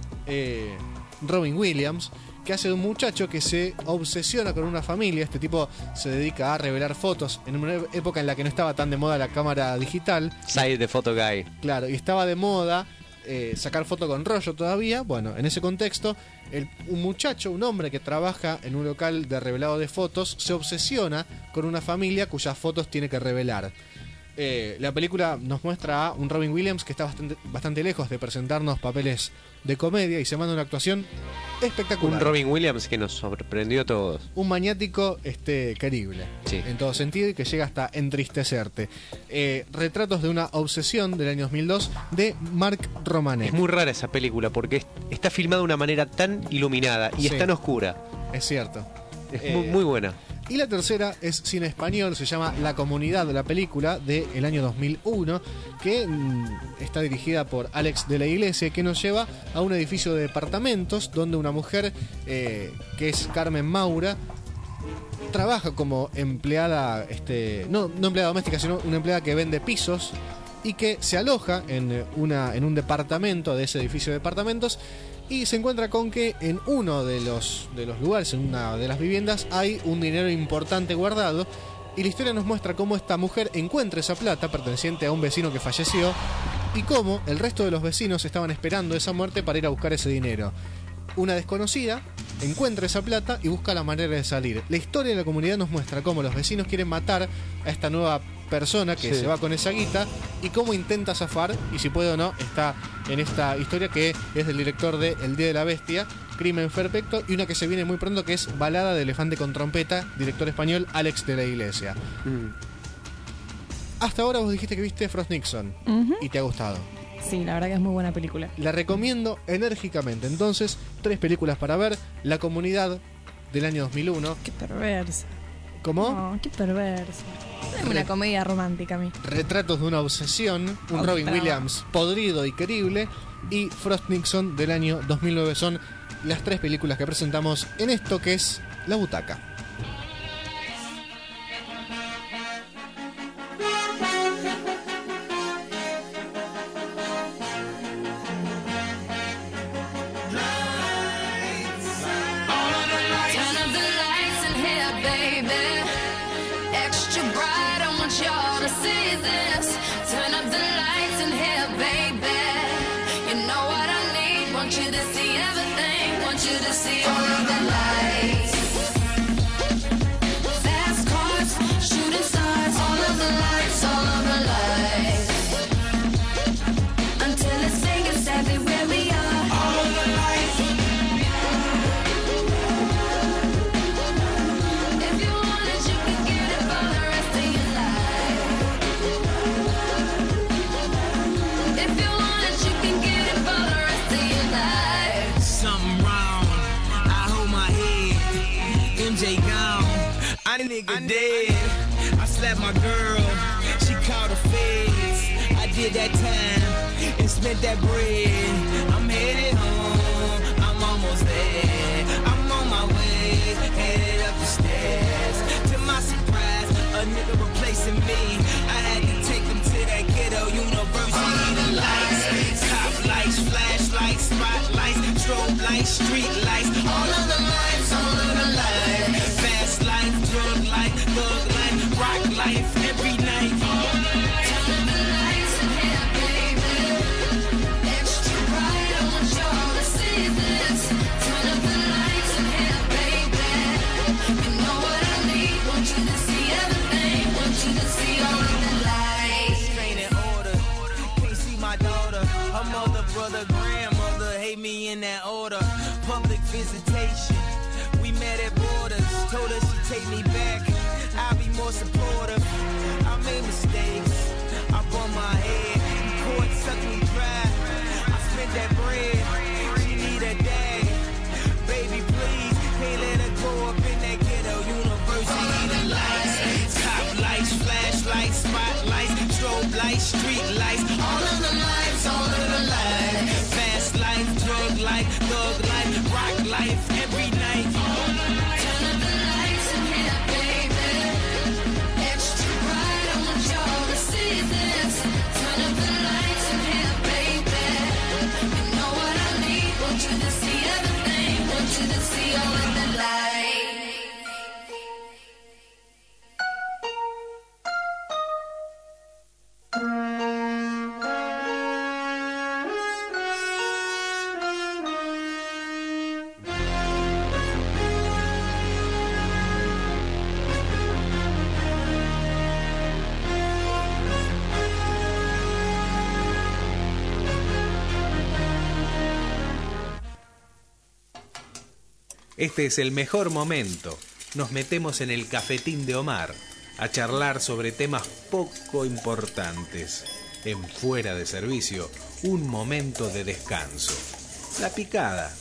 Robin Williams, que hace de un muchacho que se obsesiona con una familia. Este tipo se dedica a revelar fotos en una época en la que no estaba tan de moda la cámara digital. Side the Photo Guy. Claro, y estaba de moda sacar foto con rollo todavía. Bueno, en ese contexto, un muchacho, un hombre que trabaja en un local de revelado de fotos, se obsesiona con una familia cuyas fotos tiene que revelar. La película nos muestra a un Robin Williams que está bastante lejos de presentarnos papeles de comedia y se manda una actuación espectacular. Un Robin Williams que nos sorprendió a todos. Un maniático querible, en todo sentido, y que llega hasta entristecerte. Retratos de una obsesión del año 2002 de Mark Romanek. Es muy rara esa película porque está filmada de una manera tan iluminada y es tan oscura. Es cierto. Es muy buena. Y la tercera es cine español, se llama La Comunidad, de la película del año 2001, que está dirigida por Alex de la Iglesia, que nos lleva a un edificio de departamentos donde una mujer, que es Carmen Maura, trabaja como empleada, no empleada doméstica, sino una empleada que vende pisos y que se aloja en un departamento de ese edificio de departamentos. Y se encuentra con que en uno de los lugares, en una de las viviendas, hay un dinero importante guardado. Y la historia nos muestra cómo esta mujer encuentra esa plata perteneciente a un vecino que falleció y cómo el resto de los vecinos estaban esperando esa muerte para ir a buscar ese dinero. Una desconocida encuentra esa plata y busca la manera de salir. La historia de la comunidad nos muestra cómo los vecinos quieren matar a esta nueva persona que se va con esa guita y cómo intenta zafar, y si puede o no. Está en esta historia que es del director de El Día de la Bestia, Crimen Perfecto, y una que se viene muy pronto que es Balada de Elefante con Trompeta, director español Alex de la Iglesia. Hasta ahora vos dijiste que viste Frost Nixon y te ha gustado. Sí, la verdad que es muy buena película. La recomiendo enérgicamente. Entonces, 3 películas para ver. La Comunidad, del año 2001. Qué perversa. ¿Cómo? No, qué perversa. Es una comedia romántica a mí. Retratos de una obsesión, un Robin Williams podrido y querible, y Frost Nixon del año 2009 son las 3 películas que presentamos en esto que es La Butaca. MJ gone, I nigga dead. I slapped my girl, she called the feds. I did that time and spent that bread. I'm headed home, I'm almost there. I'm on my way, headed up the stairs. To my surprise, a nigga replacing me. I had to take him to that ghetto university. The lights, cop lights, flashlights, spotlights, strobe lights, street lights. All of the lights, all of the lights. Fast life, drug life, thug life, rock life, every night. Turn the lights in here, baby. Extra bright, I want y'all to see this. Turn up the lights in here, baby. You know what I need, want you to see everything. Want you to see all of the lights. Ain't in order, can't see my daughter. Her mother, brother, grandmother hate me in that order. Public visitation, we met at borders. Told her she'd take me back, I'll be more supportive. I made mistakes, I bumped my head. The court sucked me dry, I spent that bread. She need a daddy, baby please. Can't let her grow up in that ghetto university. The lights, top lights, flashlights, spotlights, strobe lights, street lights. All of the lights, all of the lights. Fast life, drug life, thug life, rock life, every night. Turn up the lights in here, baby. Extra bright, I want y'all to see this. Turn up the lights in here, baby. You know what I need, want you to see everything. Want you to see all of the lights. Este es el mejor momento. Nos metemos en el cafetín de Omar a charlar sobre temas poco importantes. En Fuera de Servicio, un momento de descanso. La picada.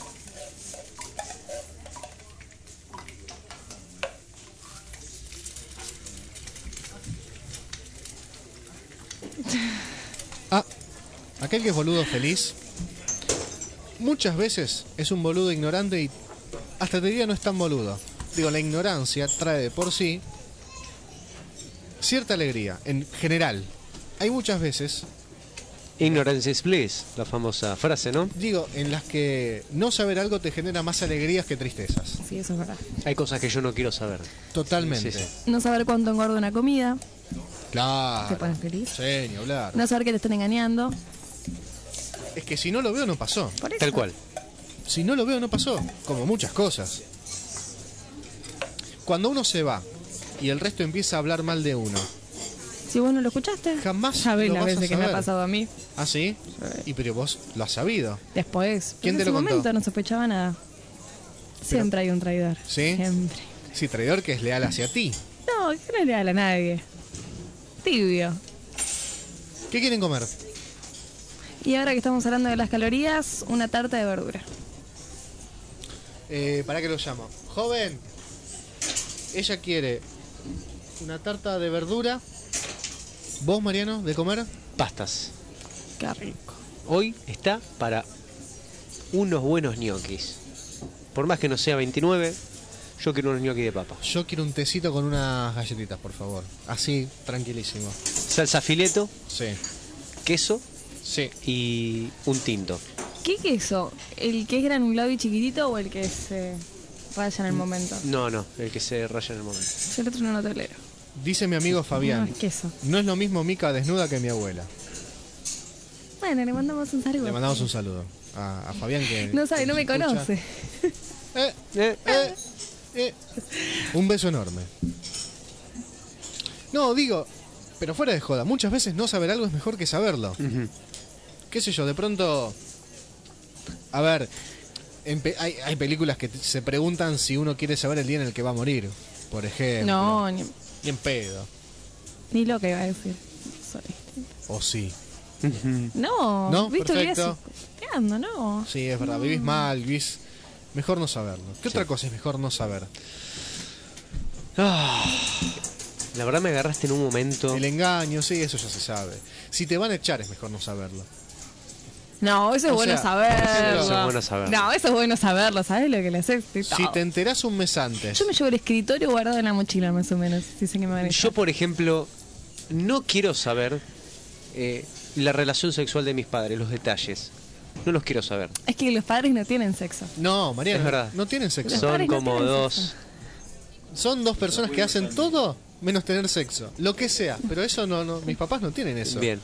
Aquel que es boludo feliz, muchas veces es un boludo ignorante y hasta te diría no es tan boludo. Digo, la ignorancia trae de por sí cierta alegría, en general. Hay muchas veces... Ignorance is bliss, la famosa frase, ¿no? Digo, en las que no saber algo te genera más alegrías que tristezas. Sí, eso es verdad. Hay cosas que yo no quiero saber. Totalmente. Sí, sí. No saber cuánto engorda una comida. Claro. ¿Te pones feliz? Sí, ni hablar. No saber que te están engañando. Es que si no lo veo, no pasó. Por eso. Tal cual. Si no lo veo, no pasó. Como muchas cosas. Cuando uno se va y el resto empieza a hablar mal de uno. Si vos no lo escuchaste, jamás sabés lo las vas a veces que me ha saber. pasado a mí. ¿Ah, sí? Y pero vos lo has sabido. Después. ¿Quién en te ese lo contó? momento no sospechaba nada. Siempre hay un traidor. ¿Sí? Siempre. Sí, traidor que es leal hacia ti. No, que no le da a nadie. Tibio. ¿Qué quieren comer? Y ahora que estamos hablando de las calorías, una tarta de verdura. ¿Para qué lo llamo? Joven, ella quiere una tarta de verdura. ¿Vos, Mariano, de comer? Pastas. Qué rico. Hoy está para unos buenos ñoquis. Por más que no sea 29, yo quiero unos ñoquis de papa. Yo quiero un tecito con unas galletitas, por favor. Así, tranquilísimo. Salsa fileto. Sí. Queso. Sí. Y un tinto. ¿Qué queso? ¿El que es granulado y chiquitito o el que se raya en el momento? No, el que se raya en el momento. Yo el otro no lo tolero. Dice mi amigo Fabián. No, es queso. No es lo mismo Mica desnuda que mi abuela. Bueno, le mandamos un saludo. Le mandamos un saludo a Fabián que... No sabe, no me escucha. conoce. Un beso enorme. No, digo, pero fuera de joda, muchas veces no saber algo es mejor que saberlo. Qué sé yo, de pronto... A ver, hay películas que se preguntan si uno quiere saber el día en el que va a morir, por ejemplo. No, ni en pedo. Ni lo que iba a decir. O sí. No, ¿No? ¿viste? Perfecto. Ando, no. Sí, es verdad, vivís mal, vivís... Mejor no saberlo. ¿Qué otra cosa es mejor no saber? La verdad me agarraste en un momento. El engaño, sí, eso ya se sabe. Si te van a echar es mejor no saberlo. No, eso es bueno saberlo. Eso es bueno saberlo. No, eso es bueno saberlo, ¿sabes lo que le haces? Si te enterás un mes antes. Yo me llevo el escritorio guardado en la mochila, más o menos. Si sé que me van a echar. Yo, por ejemplo, no quiero saber la relación sexual de mis padres, los detalles. No los quiero saber. Es que los padres no tienen sexo. No, María, es verdad. No tienen sexo. Son como no dos. sexo. Son dos personas que hacen todo menos tener sexo. Lo que sea. Pero eso no. Mis papás no tienen eso. Bien.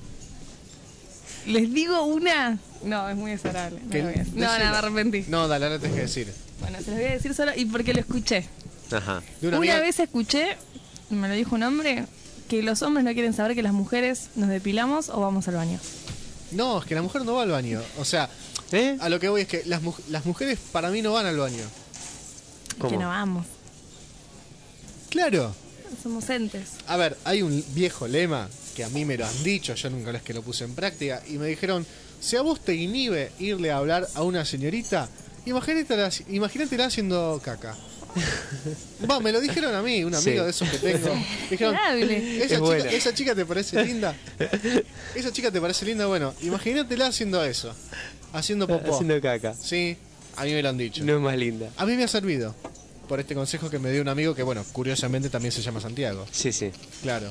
Les digo una. No, es muy desagradable. No, me arrepentí. No, dale, ahora tenés que decir. Bueno, se los voy a decir solo y porque lo escuché. Ajá. Una vez escuché, me lo dijo un hombre, que los hombres no quieren saber que las mujeres nos depilamos o vamos al baño. No, es que la mujer no va al baño. O sea, a lo que voy es que las mujeres para mí no van al baño. ¿Cómo? Que no vamos. Claro. Somos entes. A ver, hay un viejo lema que a mí me lo han dicho, yo nunca es que lo puse en práctica, y me dijeron, si a vos te inhibe irle a hablar a una señorita, imagínatela haciendo caca. Va, me lo dijeron a mí, un amigo de esos que tengo. Dijeron, esa chica te parece linda. Esa chica te parece linda, bueno, imagínatela haciendo eso. Haciendo popó. Haciendo caca. Sí, a mí me lo han dicho. No es más linda. A mí me ha servido por este consejo que me dio un amigo que, bueno, curiosamente también se llama Santiago. Sí, sí. Claro.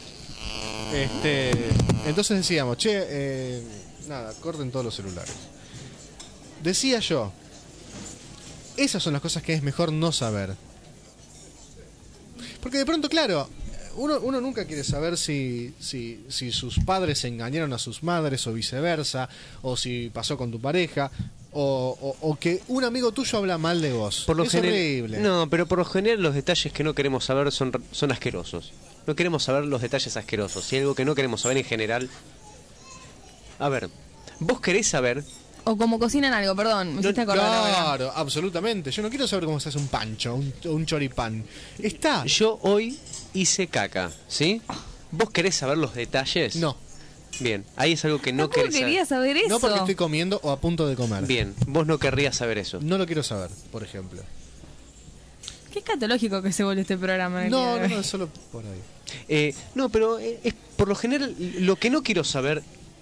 Entonces decíamos, nada, corten todos los celulares. Decía yo, esas son las cosas que es mejor no saber. Porque de pronto, claro, uno nunca quiere saber si sus padres engañaron a sus madres o viceversa, o si pasó con tu pareja, o que un amigo tuyo habla mal de vos. Es horrible. No, pero por lo general los detalles que no queremos saber son asquerosos. No queremos saber los detalles asquerosos. Si hay algo que no queremos saber en general... A ver, ¿vos querés saber? O cómo cocinan algo, perdón, me hiciste acordar. Claro, absolutamente. Yo no quiero saber cómo se hace un pancho, un choripán. Está. Yo hoy hice caca, ¿sí? ¿Vos querés saber los detalles? No. Bien, ahí es algo que no querés saber. Quería saber eso. No porque estoy comiendo o a punto de comer. Bien, vos no querrías saber eso. No lo quiero saber, por ejemplo. Qué escatológico que se vuelve este programa. No, es solo por ahí. No, pero es por lo general lo que no quiero saber...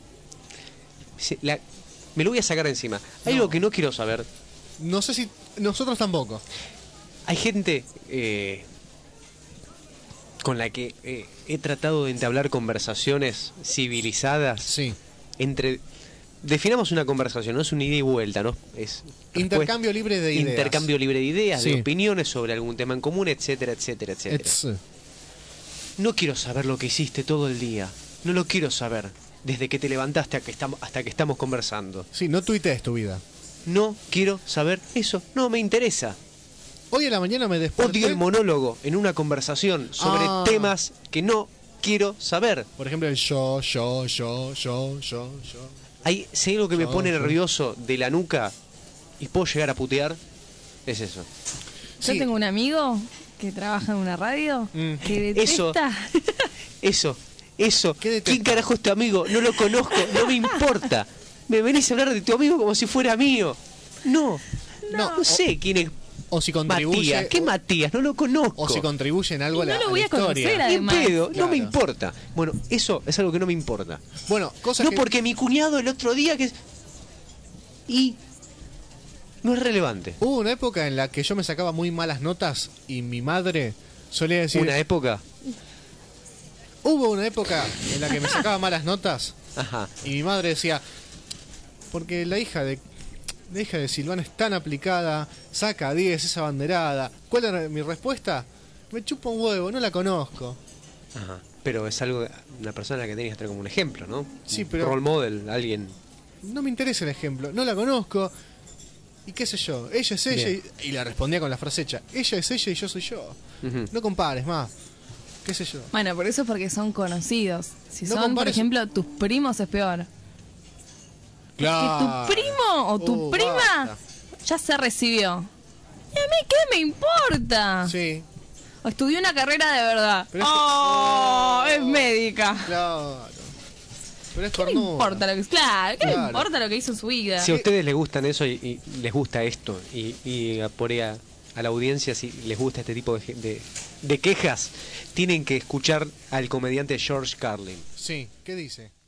me lo voy a sacar de encima. Hay algo que no quiero saber. No sé si... Nosotros tampoco. Hay gente con la que he tratado de entablar conversaciones civilizadas. Sí. Definamos una conversación, no es una ida y vuelta, ¿no? Es intercambio libre de ideas. Intercambio libre de ideas, sí, de opiniones sobre algún tema en común, etcétera, etcétera, etcétera. No quiero saber lo que hiciste todo el día. No lo quiero saber. Desde que te levantaste hasta que estamos conversando. Sí, no tuitees tu vida. No quiero saber eso. No me interesa. Hoy en la mañana me desperté. Odio el monólogo en una conversación sobre temas que no quiero saber. Por ejemplo, el yo. Si hay algo que me pone nervioso de la nuca y puedo llegar a putear, es eso. Yo tengo un amigo que trabaja en una radio que detesta... Eso. ¿Quién carajo es tu amigo? No lo conozco, no me importa. Me venís a hablar de tu amigo como si fuera mío. No sé quién es. O si contribuye. Matías. ¿Qué Matías? No lo conozco. O si contribuye en algo a la historia. No lo voy a conocer, además. Pedo, claro. No me importa. Bueno, eso es algo que no me importa. Bueno, cosas que... porque mi cuñado el otro día y no es relevante. Hubo una época en la que yo me sacaba muy malas notas y mi madre solía decir... ¿Una época? Hubo una época en la que me sacaba malas notas. Ajá. Y mi madre decía, porque la hija de Silvana es tan aplicada, saca 10, es abanderada. ¿Cuál era mi respuesta? Me chupa un huevo, no la conozco. Ajá. Pero es algo, una persona que tenías que tener como un ejemplo, ¿no? Sí, pero... Role model, alguien... No me interesa el ejemplo, no la conozco. Y qué sé yo, ella es ella y le respondía con la frase hecha. Ella es ella y yo soy yo. No compares más. ¿Qué sé yo? Bueno, por eso es porque son conocidos. Si no son, compares... por ejemplo, tus primos es peor. Claro. Que tu primo o tu prima ya se recibió. ¿Y a mí qué me importa? Sí. O estudió una carrera de verdad. Pero es médica. Claro. Pero es ¿Qué me importa lo que... Claro, ¿qué me importa lo que hizo en su vida? Si a ustedes les gustan eso y les gusta esto y por ahí a la audiencia, si les gusta este tipo de quejas, tienen que escuchar al comediante George Carlin. Sí, ¿qué dice?